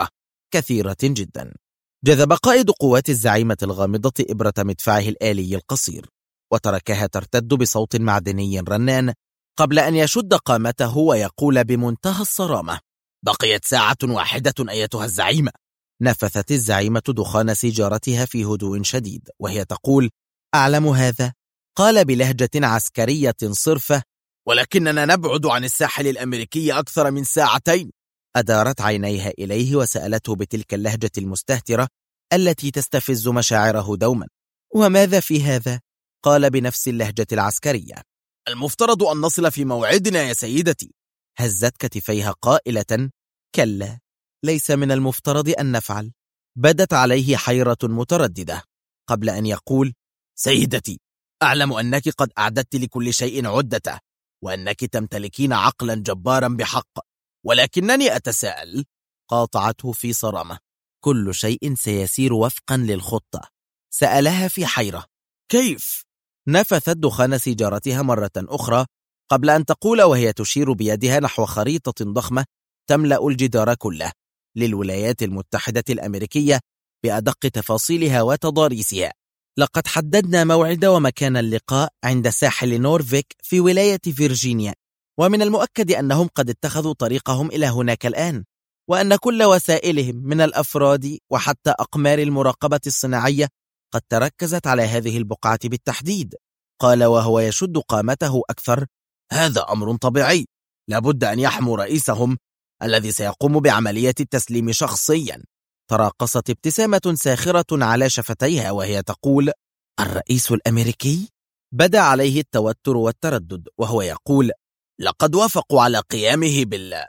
كثيرة جدا. جذب قائد قوات الزعيمة الغامضة إبرة مدفعه الآلي القصير، وتركها ترتد بصوت معدني رنان قبل أن يشد قامته ويقول بمنتهى الصرامة. بقيت ساعة واحدة أيتها الزعيمة. نفثت الزعيمة دخان سيجارتها في هدوء شديد وهي تقول. أعلم هذا، قال بلهجة عسكرية صرفة. ولكننا نبعد عن الساحل الأمريكي أكثر من ساعتين. أدارت عينيها إليه وسألته بتلك اللهجة المستهترة التي تستفز مشاعره دوما. وماذا في هذا؟ قال بنفس اللهجة العسكرية. المفترض أن نصل في موعدنا يا سيدتي. هزت كتفيها قائلة. كلا، ليس من المفترض أن نفعل. بدت عليه حيرة مترددة قبل أن يقول. سيدتي، أعلم أنك قد أعددت لكل شيء عدته، وأنك تمتلكين عقلا جبارا بحق، ولكنني أتساءل. قاطعته في صرامة. كل شيء سيسير وفقا للخطة؟ سألها في حيرة. كيف؟ نفثت دخان سيجارتها مرة أخرى قبل أن تقول وهي تشير بيدها نحو خريطة ضخمة تملأ الجدار كله للولايات المتحدة الأمريكية بأدق تفاصيلها وتضاريسها. لقد حددنا موعد ومكان اللقاء عند ساحل نورفيك في ولاية فيرجينيا، ومن المؤكد أنهم قد اتخذوا طريقهم إلى هناك الآن، وأن كل وسائلهم من الأفراد وحتى أقمار المراقبة الصناعية قد تركزت على هذه البقعة بالتحديد. قال وهو يشد قامته أكثر. هذا أمر طبيعي، لابد أن يحموا رئيسهم الذي سيقوم بعملية التسليم شخصيا. تراقصت ابتسامة ساخرة على شفتيها وهي تقول. الرئيس الأمريكي؟ بدا عليه التوتر والتردد وهو يقول. لقد وافقوا على قيامه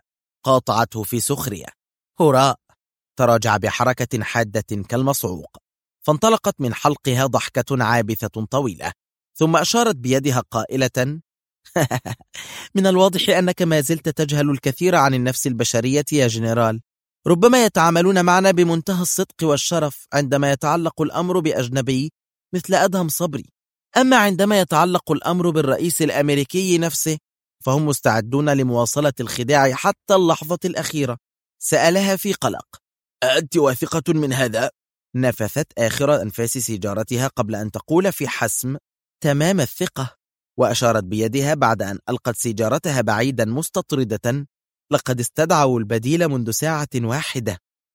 قاطعته في سخرية. هراء. تراجع بحركة حادة كالمصعوق، فانطلقت من حلقها ضحكة عابثة طويلة، ثم أشارت بيدها قائلة. من الواضح أنك ما زلت تجهل الكثير عن النفس البشرية يا جنرال. ربما يتعاملون معنا بمنتهى الصدق والشرف عندما يتعلق الأمر بأجنبي مثل أدهم صبري، أما عندما يتعلق الأمر بالرئيس الأمريكي نفسه فهم مستعدون لمواصلة الخداع حتى اللحظة الأخيرة. سألها في قلق. أنت واثقة من هذا؟ نفثت آخر أنفاس سيجارتها قبل أن تقول في حسم. تمام الثقة. وأشارت بيدها بعد أن ألقت سيجارتها بعيدا مستطردة. لقد استدعوا البديل منذ ساعة واحدة.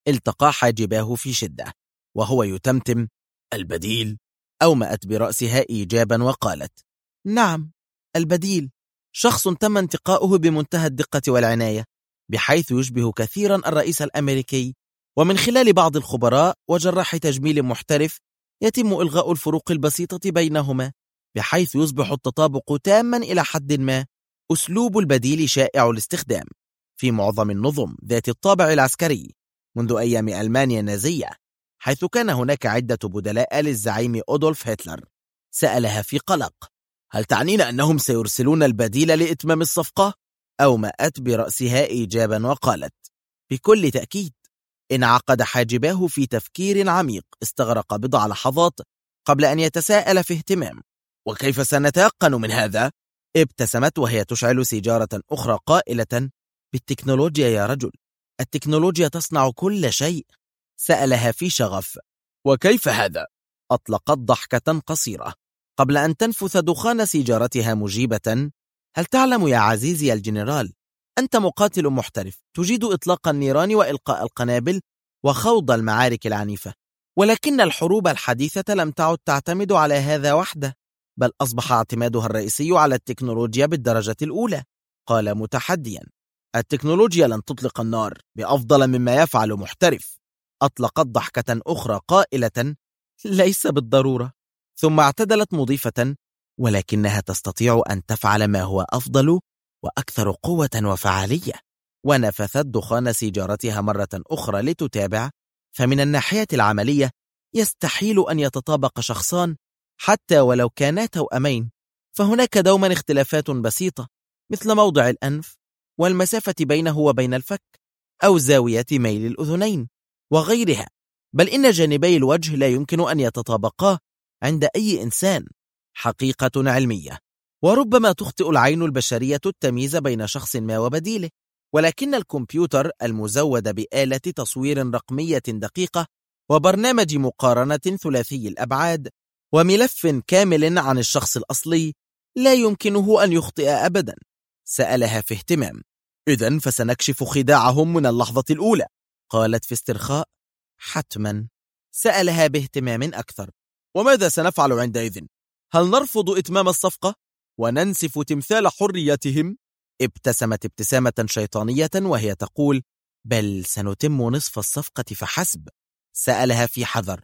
التقى حاجباه في شدة وهو يتمتم البديل. أومأت برأسها إيجابا وقالت نعم البديل، شخص تم انتقاؤه بمنتهى الدقة والعناية بحيث يشبه كثيرا الرئيس الأمريكي، ومن خلال بعض الخبراء وجراح تجميل محترف يتم إلغاء الفروق البسيطة بينهما بحيث يصبح التطابق تاما إلى حد ما. أسلوب البديل شائع الاستخدام في معظم النظم ذات الطابع العسكري منذ أيام ألمانيا النازية، حيث كان هناك عدة بدلاء للزعيم أودولف هتلر. سألها في قلق هل تعنين أنهم سيرسلون البديل لإتمام الصفقة؟ أومأت برأسها إيجابا وقالت بكل تأكيد. انعقد حاجباه في تفكير عميق استغرق بضع لحظات قبل أن يتساءل في اهتمام وكيف سنتيقن من هذا؟ ابتسمت وهي تشعل سيجارة أخرى قائلة بالتكنولوجيا يا رجل، التكنولوجيا تصنع كل شيء. سألها في شغف وكيف هذا؟ أطلقت ضحكة قصيرة قبل أن تنفث دخان سيجارتها مجيبة هل تعلم يا عزيزي الجنرال أنت مقاتل محترف تجيد إطلاق النيران وإلقاء القنابل وخوض المعارك العنيفة، ولكن الحروب الحديثة لم تعد تعتمد على هذا وحده، بل أصبح اعتمادها الرئيسي على التكنولوجيا بالدرجة الأولى. قال متحديا التكنولوجيا لن تطلق النار بأفضل مما يفعل محترف. أطلقت ضحكة أخرى قائلة ليس بالضرورة، ثم اعتدلت مضيفة ولكنها تستطيع أن تفعل ما هو أفضل وأكثر قوة وفعالية. ونفثت دخان سيجارتها مرة أخرى لتتابع فمن الناحية العملية يستحيل أن يتطابق شخصان حتى ولو كانا توأمين، فهناك دوما اختلافات بسيطة مثل موضع الأنف والمسافة بينه وبين الفك أو زاوية ميل الأذنين وغيرها، بل إن جانبي الوجه لا يمكن أن يتطابقا عند أي إنسان. حقيقة علمية، وربما تخطئ العين البشرية التمييز بين شخص ما وبديله، ولكن الكمبيوتر المزود بآلة تصوير رقمية دقيقة وبرنامج مقارنة ثلاثي الأبعاد وملف كامل عن الشخص الأصلي لا يمكنه أن يخطئ أبدا. سألها في اهتمام إذن فسنكشف خداعهم من اللحظة الأولى؟ قالت في استرخاء حتما. سألها باهتمام أكثر وماذا سنفعل عندئذ؟ هل نرفض إتمام الصفقة وننسف تمثال حريتهم؟ ابتسمت ابتسامة شيطانية وهي تقول بل سنتم نصف الصفقة فحسب. سألها في حذر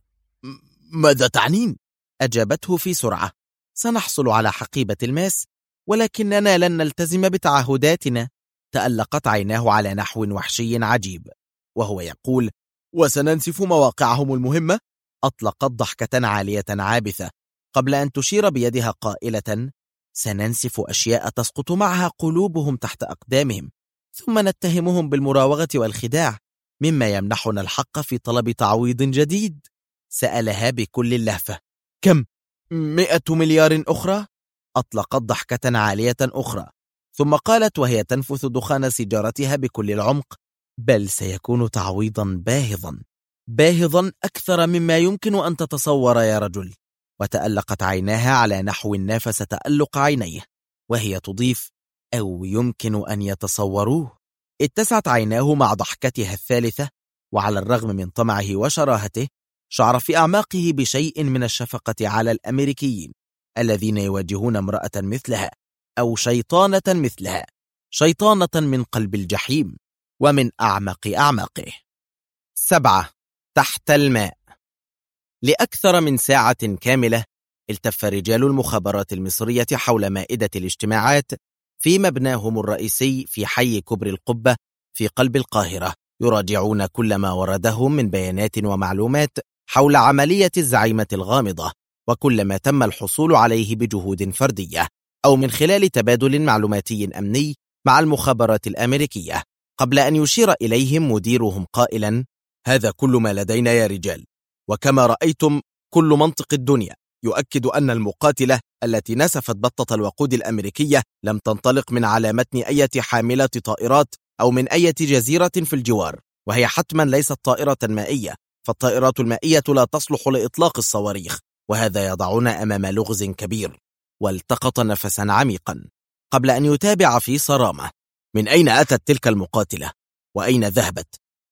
ماذا تعنين؟ أجابته في سرعة سنحصل على حقيبة الماس ولكننا لن نلتزم بتعهداتنا. تألقت عيناه على نحو وحشي عجيب وهو يقول وسننسف مواقعهم المهمة. أطلقت ضحكة عالية عابثة قبل أن تشير بيدها قائلة سننسف أشياء تسقط معها قلوبهم تحت أقدامهم ثم نتهمهم بالمراوغة والخداع مما يمنحنا الحق في طلب تعويض جديد. سألها بكل اللهفة كم 100 مليار أخرى؟ أطلقت ضحكة عالية أخرى ثم قالت وهي تنفث دخان سيجارتها بكل العمق بل سيكون تعويضا باهظا أكثر مما يمكن أن تتصور يا رجل. وتألقت عيناها على نحو نافس تألق عينيه وهي تضيف أو يمكن أن يتصوروه. اتسعت عيناه مع ضحكتها الثالثة وعلى الرغم من طمعه وشراهته شعر في أعماقه بشيء من الشفقة على الأمريكيين الذين يواجهون امرأة مثلها أو شيطانة مثلها، شيطانة من قلب الجحيم ومن أعمق أعماقه. 7. تحت الماء. لأكثر من ساعة كاملة التف رجال المخابرات المصرية حول مائدة الاجتماعات في مبناهم الرئيسي في حي كبر القبة في قلب القاهرة، يراجعون كل ما وردهم من بيانات ومعلومات حول عملية الزعيمة الغامضة وكل ما تم الحصول عليه بجهود فردية أو من خلال تبادل معلوماتي أمني مع المخابرات الأمريكية، قبل أن يشير إليهم مديرهم قائلا هذا كل ما لدينا يا رجال، وكما رأيتم كل منطق الدنيا يؤكد أن المقاتلة التي نسفت بطة الوقود الأمريكية لم تنطلق من على متن أي حاملة طائرات أو من أي جزيرة في الجوار، وهي حتما ليست طائرة مائية، فالطائرات المائية لا تصلح لإطلاق الصواريخ، وهذا يضعنا أمام لغز كبير. والتقط نفسا عميقا قبل أن يتابع في صرامة من أين أتت تلك المقاتلة؟ وأين ذهبت؟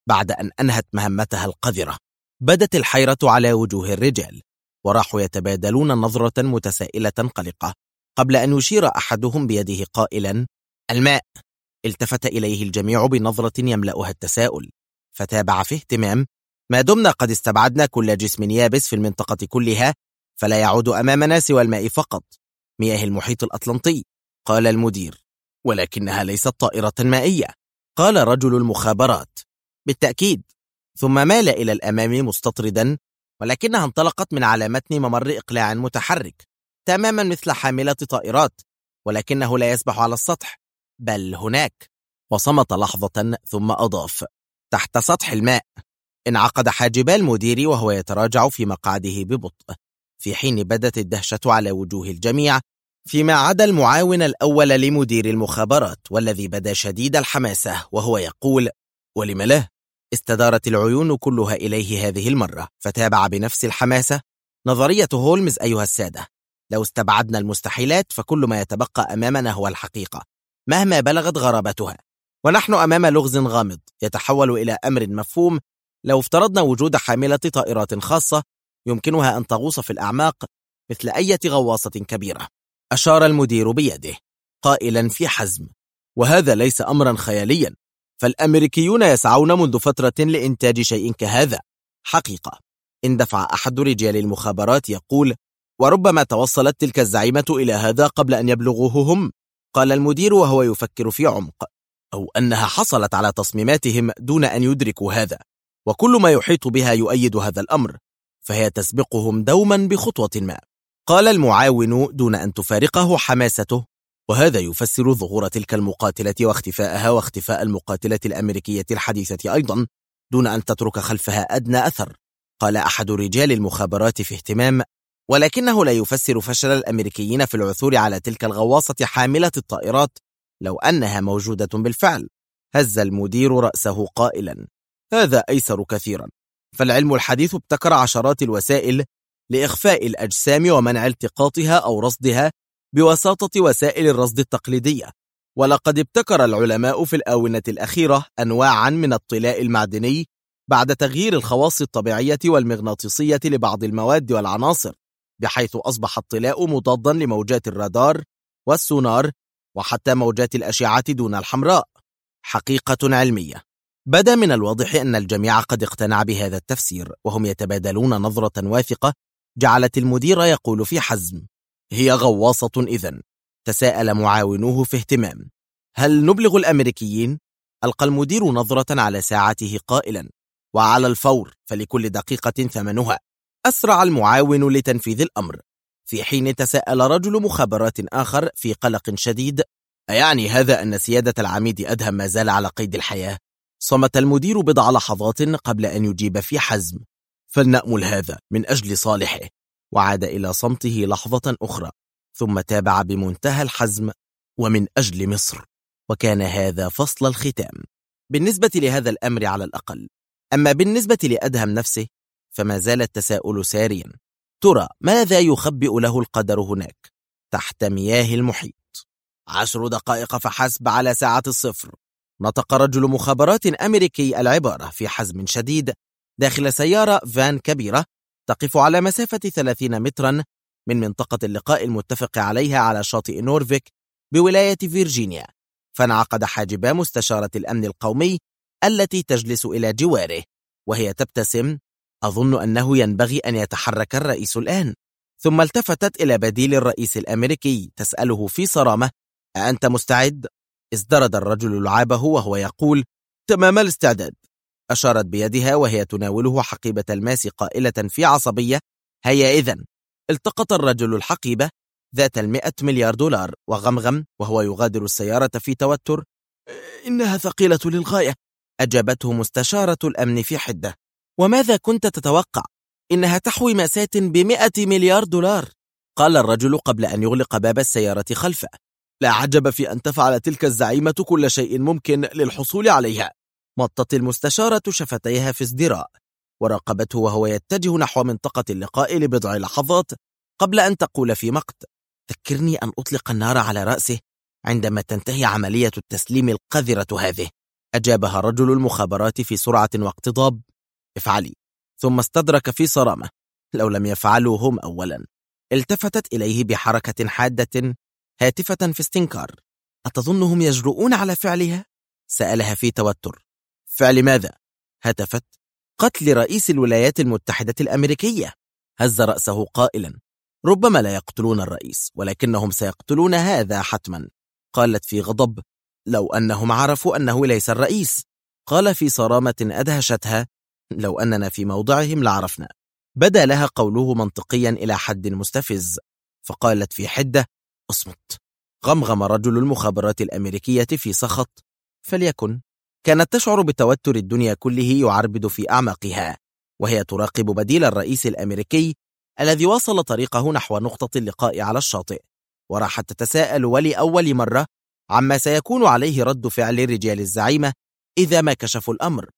بعد أن أنهت مهمتها القذرة. بدت الحيرة على وجوه الرجال، وراحوا يتبادلون نظرة متسائلة قلقة قبل أن يشير أحدهم بيده قائلا: الماء. التفت إليه الجميع بنظرة يملأها التساؤل، فتابع في اهتمام: ما دمنا قد استبعدنا كل جسم يابس في المنطقة كلها، فلا يعود أمامنا سوى الماء فقط، مياه المحيط الأطلنطي. قال المدير: ولكنها ليست طائرة مائية. قال رجل المخابرات: بالتأكيد. ثم مال إلى الأمام مستطردا: ولكنها انطلقت من على متن ممر إقلاع متحرك، تماما مثل حاملة طائرات، ولكنه لا يسبح على السطح، بل هناك. وصمت لحظة ثم أضاف: تحت سطح الماء. انعقد حاجبا المدير وهو يتراجع في مقعده ببطء، في حين بدت الدهشة على وجوه الجميع فيما عدا المعاون الأول لمدير المخابرات، والذي بدا شديد الحماسة وهو يقول: ولم لا؟ استدارت العيون كلها إليه هذه المرة، فتابع بنفس الحماسة: نظرية هولمز أيها السادة، لو استبعدنا المستحيلات فكل ما يتبقى أمامنا هو الحقيقة مهما بلغت غرابتها، ونحن أمام لغز غامض يتحول إلى أمر مفهوم لو افترضنا وجود حاملة طائرات خاصة يمكنها أن تغوص في الأعماق مثل أي غواصة كبيرة. أشار المدير بيده قائلا في حزم: وهذا ليس أمرا خياليا، فالأمريكيون يسعون منذ فترة لإنتاج شيء كهذا حقيقة. اندفع أحد رجال المخابرات يقول: وربما توصلت تلك الزعيمة إلى هذا قبل أن يبلغوه هم. قال المدير وهو يفكر في عمق: أو أنها حصلت على تصميماتهم دون أن يدركوا هذا، وكل ما يحيط بها يؤيد هذا الأمر، فهي تسبقهم دوما بخطوة ما. قال المعاون دون أن تفارقه حماسته: وهذا يفسر ظهور تلك المقاتلة واختفاءها واختفاء المقاتلة الأمريكية الحديثة أيضا دون أن تترك خلفها أدنى أثر. قال أحد رجال المخابرات في اهتمام: ولكنه لا يفسر فشل الأمريكيين في العثور على تلك الغواصة حاملة الطائرات لو أنها موجودة بالفعل. هز المدير رأسه قائلا: هذا أيسر كثيرا، فالعلم الحديث ابتكر عشرات الوسائل لإخفاء الأجسام ومنع التقاطها أو رصدها بواسطة وسائل الرصد التقليدية، ولقد ابتكر العلماء في الآونة الأخيرة أنواعا من الطلاء المعدني بعد تغيير الخواص الطبيعية والمغناطيسية لبعض المواد والعناصر، بحيث أصبح الطلاء مضادا لموجات الرادار والسونار وحتى موجات الأشعة دون الحمراء. حقيقة علمية. بدا من الواضح أن الجميع قد اقتنع بهذا التفسير، وهم يتبادلون نظرة واثقة جعلت المدير يقول في حزم: هي غواصة إذن. تساءل معاونوه في اهتمام: هل نبلغ الأمريكيين؟ ألقى المدير نظرة على ساعته قائلا: وعلى الفور، فلكل دقيقة ثمنها. أسرع المعاون لتنفيذ الأمر، في حين تساءل رجل مخابرات آخر في قلق شديد: أيعني هذا أن سيادة العميد أدهم ما زال على قيد الحياة؟ صمت المدير بضع لحظات قبل أن يجيب في حزم: فلنأمل هذا من أجل صالحه. وعاد إلى صمته لحظة أخرى، ثم تابع بمنتهى الحزم: ومن أجل مصر. وكان هذا فصل الختام بالنسبة لهذا الأمر على الأقل. أما بالنسبة لأدهم نفسه فما زال التساؤل ساريا: ترى ماذا يخبئ له القدر هناك تحت مياه المحيط؟ 10 دقائق فحسب على ساعة الصفر. نطق رجل مخابرات أمريكي العبارة في حزم شديد داخل سيارة فان كبيرة تقف على مسافة 30 مترا من منطقة اللقاء المتفق عليها على شاطئ نورفيك بولاية فيرجينيا. فانعقد حاجبا مستشارة الأمن القومي التي تجلس إلى جواره وهي تبتسم: أظن أنه ينبغي أن يتحرك الرئيس الآن. ثم التفتت إلى بديل الرئيس الأمريكي تسأله في صرامة: أأنت مستعد؟ ازدرد الرجل لعابه وهو يقول: تمام الاستعداد. أشارت بيدها وهي تناوله حقيبة الماس قائلة في عصبية: هيا إذن. التقط الرجل الحقيبة ذات 100 مليار دولار وغمغم وهو يغادر السيارة في توتر: إنها ثقيلة للغاية. أجابته مستشارة الأمن في حدة: وماذا كنت تتوقع؟ إنها تحوي ماسات ب100 مليار دولار. قال الرجل قبل أن يغلق باب السيارة خلفه: لا عجب في أن تفعل تلك الزعيمة كل شيء ممكن للحصول عليها. مطت المستشارة شفتيها في ازدراء وراقبته وهو يتجه نحو منطقة اللقاء لبضع لحظات قبل أن تقول في مقت: ذكرني أن أطلق النار على رأسه عندما تنتهي عملية التسليم القذرة هذه. أجابها رجل المخابرات في سرعة واقتضاب: افعلي. ثم استدرك في صرامة: لو لم يفعلوا هم أولا. التفتت إليه بحركة حادة هاتفة في استنكار: أتظنهم يجرؤون على فعلها؟ سألها في توتر. فعل ماذا؟ هتفت: قتل رئيس الولايات المتحدة الأمريكية. هز رأسه قائلا: ربما لا يقتلون الرئيس، ولكنهم سيقتلون هذا حتما. قالت في غضب: لو أنهم عرفوا أنه ليس الرئيس. قال في صرامة أدهشتها: لو أننا في موضعهم لعرفنا. بدا لها قوله منطقيا إلى حد مستفز، فقالت في حدة: اصمت. غمغم رجل المخابرات الأمريكية في سخط: فليكن. كانت تشعر بتوتر الدنيا كله يعربد في أعماقها، وهي تراقب بديل الرئيس الأمريكي الذي واصل طريقه نحو نقطة اللقاء على الشاطئ، وراحت تتساءل ولأول مرة عما سيكون عليه رد فعل رجال الزعيمة إذا ما كشفوا الأمر.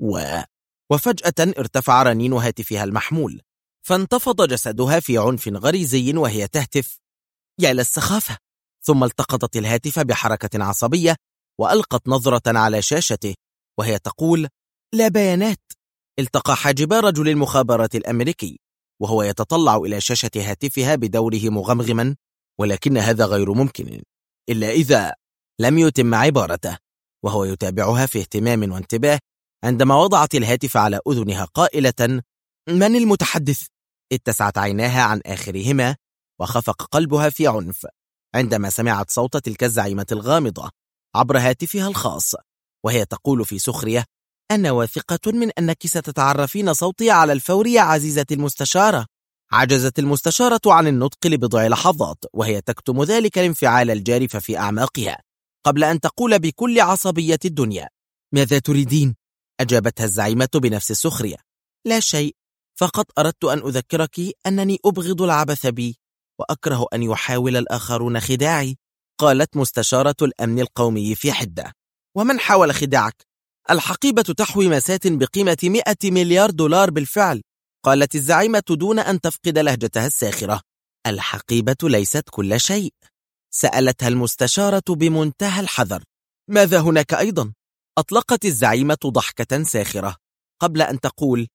وفجأة ارتفع رنين هاتفها المحمول، فانتفض جسدها في عنف غريزي وهي تهتف: يا للسخافة. ثم التقطت الهاتف بحركة عصبية وألقت نظرة على شاشته وهي تقول: لا بيانات. التقى حاجبا رجل المخابرات الأمريكي وهو يتطلع إلى شاشة هاتفها بدوره مغمغما: ولكن هذا غير ممكن إلا إذا لم يتم عبارته، وهو يتابعها في اهتمام وانتباه عندما وضعت الهاتف على أذنها قائلة: من المتحدث؟ اتسعت عيناها عن آخرهما وخفق قلبها في عنف عندما سمعت صوت تلك الزعيمة الغامضة عبر هاتفها الخاص وهي تقول في سخرية: أنا واثقة من أنك ستتعرفين صوتي على الفور يا عزيزة المستشارة. عجزت المستشارة عن النطق لبضع لحظات وهي تكتم ذلك الانفعال الجارف في أعماقها قبل أن تقول بكل عصبية الدنيا: ماذا تريدين؟ أجابتها الزعيمة بنفس السخرية: لا شيء، فقط أردت أن أذكرك أنني أبغض العبث بي وأكره أن يحاول الآخرون خداعي. قالت مستشارة الأمن القومي في حدة: ومن حاول خداعك؟ الحقيبة تحوي مسات بقيمة 100 مليار دولار بالفعل. قالت الزعيمة دون أن تفقد لهجتها الساخرة: الحقيبة ليست كل شيء. سألتها المستشارة بمنتهى الحذر: ماذا هناك أيضا؟ أطلقت الزعيمة ضحكة ساخرة قبل أن تقول: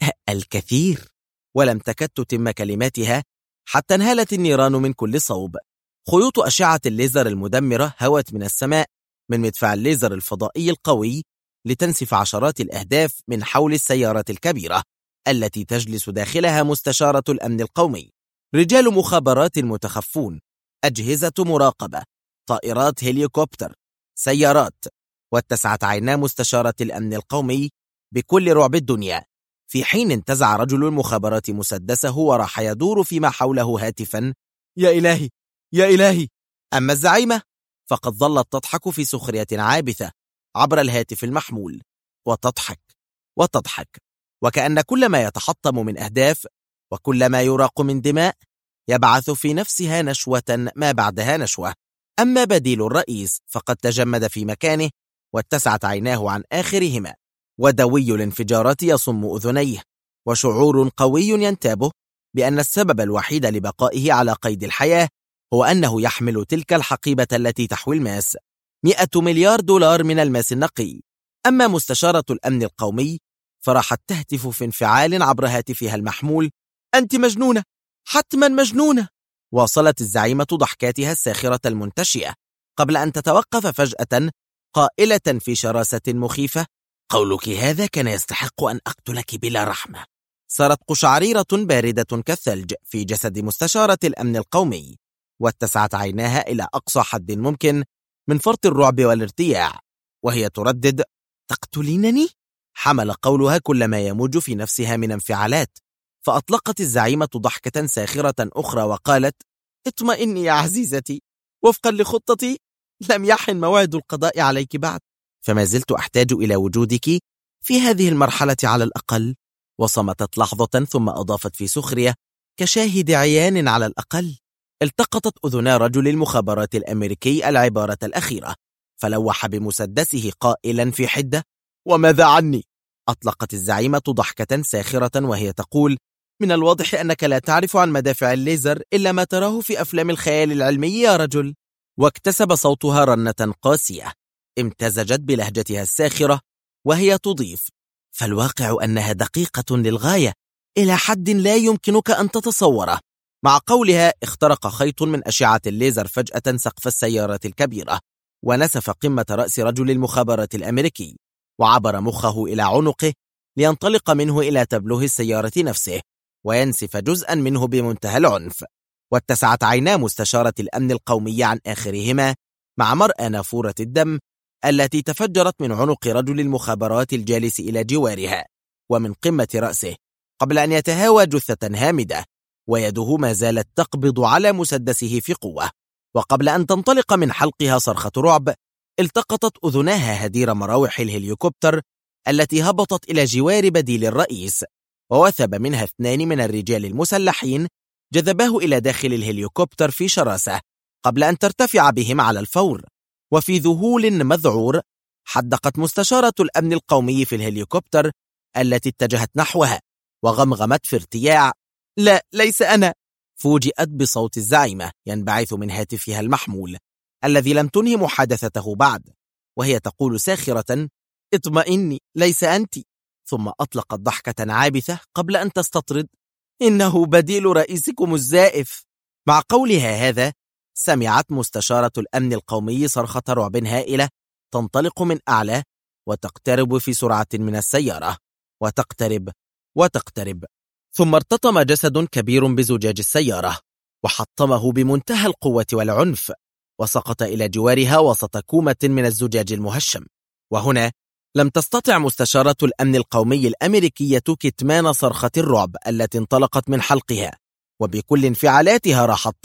الكثير. ولم تكد تتم كلماتها حتى انهالت النيران من كل صوب. خيوط أشعة الليزر المدمرة هوت من السماء من مدفع الليزر الفضائي القوي لتنسف عشرات الأهداف من حول السيارة الكبيرة التي تجلس داخلها مستشارة الأمن القومي، رجال مخابرات متخفون، أجهزة مراقبة، طائرات هليكوبتر، سيارات. واتسعت عينا مستشارة الأمن القومي بكل رعب الدنيا، في حين انتزع رجل المخابرات مسدسه وراح يدور فيما حوله هاتفا: يا إلهي يا إلهي. أما الزعيمة فقد ظلت تضحك في سخرية عابثة عبر الهاتف المحمول، وتضحك وتضحك، وكأن كل ما يتحطم من أهداف وكل ما يراق من دماء يبعث في نفسها نشوة ما بعدها نشوة. أما بديل الرئيس فقد تجمد في مكانه واتسعت عيناه عن آخرهما، ودوي الانفجارات يصم أذنيه، وشعور قوي ينتابه بأن السبب الوحيد لبقائه على قيد الحياة هو أنه يحمل تلك الحقيبة التي تحوي الماس، 100 مليار دولار من الماس النقي. أما مستشارة الأمن القومي فراحت تهتف في انفعال عبر هاتفها المحمول: أنت مجنونة، حتما مجنونة. واصلت الزعيمة ضحكاتها الساخرة المنتشئة قبل أن تتوقف فجأة قائلة في شراسة مخيفة: قولك هذا كان يستحق أن أقتلك بلا رحمة. صارت قشعريرة باردة كالثلج في جسد مستشارة الأمن القومي، واتسعت عيناها إلى أقصى حد ممكن من فرط الرعب والارتياع وهي تردد: تقتلينني؟ حمل قولها كل ما يموج في نفسها من انفعالات، فأطلقت الزعيمة ضحكة ساخرة أخرى وقالت: اطمئني يا عزيزتي، وفقا لخطتي لم يحن موعد القضاء عليك بعد، فما زلت أحتاج إلى وجودك في هذه المرحلة على الأقل. وصمتت لحظة ثم أضافت في سخرية: كشاهد عيان على الأقل. التقطت أذنا رجل المخابرات الأمريكي العبارة الأخيرة فلوح بمسدسه قائلا في حدة: وماذا عني؟ أطلقت الزعيمة ضحكة ساخرة وهي تقول: من الواضح أنك لا تعرف عن مدافع الليزر إلا ما تراه في أفلام الخيال العلمي يا رجل. واكتسب صوتها رنة قاسية امتزجت بلهجتها الساخرة وهي تضيف: فالواقع أنها دقيقة للغاية إلى حد لا يمكنك أن تتصوره. مع قولها اخترق خيط من أشعة الليزر فجأة سقف السيارة الكبيرة، ونسف قمة رأس رجل المخابرات الأمريكي، وعبر مخه إلى عنقه لينطلق منه إلى تبلوه السيارة نفسه وينسف جزءا منه بمنتهى العنف. واتسعت عينا مستشارة الأمن القومي عن آخرهما مع مرأى نافورة الدم التي تفجرت من عنق رجل المخابرات الجالس إلى جوارها ومن قمة رأسه، قبل أن يتهاوى جثة هامدة ويده ما زالت تقبض على مسدسه في قوة. وقبل أن تنطلق من حلقها صرخة رعب، التقطت أذناها هدير مراوح الهليكوبتر التي هبطت إلى جوار بديل الرئيس، ووثب منها 2 من الرجال المسلحين جذباه إلى داخل الهليكوبتر في شراسة قبل أن ترتفع بهم على الفور. وفي ذهول مذعور حدقت مستشارة الأمن القومي في الهليكوبتر التي اتجهت نحوها وغمغمت في ارتياع: لا، ليس أنا. فوجئت بصوت الزعيمة ينبعث من هاتفها المحمول الذي لم تنهي محادثته بعد، وهي تقول ساخرة: اطمئني، ليس أنت. ثم أطلقت ضحكة عابثة قبل أن تستطرد: إنه بديل رئيسكم الزائف. مع قولها هذا سمعت مستشارة الأمن القومي صرخة رعب هائلة تنطلق من أعلى وتقترب في سرعة من السيارة، وتقترب. ثم ارتطم جسد كبير بزجاج السيارة وحطمه بمنتهى القوة والعنف، وسقط إلى جوارها وسط كومة من الزجاج المهشم. وهنا لم تستطع مستشارة الأمن القومي الأمريكية كتمان صرخة الرعب التي انطلقت من حلقها، وبكل انفعالاتها راحت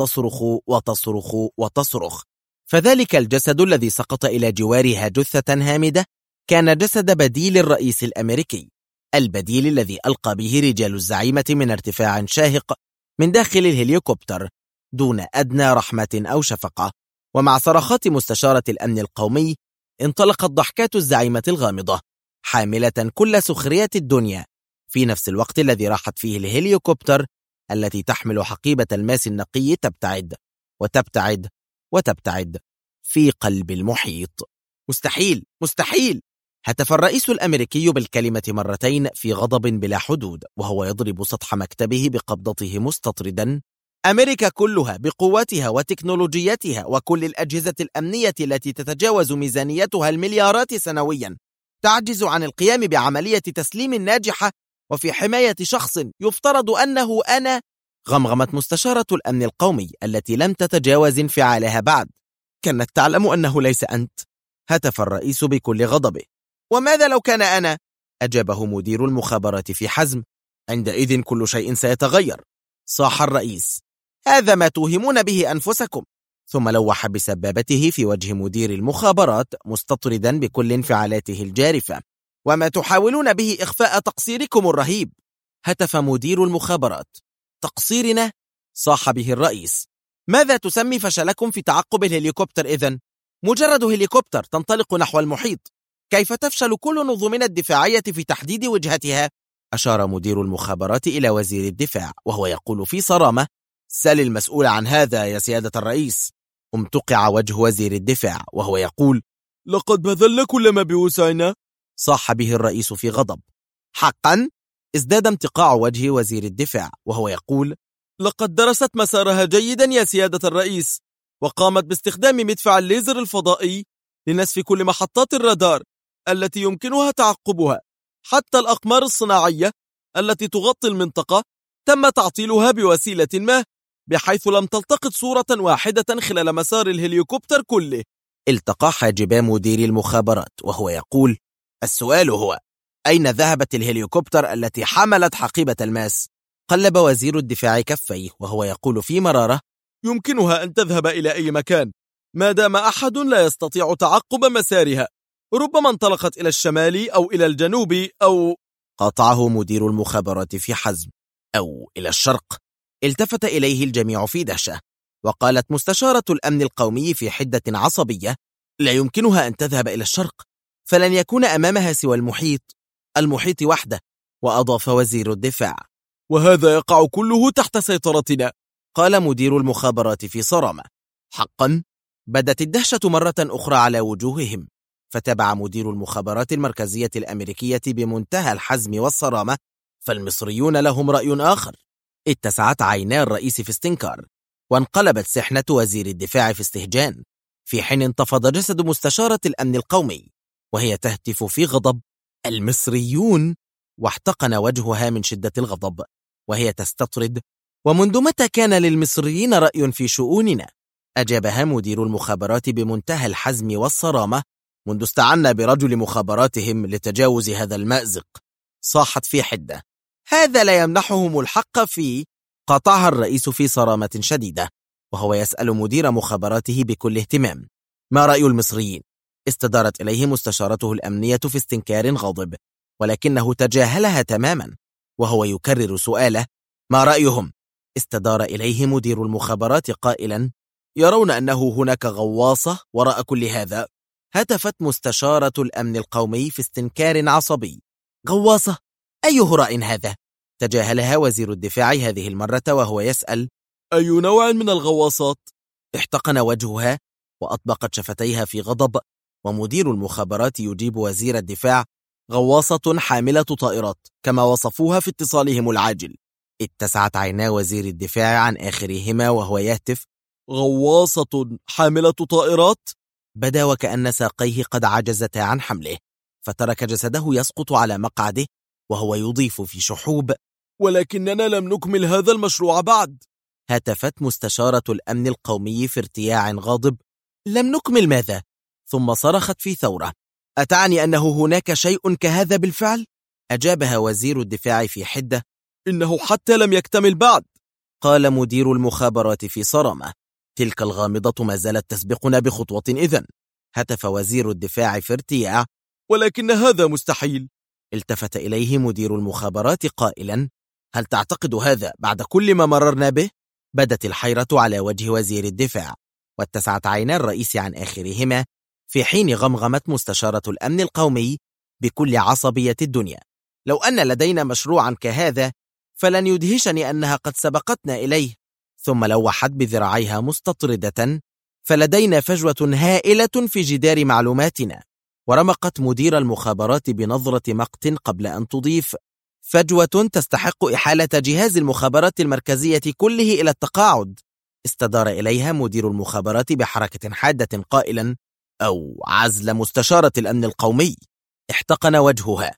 تصرخ. فذلك الجسد الذي سقط إلى جوارها جثة هامدة كان جسد بديل الرئيس الأمريكي، البديل الذي ألقى به رجال الزعيمة من ارتفاع شاهق من داخل الهليكوبتر دون أدنى رحمة أو شفقة. ومع صرخات مستشارة الأمن القومي انطلقت ضحكات الزعيمة الغامضة حاملة كل سخرية الدنيا في نفس الوقت الذي راحت فيه الهليكوبتر التي تحمل حقيبة الماس النقي وتبتعد في قلب المحيط. مستحيل! هتف الرئيس الأمريكي بالكلمة مرتين في غضب بلا حدود، وهو يضرب سطح مكتبه بقبضته مستطردا: أمريكا كلها بقواتها وتكنولوجيتها وكل الأجهزة الأمنية التي تتجاوز ميزانيتها المليارات سنويا تعجز عن القيام بعملية تسليم ناجحة وفي حماية شخص يفترض أنه أنا. غمغمت مستشارة الأمن القومي التي لم تتجاوز انفعالها بعد: كانت تعلم أنه ليس أنت. هتف الرئيس بكل غضبه: وماذا لو كان أنا؟ أجابه مدير المخابرات في حزم: عندئذ كل شيء سيتغير. صاح الرئيس: هذا ما توهمون به أنفسكم. ثم لوح بسبابته في وجه مدير المخابرات مستطردا بكل انفعالاته الجارفة: وما تحاولون به إخفاء تقصيركم الرهيب. هتف مدير المخابرات: تقصيرنا؟ صاح به الرئيس: ماذا تسمي فشلكم في تعقب الهليكوبتر إذن؟ مجرد هليكوبتر تنطلق نحو المحيط، كيف تفشل كل نظمنا الدفاعية في تحديد وجهتها؟ أشار مدير المخابرات إلى وزير الدفاع وهو يقول في صرامة: سل المسؤول عن هذا يا سيادة الرئيس. امتقع وجه وزير الدفاع وهو يقول: لقد بذلنا كل ما بوسعنا. صاح به الرئيس في غضب. حقا؟ ازداد امتقاع وجه وزير الدفاع وهو يقول: لقد درست مسارها جيدا يا سيادة الرئيس، وقامت باستخدام مدفع الليزر الفضائي لنسف كل محطات الرادار التي يمكنها تعقبها، حتى الأقمار الصناعية التي تغطي المنطقة تم تعطيلها بوسيلة ما، بحيث لم تلتقط صورة واحدة خلال مسار الهليكوبتر كله. التقى حاجبا مدير المخابرات وهو يقول: السؤال هو: أين ذهبت الهليكوبتر التي حملت حقيبة الماس؟ قلب وزير الدفاع كفيه وهو يقول في مرارة: يمكنها أن تذهب إلى أي مكان ما دام أحد لا يستطيع تعقب مسارها، ربما انطلقت إلى الشمال أو إلى الجنوب أو. قاطعه مدير المخابرات في حزم: أو إلى الشرق. التفت إليه الجميع في دهشة، وقالت مستشارة الأمن القومي في حدة عصبية: لا يمكنها أن تذهب إلى الشرق، فلن يكون أمامها سوى المحيط وحده. وأضاف وزير الدفاع: وهذا يقع كله تحت سيطرتنا. قال مدير المخابرات في صرامة: حقا؟ بدت الدهشة مرة أخرى على وجوههم، فتابع مدير المخابرات المركزية الأمريكية بمنتهى الحزم والصرامة: فالمصريون لهم رأي آخر. اتسعت عينا الرئيس في استنكار، وانقلبت سحنة وزير الدفاع في استهجان، في حين انتفض جسد مستشارة الأمن القومي وهي تهتف في غضب: المصريون! واحتقن وجهها من شدة الغضب وهي تستطرد: ومنذ متى كان للمصريين رأي في شؤوننا؟ أجابها مدير المخابرات بمنتهى الحزم والصرامة: منذ استعنا برجل مخابراتهم لتجاوز هذا المأزق. صاحت في حدة: هذا لا يمنحهم الحق في... قاطعها الرئيس في صرامة شديدة وهو يسأل مدير مخابراته بكل اهتمام: ما رأي المصريين؟ استدارت إليه مستشارته الأمنية في استنكار غاضب، ولكنه تجاهلها تماما وهو يكرر سؤاله: ما رأيهم؟ استدار إليه مدير المخابرات قائلا: يرون أنه هناك غواصة وراء كل هذا. هتفت مستشارة الأمن القومي في استنكار عصبي: غواصة؟ أيه رأي هذا؟ تجاهلها وزير الدفاع هذه المرة وهو يسأل: أي نوع من الغواصات؟ احتقن وجهها وأطبقت شفتيها في غضب، ومدير المخابرات يجيب وزير الدفاع: غواصة حاملة طائرات كما وصفوها في اتصالهم العاجل. اتسعت عينا وزير الدفاع عن آخرهما وهو يهتف: غواصة حاملة طائرات؟ بدا وكأن ساقيه قد عجزتا عن حمله، فترك جسده يسقط على مقعده وهو يضيف في شحوب: ولكننا لم نكمل هذا المشروع بعد. هتفت مستشارة الأمن القومي في ارتياع غاضب: لم نكمل ماذا؟ ثم صرخت في ثورة: أتعني أنه هناك شيء كهذا بالفعل؟ أجابها وزير الدفاع في حدة: إنه حتى لم يكتمل بعد. قال مدير المخابرات في صرامة: تلك الغامضة ما زالت تسبقنا بخطوة إذن. هتف وزير الدفاع في ارتياع: ولكن هذا مستحيل. التفت إليه مدير المخابرات قائلا: هل تعتقد هذا بعد كل ما مررنا به؟ بدت الحيرة على وجه وزير الدفاع، واتسعت عينا الرئيس عن آخرهما، في حين غمغمت مستشارة الأمن القومي بكل عصبية الدنيا: لو أن لدينا مشروعا كهذا فلن يدهشني أنها قد سبقتنا إليه. ثم لوحت بذراعيها مستطردة: فلدينا فجوة هائلة في جدار معلوماتنا. ورمقت مدير المخابرات بنظرة مقت قبل أن تضيف: فجوة تستحق إحالة جهاز المخابرات المركزية كله إلى التقاعد. استدار إليها مدير المخابرات بحركة حادة قائلا: أو عزل مستشارة الأمن القومي. احتقن وجهها: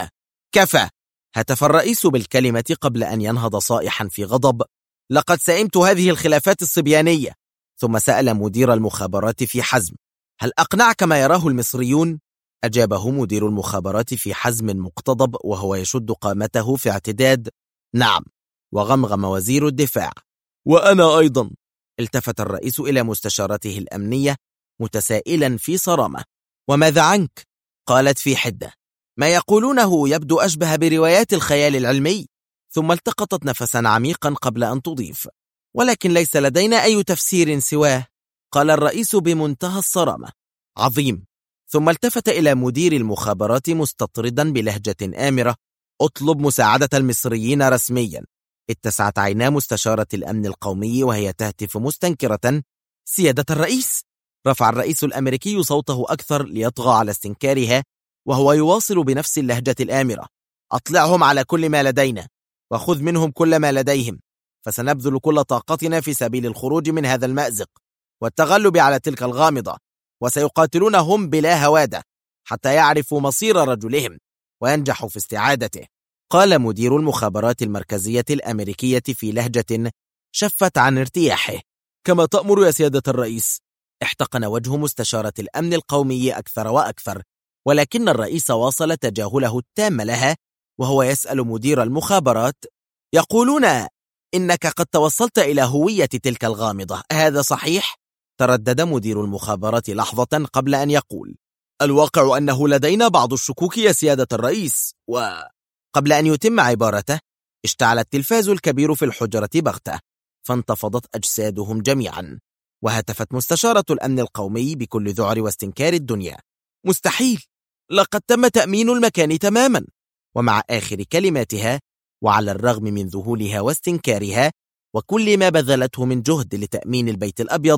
وكفى! هتف الرئيس بالكلمة قبل أن ينهض صائحا في غضب: لقد سئمت هذه الخلافات الصبيانية. ثم سأل مدير المخابرات في حزم: هل أقنعك ما يراه المصريون؟ أجابه مدير المخابرات في حزم مقتضب وهو يشد قامته في اعتداد: نعم. وغمغم وزير الدفاع: وأنا أيضا. التفت الرئيس إلى مستشارته الأمنية متسائلا في صرامة: وماذا عنك؟ قالت في حدة: ما يقولونه يبدو أشبه بروايات الخيال العلمي. ثم التقطت نفسا عميقا قبل أن تضيف: ولكن ليس لدينا أي تفسير سواه. قال الرئيس بمنتهى الصرامة: عظيم. ثم التفت إلى مدير المخابرات مستطردا بلهجة آمرة: اطلب مساعدة المصريين رسميا. اتسعت عينا مستشارة الأمن القومي وهي تهتف مستنكرة: سيادة الرئيس! رفع الرئيس الأمريكي صوته أكثر ليطغى على استنكارها وهو يواصل بنفس اللهجة الآمرة: أطلعهم على كل ما لدينا وخذ منهم كل ما لديهم، فسنبذل كل طاقتنا في سبيل الخروج من هذا المأزق والتغلب على تلك الغامضة، وسيقاتلونهم بلا هوادة حتى يعرفوا مصير رجلهم وينجحوا في استعادته. قال مدير المخابرات المركزية الأمريكية في لهجة شفت عن ارتياحه: كما تأمر يا سيادة الرئيس. احتقن وجه مستشارة الأمن القومي أكثر وأكثر، ولكن الرئيس واصل تجاهله التام لها وهو يسأل مدير المخابرات: يقولون إنك قد توصلت إلى هوية تلك الغامضة، هذا صحيح؟ تردد مدير المخابرات لحظة قبل أن يقول: الواقع أنه لدينا بعض الشكوك يا سيادة الرئيس. قبل أن يتم عبارته اشتعل التلفاز الكبير في الحجرة بغتة، فانتفضت أجسادهم جميعا، وهتفت مستشارة الأمن القومي بكل ذعر واستنكار الدنيا: مستحيل! لقد تم تأمين المكان تماما. ومع آخر كلماتها، وعلى الرغم من ذهولها واستنكارها وكل ما بذلته من جهد لتأمين البيت الأبيض،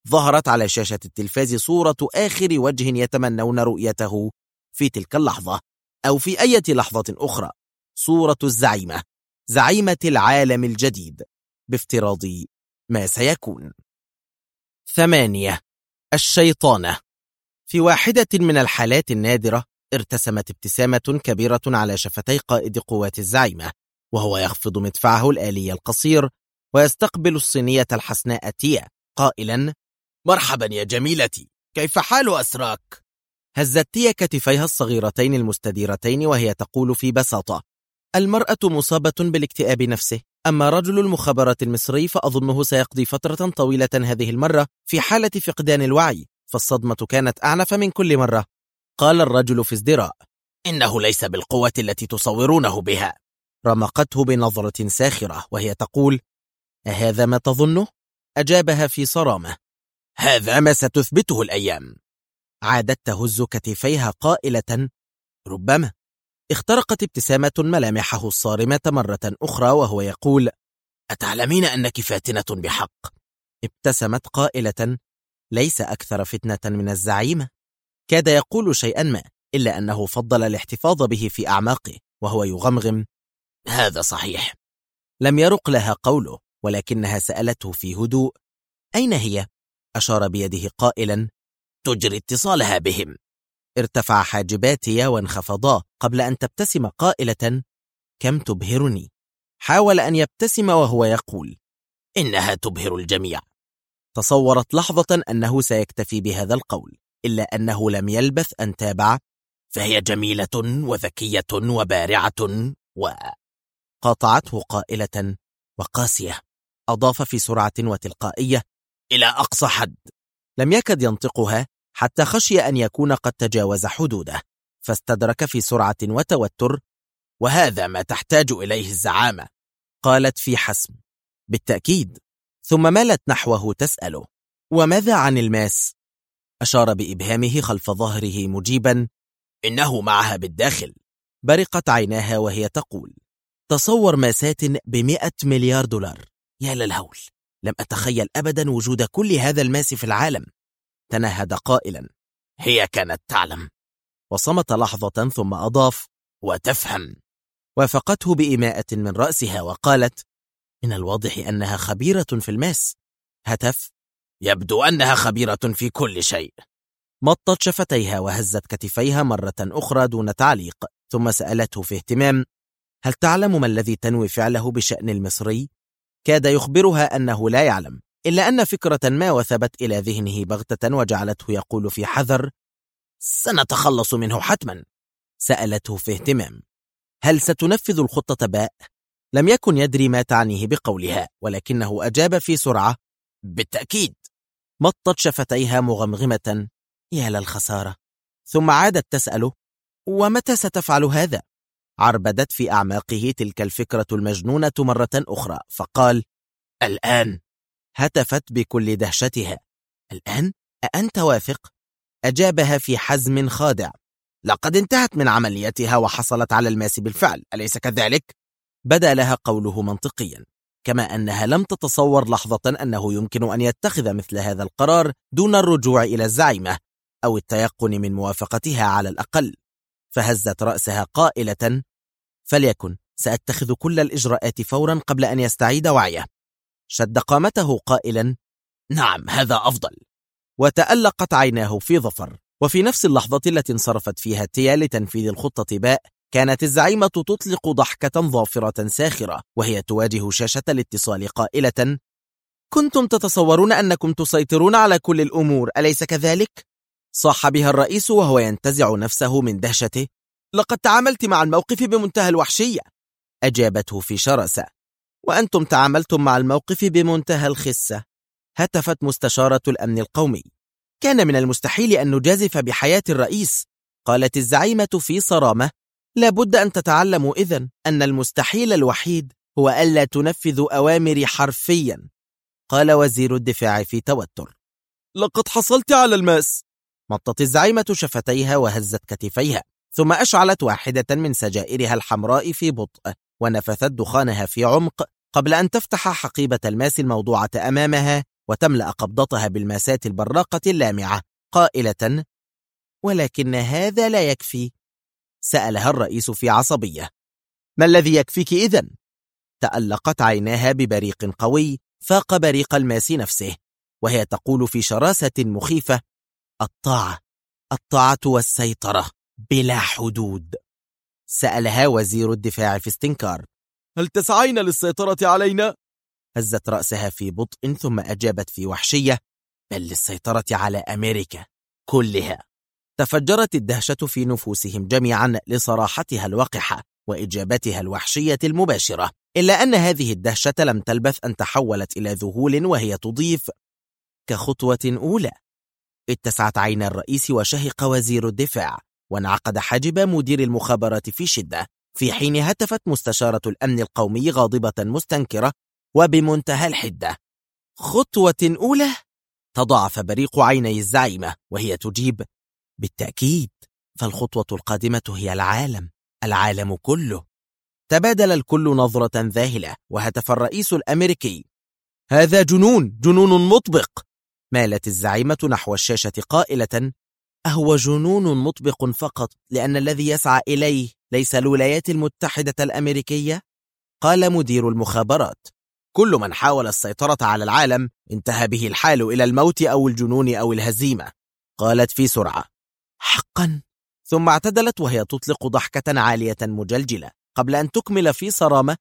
ظهرت على شاشة التلفاز صورة آخر وجه يتمنون رؤيته في تلك اللحظة أو في أي لحظة أخرى، صورة الزعيمة، زعيمة العالم الجديد بافتراض ما سيكون. 8. الشيطانة. في واحدة من الحالات النادرة ارتسمت ابتسامة كبيرة على شفتي قائد قوات الزعيمة، وهو يخفض مدفعه الآلي القصير ويستقبل الصينية الحسناء تيا قائلا: مرحبا يا جميلتي، كيف حال أسراك؟ هزت تيا كتفيها الصغيرتين المستديرتين وهي تقول في بساطة: المرأة مصابة بالاكتئاب نفسه، أما رجل المخابرات المصري فأظنه سيقضي فترة طويلة هذه المرة في حالة فقدان الوعي، فالصدمة كانت أعنف من كل مرة. قال الرجل في ازدراء: إنه ليس بالقوة التي تصورونه بها. رمقته بنظرة ساخرة وهي تقول: أهذا ما تظنه؟ أجابها في صرامة: هذا ما ستثبته الأيام. عادت تهز كتفيها قائلة: ربما. اخترقت ابتسامة ملامحه الصارمة مرة أخرى وهو يقول: أتعلمين أنك فاتنة بحق؟ ابتسمت قائلة: ليس أكثر فتنة من الزعيمة. كاد يقول شيئا ما، إلا أنه فضل الاحتفاظ به في أعماقه وهو يغمغم: هذا صحيح. لم يرق لها قوله، ولكنها سألته في هدوء: أين هي؟ أشار بيده قائلا: تجري اتصالها بهم. ارتفع حاجباتي وانخفضا قبل أن تبتسم قائلة: كم تبهرني. حاول أن يبتسم وهو يقول: إنها تبهر الجميع. تصورت لحظة أنه سيكتفي بهذا القول، إلا أنه لم يلبث أن تابع: فهي جميلة وذكية وبارعة قاطعته قائلة: وقاسية. أضاف في سرعة وتلقائية: إلى أقصى حد. لم يكد ينطقها حتى خشي أن يكون قد تجاوز حدوده، فاستدرك في سرعة وتوتر: وهذا ما تحتاج إليه الزعامة. قالت في حسم: بالتأكيد. ثم مالت نحوه تسأله: وماذا عن الماس؟ أشار بإبهامه خلف ظهره مجيبا: إنه معها بالداخل. برقت عيناها وهي تقول: تصور ماسات ب100 مليار دولار. يا للهول، لم أتخيل أبدا وجود كل هذا الماس في العالم. تنهد قائلا: هي كانت تعلم. وصمت لحظة ثم أضاف: وتفهم. وافقته بإيماءة من رأسها وقالت: من الواضح أنها خبيرة في الماس. هتف: يبدو أنها خبيرة في كل شيء. مطت شفتيها وهزت كتفيها مرة أخرى دون تعليق، ثم سألته في اهتمام: هل تعلم ما الذي تنوي فعله بشأن المصري؟ كاد يخبرها أنه لا يعلم، إلا أن فكرة ما وثبت إلى ذهنه بغتة وجعلته يقول في حذر: سنتخلص منه حتما. سألته في اهتمام: هل ستنفذ الخطة باء؟ لم يكن يدري ما تعنيه بقولها، ولكنه أجاب في سرعة: بالتأكيد. مطت شفتيها مغمغمة: يا للخسارة. ثم عادت تسأله: ومتى ستفعل هذا؟ عربدت في أعماقه تلك الفكرة المجنونة مرة أخرى، فقال: الآن. هتفت بكل دهشتها: الآن؟ أأنت واثق؟ أجابها في حزم خادع: لقد انتهت من عمليتها وحصلت على الماس بالفعل، أليس كذلك؟ بدا لها قوله منطقيا، كما أنها لم تتصور لحظة أنه يمكن أن يتخذ مثل هذا القرار دون الرجوع إلى الزعيمة أو التيقن من موافقتها على الأقل. فهزت رأسها قائلة: فليكن، سأتخذ كل الإجراءات فورا قبل أن يستعيد وعيه. شد قامته قائلا: نعم، هذا أفضل. وتألقت عيناه في ظفر. وفي نفس اللحظة التي انصرفت فيها تيا لتنفيذ الخطة باء، كانت الزعيمة تطلق ضحكة ظافرة ساخرة وهي تواجه شاشة الاتصال قائلة: كنتم تتصورون أنكم تسيطرون على كل الأمور، أليس كذلك؟ صاح بها الرئيس وهو ينتزع نفسه من دهشته: لقد تعاملت مع الموقف بمنتهى الوحشية. أجابته في شراسة: وأنتم تعاملتم مع الموقف بمنتهى الخسة. هتفت مستشارة الأمن القومي: كان من المستحيل أن نجازف بحياة الرئيس. قالت الزعيمة في صرامة: لابد أن تتعلموا إذن أن المستحيل الوحيد هو ألا تنفذوا أوامري حرفيا. قال وزير الدفاع في توتر: لقد حصلت على الماس. مطت الزعيمة شفتيها وهزت كتفيها، ثم أشعلت واحدة من سجائرها الحمراء في بطء ونفثت دخانها في عمق قبل أن تفتح حقيبة الماس الموضوعة أمامها وتملأ قبضتها بالماسات البراقة اللامعة قائلة: ولكن هذا لا يكفي. سألها الرئيس في عصبية: ما الذي يكفيك إذن؟ تألقت عيناها ببريق قوي فاق بريق الماس نفسه، وهي تقول في شراسة مخيفة: الطاعة والسيطرة بلا حدود. سألها وزير الدفاع في استنكار: هل تسعين للسيطرة علينا؟ هزت رأسها في بطء ثم أجابت في وحشية: بل للسيطرة على أمريكا كلها. تفجرت الدهشة في نفوسهم جميعا لصراحتها الوقحة وإجابتها الوحشية المباشرة، إلا أن هذه الدهشة لم تلبث أن تحولت إلى ذهول، وهي تضيف: كخطوة أولى. اتسعت عين الرئيس وشهق وزير الدفاع، وانعقد حاجب مدير المخابرات في شدة، في حين هتفت مستشارة الأمن القومي غاضبة مستنكرة وبمنتهى الحدة: خطوة أولى؟ تضاعف بريق عيني الزعيمة وهي تجيب: بالتأكيد، فالخطوة القادمة هي العالم كله. تبادل الكل نظرة ذاهلة، وهتف الرئيس الأمريكي: هذا جنون مطبق. مالت الزعيمة نحو الشاشة قائلة: أهو جنون مطبق فقط لأن الذي يسعى إليه ليس الولايات المتحدة الأمريكية؟ قال مدير المخابرات: كل من حاول السيطرة على العالم انتهى به الحال إلى الموت أو الجنون أو الهزيمة. قالت في سرعة: حقا. ثم اعتدلت وهي تطلق ضحكة عالية مجلجلة قبل أن تكمل في صرامة: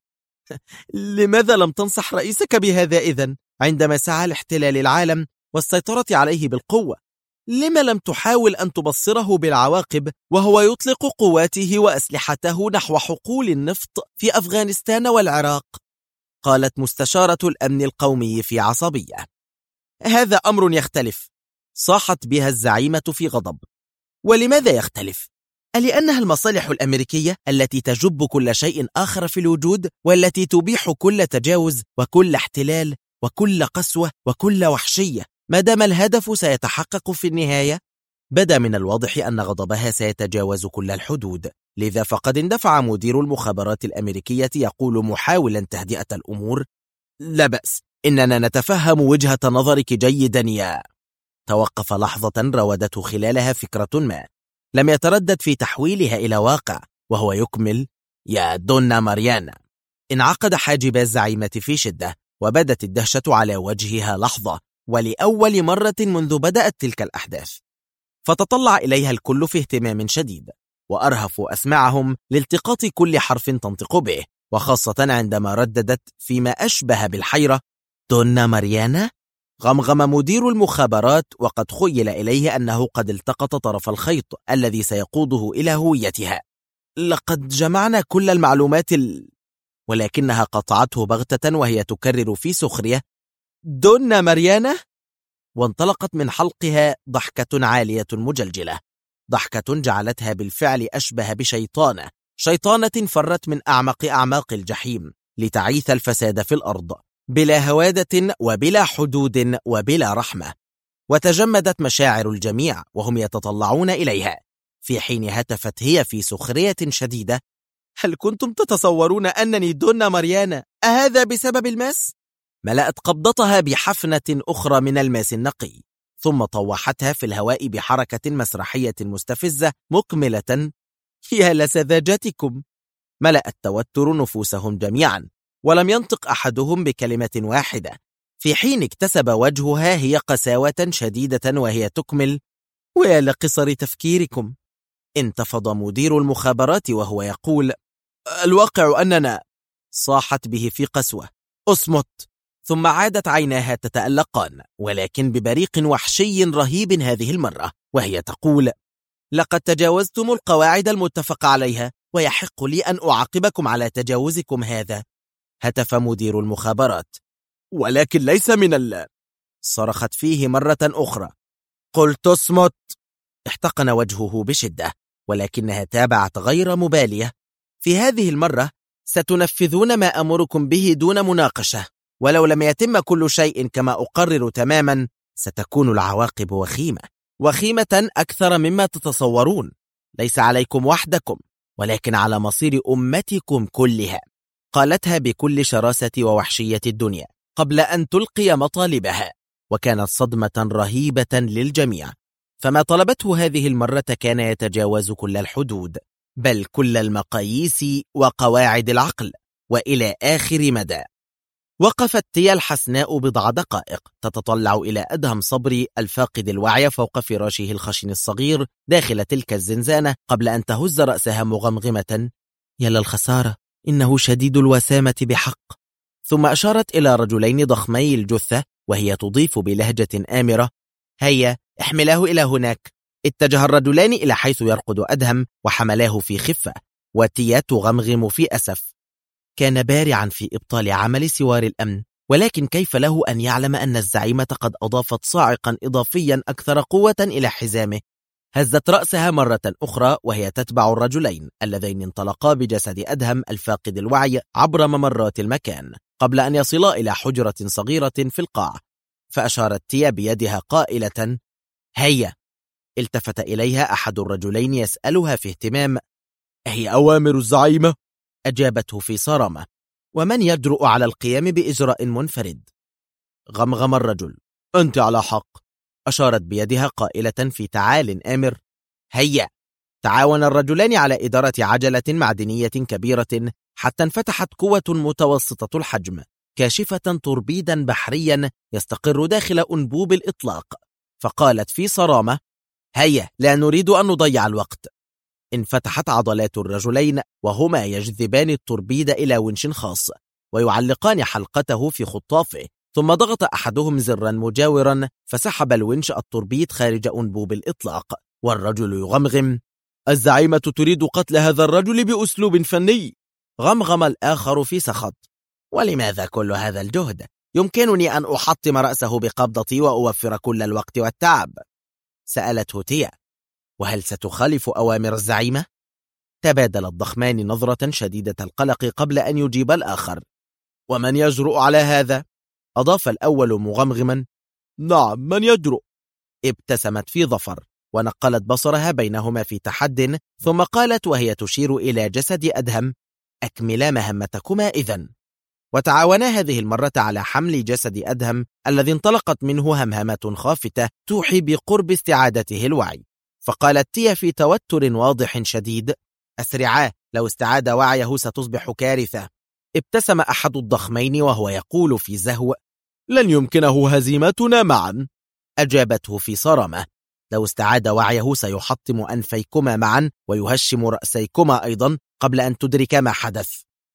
لماذا لم تنصح رئيسك بهذا إذن عندما سعى لاحتلال العالم والسيطرة عليه بالقوة؟ لما لم تحاول أن تبصره بالعواقب وهو يطلق قواته وأسلحته نحو حقول النفط في أفغانستان والعراق؟ قالت مستشارة الأمن القومي في عصبية. هذا أمر يختلف. صاحت بها الزعيمة في غضب. ولماذا يختلف؟ ألأنها المصالح الأمريكية التي تجب كل شيء آخر في الوجود، والتي تبيح كل تجاوز وكل احتلال وكل قسوة وكل وحشية ما دام الهدف سيتحقق في النهاية؟ بدا من الواضح أن غضبها سيتجاوز كل الحدود، لذا فقد اندفع مدير المخابرات الأمريكية يقول محاولا تهدئة الأمور: لا بأس، إننا نتفهم وجهة نظرك جيدا يا... توقف لحظة راودته خلالها فكرة ما، لم يتردد في تحويلها إلى واقع، وهو يكمل: يا دونا ماريانا. انعقد حاجب الزعيمة في شدة، وبدت الدهشة على وجهها لحظة، ولأول مرة منذ بدأت تلك الأحداث. فتطلع إليها الكل في اهتمام شديد، وأرهفوا أسماعهم لالتقاط كل حرف تنطق به، وخاصة عندما رددت فيما أشبه بالحيرة: دونا ماريانا؟ غمغم مدير المخابرات، وقد خيل إليه أنه قد التقط طرف الخيط الذي سيقوده إلى هويتها. لقد جمعنا كل المعلومات ولكنها قطعته بغتة وهي تكرر في سخرية: دونا ماريانا؟ وانطلقت من حلقها ضحكة عالية مجلجلة، ضحكة جعلتها بالفعل أشبه شيطانة فرت من أعمق أعماق الجحيم لتعيث الفساد في الأرض، بلا هوادة وبلا حدود وبلا رحمة. وتجمدت مشاعر الجميع وهم يتطلعون إليها، في حين هتفت هي في سخرية شديدة: هل كنتم تتصورون أنني دونا ماريانا؟ أهذا بسبب الماس؟ ملأت قبضتها بحفنة أخرى من الماس النقي، ثم طوحتها في الهواء بحركة مسرحية مستفزة مكملة: يا لسذاجتكم. ملأ التوتر نفوسهم جميعا، ولم ينطق أحدهم بكلمة واحدة، في حين اكتسب وجهها هي قساوة شديدة وهي تكمل: ويا لقصر تفكيركم. انتفض مدير المخابرات وهو يقول: الواقع أننا... صاحت به في قسوة: أصمت. ثم عادت عيناها تتألقان، ولكن ببريق وحشي رهيب هذه المرة، وهي تقول: لقد تجاوزتم القواعد المتفق عليها، ويحق لي أن أعاقبكم على تجاوزكم هذا. هتف مدير المخابرات: ولكن ليس من صرخت فيه مرة أخرى: قلت اصمت. احتقن وجهه بشدة، ولكنها تابعت غير مبالية: في هذه المرة ستنفذون ما أمركم به دون مناقشة، ولو لم يتم كل شيء كما أقرر تماما ستكون العواقب وخيمة أكثر مما تتصورون، ليس عليكم وحدكم ولكن على مصير أمتكم كلها. قالتها بكل شراسة ووحشية الدنيا قبل أن تلقي مطالبها، وكانت صدمة رهيبة للجميع، فما طلبته هذه المرة كان يتجاوز كل الحدود، بل كل المقاييس وقواعد العقل وإلى آخر مدى. وقفت تيا الحسناء بضع دقائق تتطلع إلى أدهم صبري الفاقد الوعي فوق فراشه الخشن الصغير داخل تلك الزنزانة قبل أن تهز رأسها مغمغمة: يا للخسارة، إنه شديد الوسامة بحق. ثم أشارت إلى رجلين ضخمي الجثة وهي تضيف بلهجة آمرة: هيا احملاه إلى هناك. اتجه الرجلان إلى حيث يرقد أدهم وحملاه في خفة، وتيا تغمغم في أسف. كان بارعا في إبطال عمل سوار الأمن، ولكن كيف له أن يعلم أن الزعيمة قد أضافت صاعقا إضافيا أكثر قوة إلى حزامه؟ هزت رأسها مرة أخرى وهي تتبع الرجلين اللذين انطلقا بجسد أدهم الفاقد الوعي عبر ممرات المكان قبل أن يصلا إلى حجرة صغيرة في القاع، فأشارت تيا بيدها قائلة: هيا. التفت إليها أحد الرجلين يسألها في اهتمام: هي أوامر الزعيمة؟ أجابته في صرامة: ومن يجرؤ على القيام بإجراء منفرد؟ غمغم الرجل: أنت على حق. أشارت بيدها قائلة في تعال آمر: هيا. تعاون الرجلان على إدارة عجلة معدنية كبيرة حتى انفتحت قوة متوسطة الحجم كاشفة توربيدا بحريا يستقر داخل أنبوب الإطلاق، فقالت في صرامة: هيا، لا نريد أن نضيع الوقت. انفتحت عضلات الرجلين وهما يجذبان التوربيد إلى ونش خاص ويعلقان حلقته في خطافه، ثم ضغط أحدهم زرا مجاورا فسحب الونش التوربيد خارج أنبوب الإطلاق، والرجل يغمغم: الزعيمة تريد قتل هذا الرجل بأسلوب فني. غمغم الآخر في سخط: ولماذا كل هذا الجهد؟ يمكنني أن أحطم رأسه بقبضتي وأوفر كل الوقت والتعب. سألته تيا: وهل ستخالف أوامر الزعيمة؟ تبادل الضخمان نظرة شديدة القلق قبل أن يجيب الآخر: ومن يجرؤ على هذا؟ أضاف الأول مغمغما: نعم، من يجرؤ؟ ابتسمت في ظفر ونقلت بصرها بينهما في تحد، ثم قالت وهي تشير إلى جسد أدهم: أكملا مهمتكما إذن. وتعاونا هذه المرة على حمل جسد أدهم الذي انطلقت منه همهمة خافتة توحي بقرب استعادته الوعي، فقالت تيا في توتر واضح شديد: أسرعاه، لو استعاد وعيه ستصبح كارثة. ابتسم أحد الضخمين وهو يقول في زهو: لن يمكنه هزيمتنا معا. أجابته في صرامة: لو استعاد وعيه سيحطم أنفيكما معا ويهشم رأسيكما أيضا قبل أن تدرك ما حدث.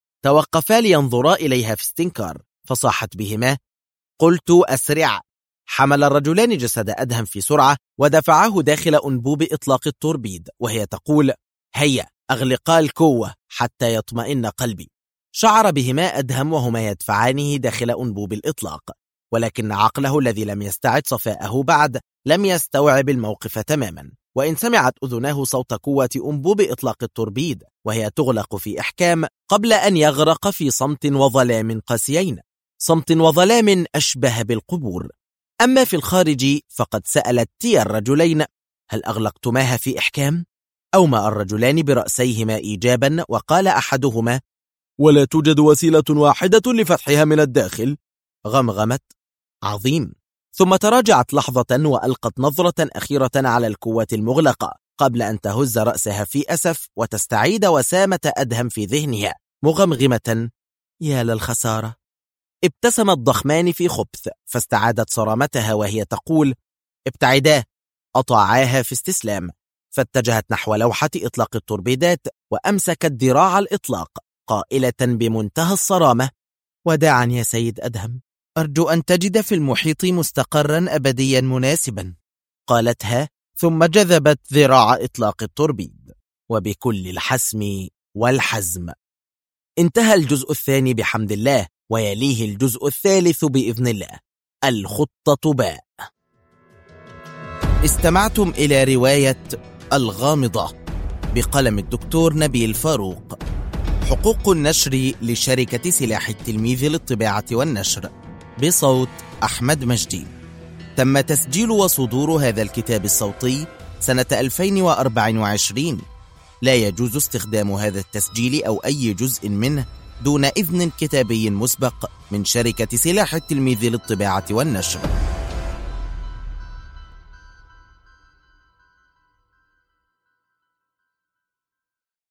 توقفا لينظرا إليها في استنكار، فصاحت بهما: قلت أسرع. حمل الرجلان جسد أدهم في سرعة ودفعاه داخل أنبوب إطلاق التوربيد وهي تقول: هيا، أغلقا القوة حتى يطمئن قلبي. شعر بهما أدهم وهما يدفعانه داخل أنبوب الإطلاق، ولكن عقله الذي لم يستعد صفاءه بعد لم يستوعب الموقف تماما، وإن سمعت أذناه صوت قوة أنبوب إطلاق التوربيد وهي تغلق في إحكام قبل أن يغرق في صمت وظلام قاسيين، صمت وظلام أشبه بالقبور. أما في الخارج فقد سألت تيا الرجلين: هل أغلقتماها في إحكام؟ أومأ الرجلان برأسيهما إيجابا، وقال أحدهما: ولا توجد وسيلة واحدة لفتحها من الداخل. غمغمت: عظيم. ثم تراجعت لحظة وألقت نظرة أخيرة على القوة المغلقة قبل أن تهز رأسها في أسف وتستعيد وسامة أدهم في ذهنها مغمغمة: يا للخسارة. ابتسم الضخمان في خبث فاستعادت صرامتها وهي تقول: ابتعداه. أطاعاها في استسلام، فاتجهت نحو لوحة إطلاق التوربيدات وأمسكت ذراع الإطلاق قائلة بمنتهى الصرامة: وداعا يا سيد أدهم، أرجو أن تجد في المحيط مستقرا أبديا مناسبا. قالتها ثم جذبت ذراع إطلاق التوربيد، وبكل الحسم والحزم. انتهى الجزء الثاني بحمد الله، ويليه الجزء الثالث بإذن الله. الخطة باء. استمعتم إلى رواية الغامضة بقلم الدكتور نبيل فاروق. حقوق النشر لشركة سلاح التلميذ للطباعة والنشر، بصوت أحمد مجدي. تم تسجيل وصدور هذا الكتاب الصوتي سنة 2024. لا يجوز استخدام هذا التسجيل أو أي جزء منه دون إذن كتابي مسبق من شركة سلاح التلميذ للطباعة والنشر.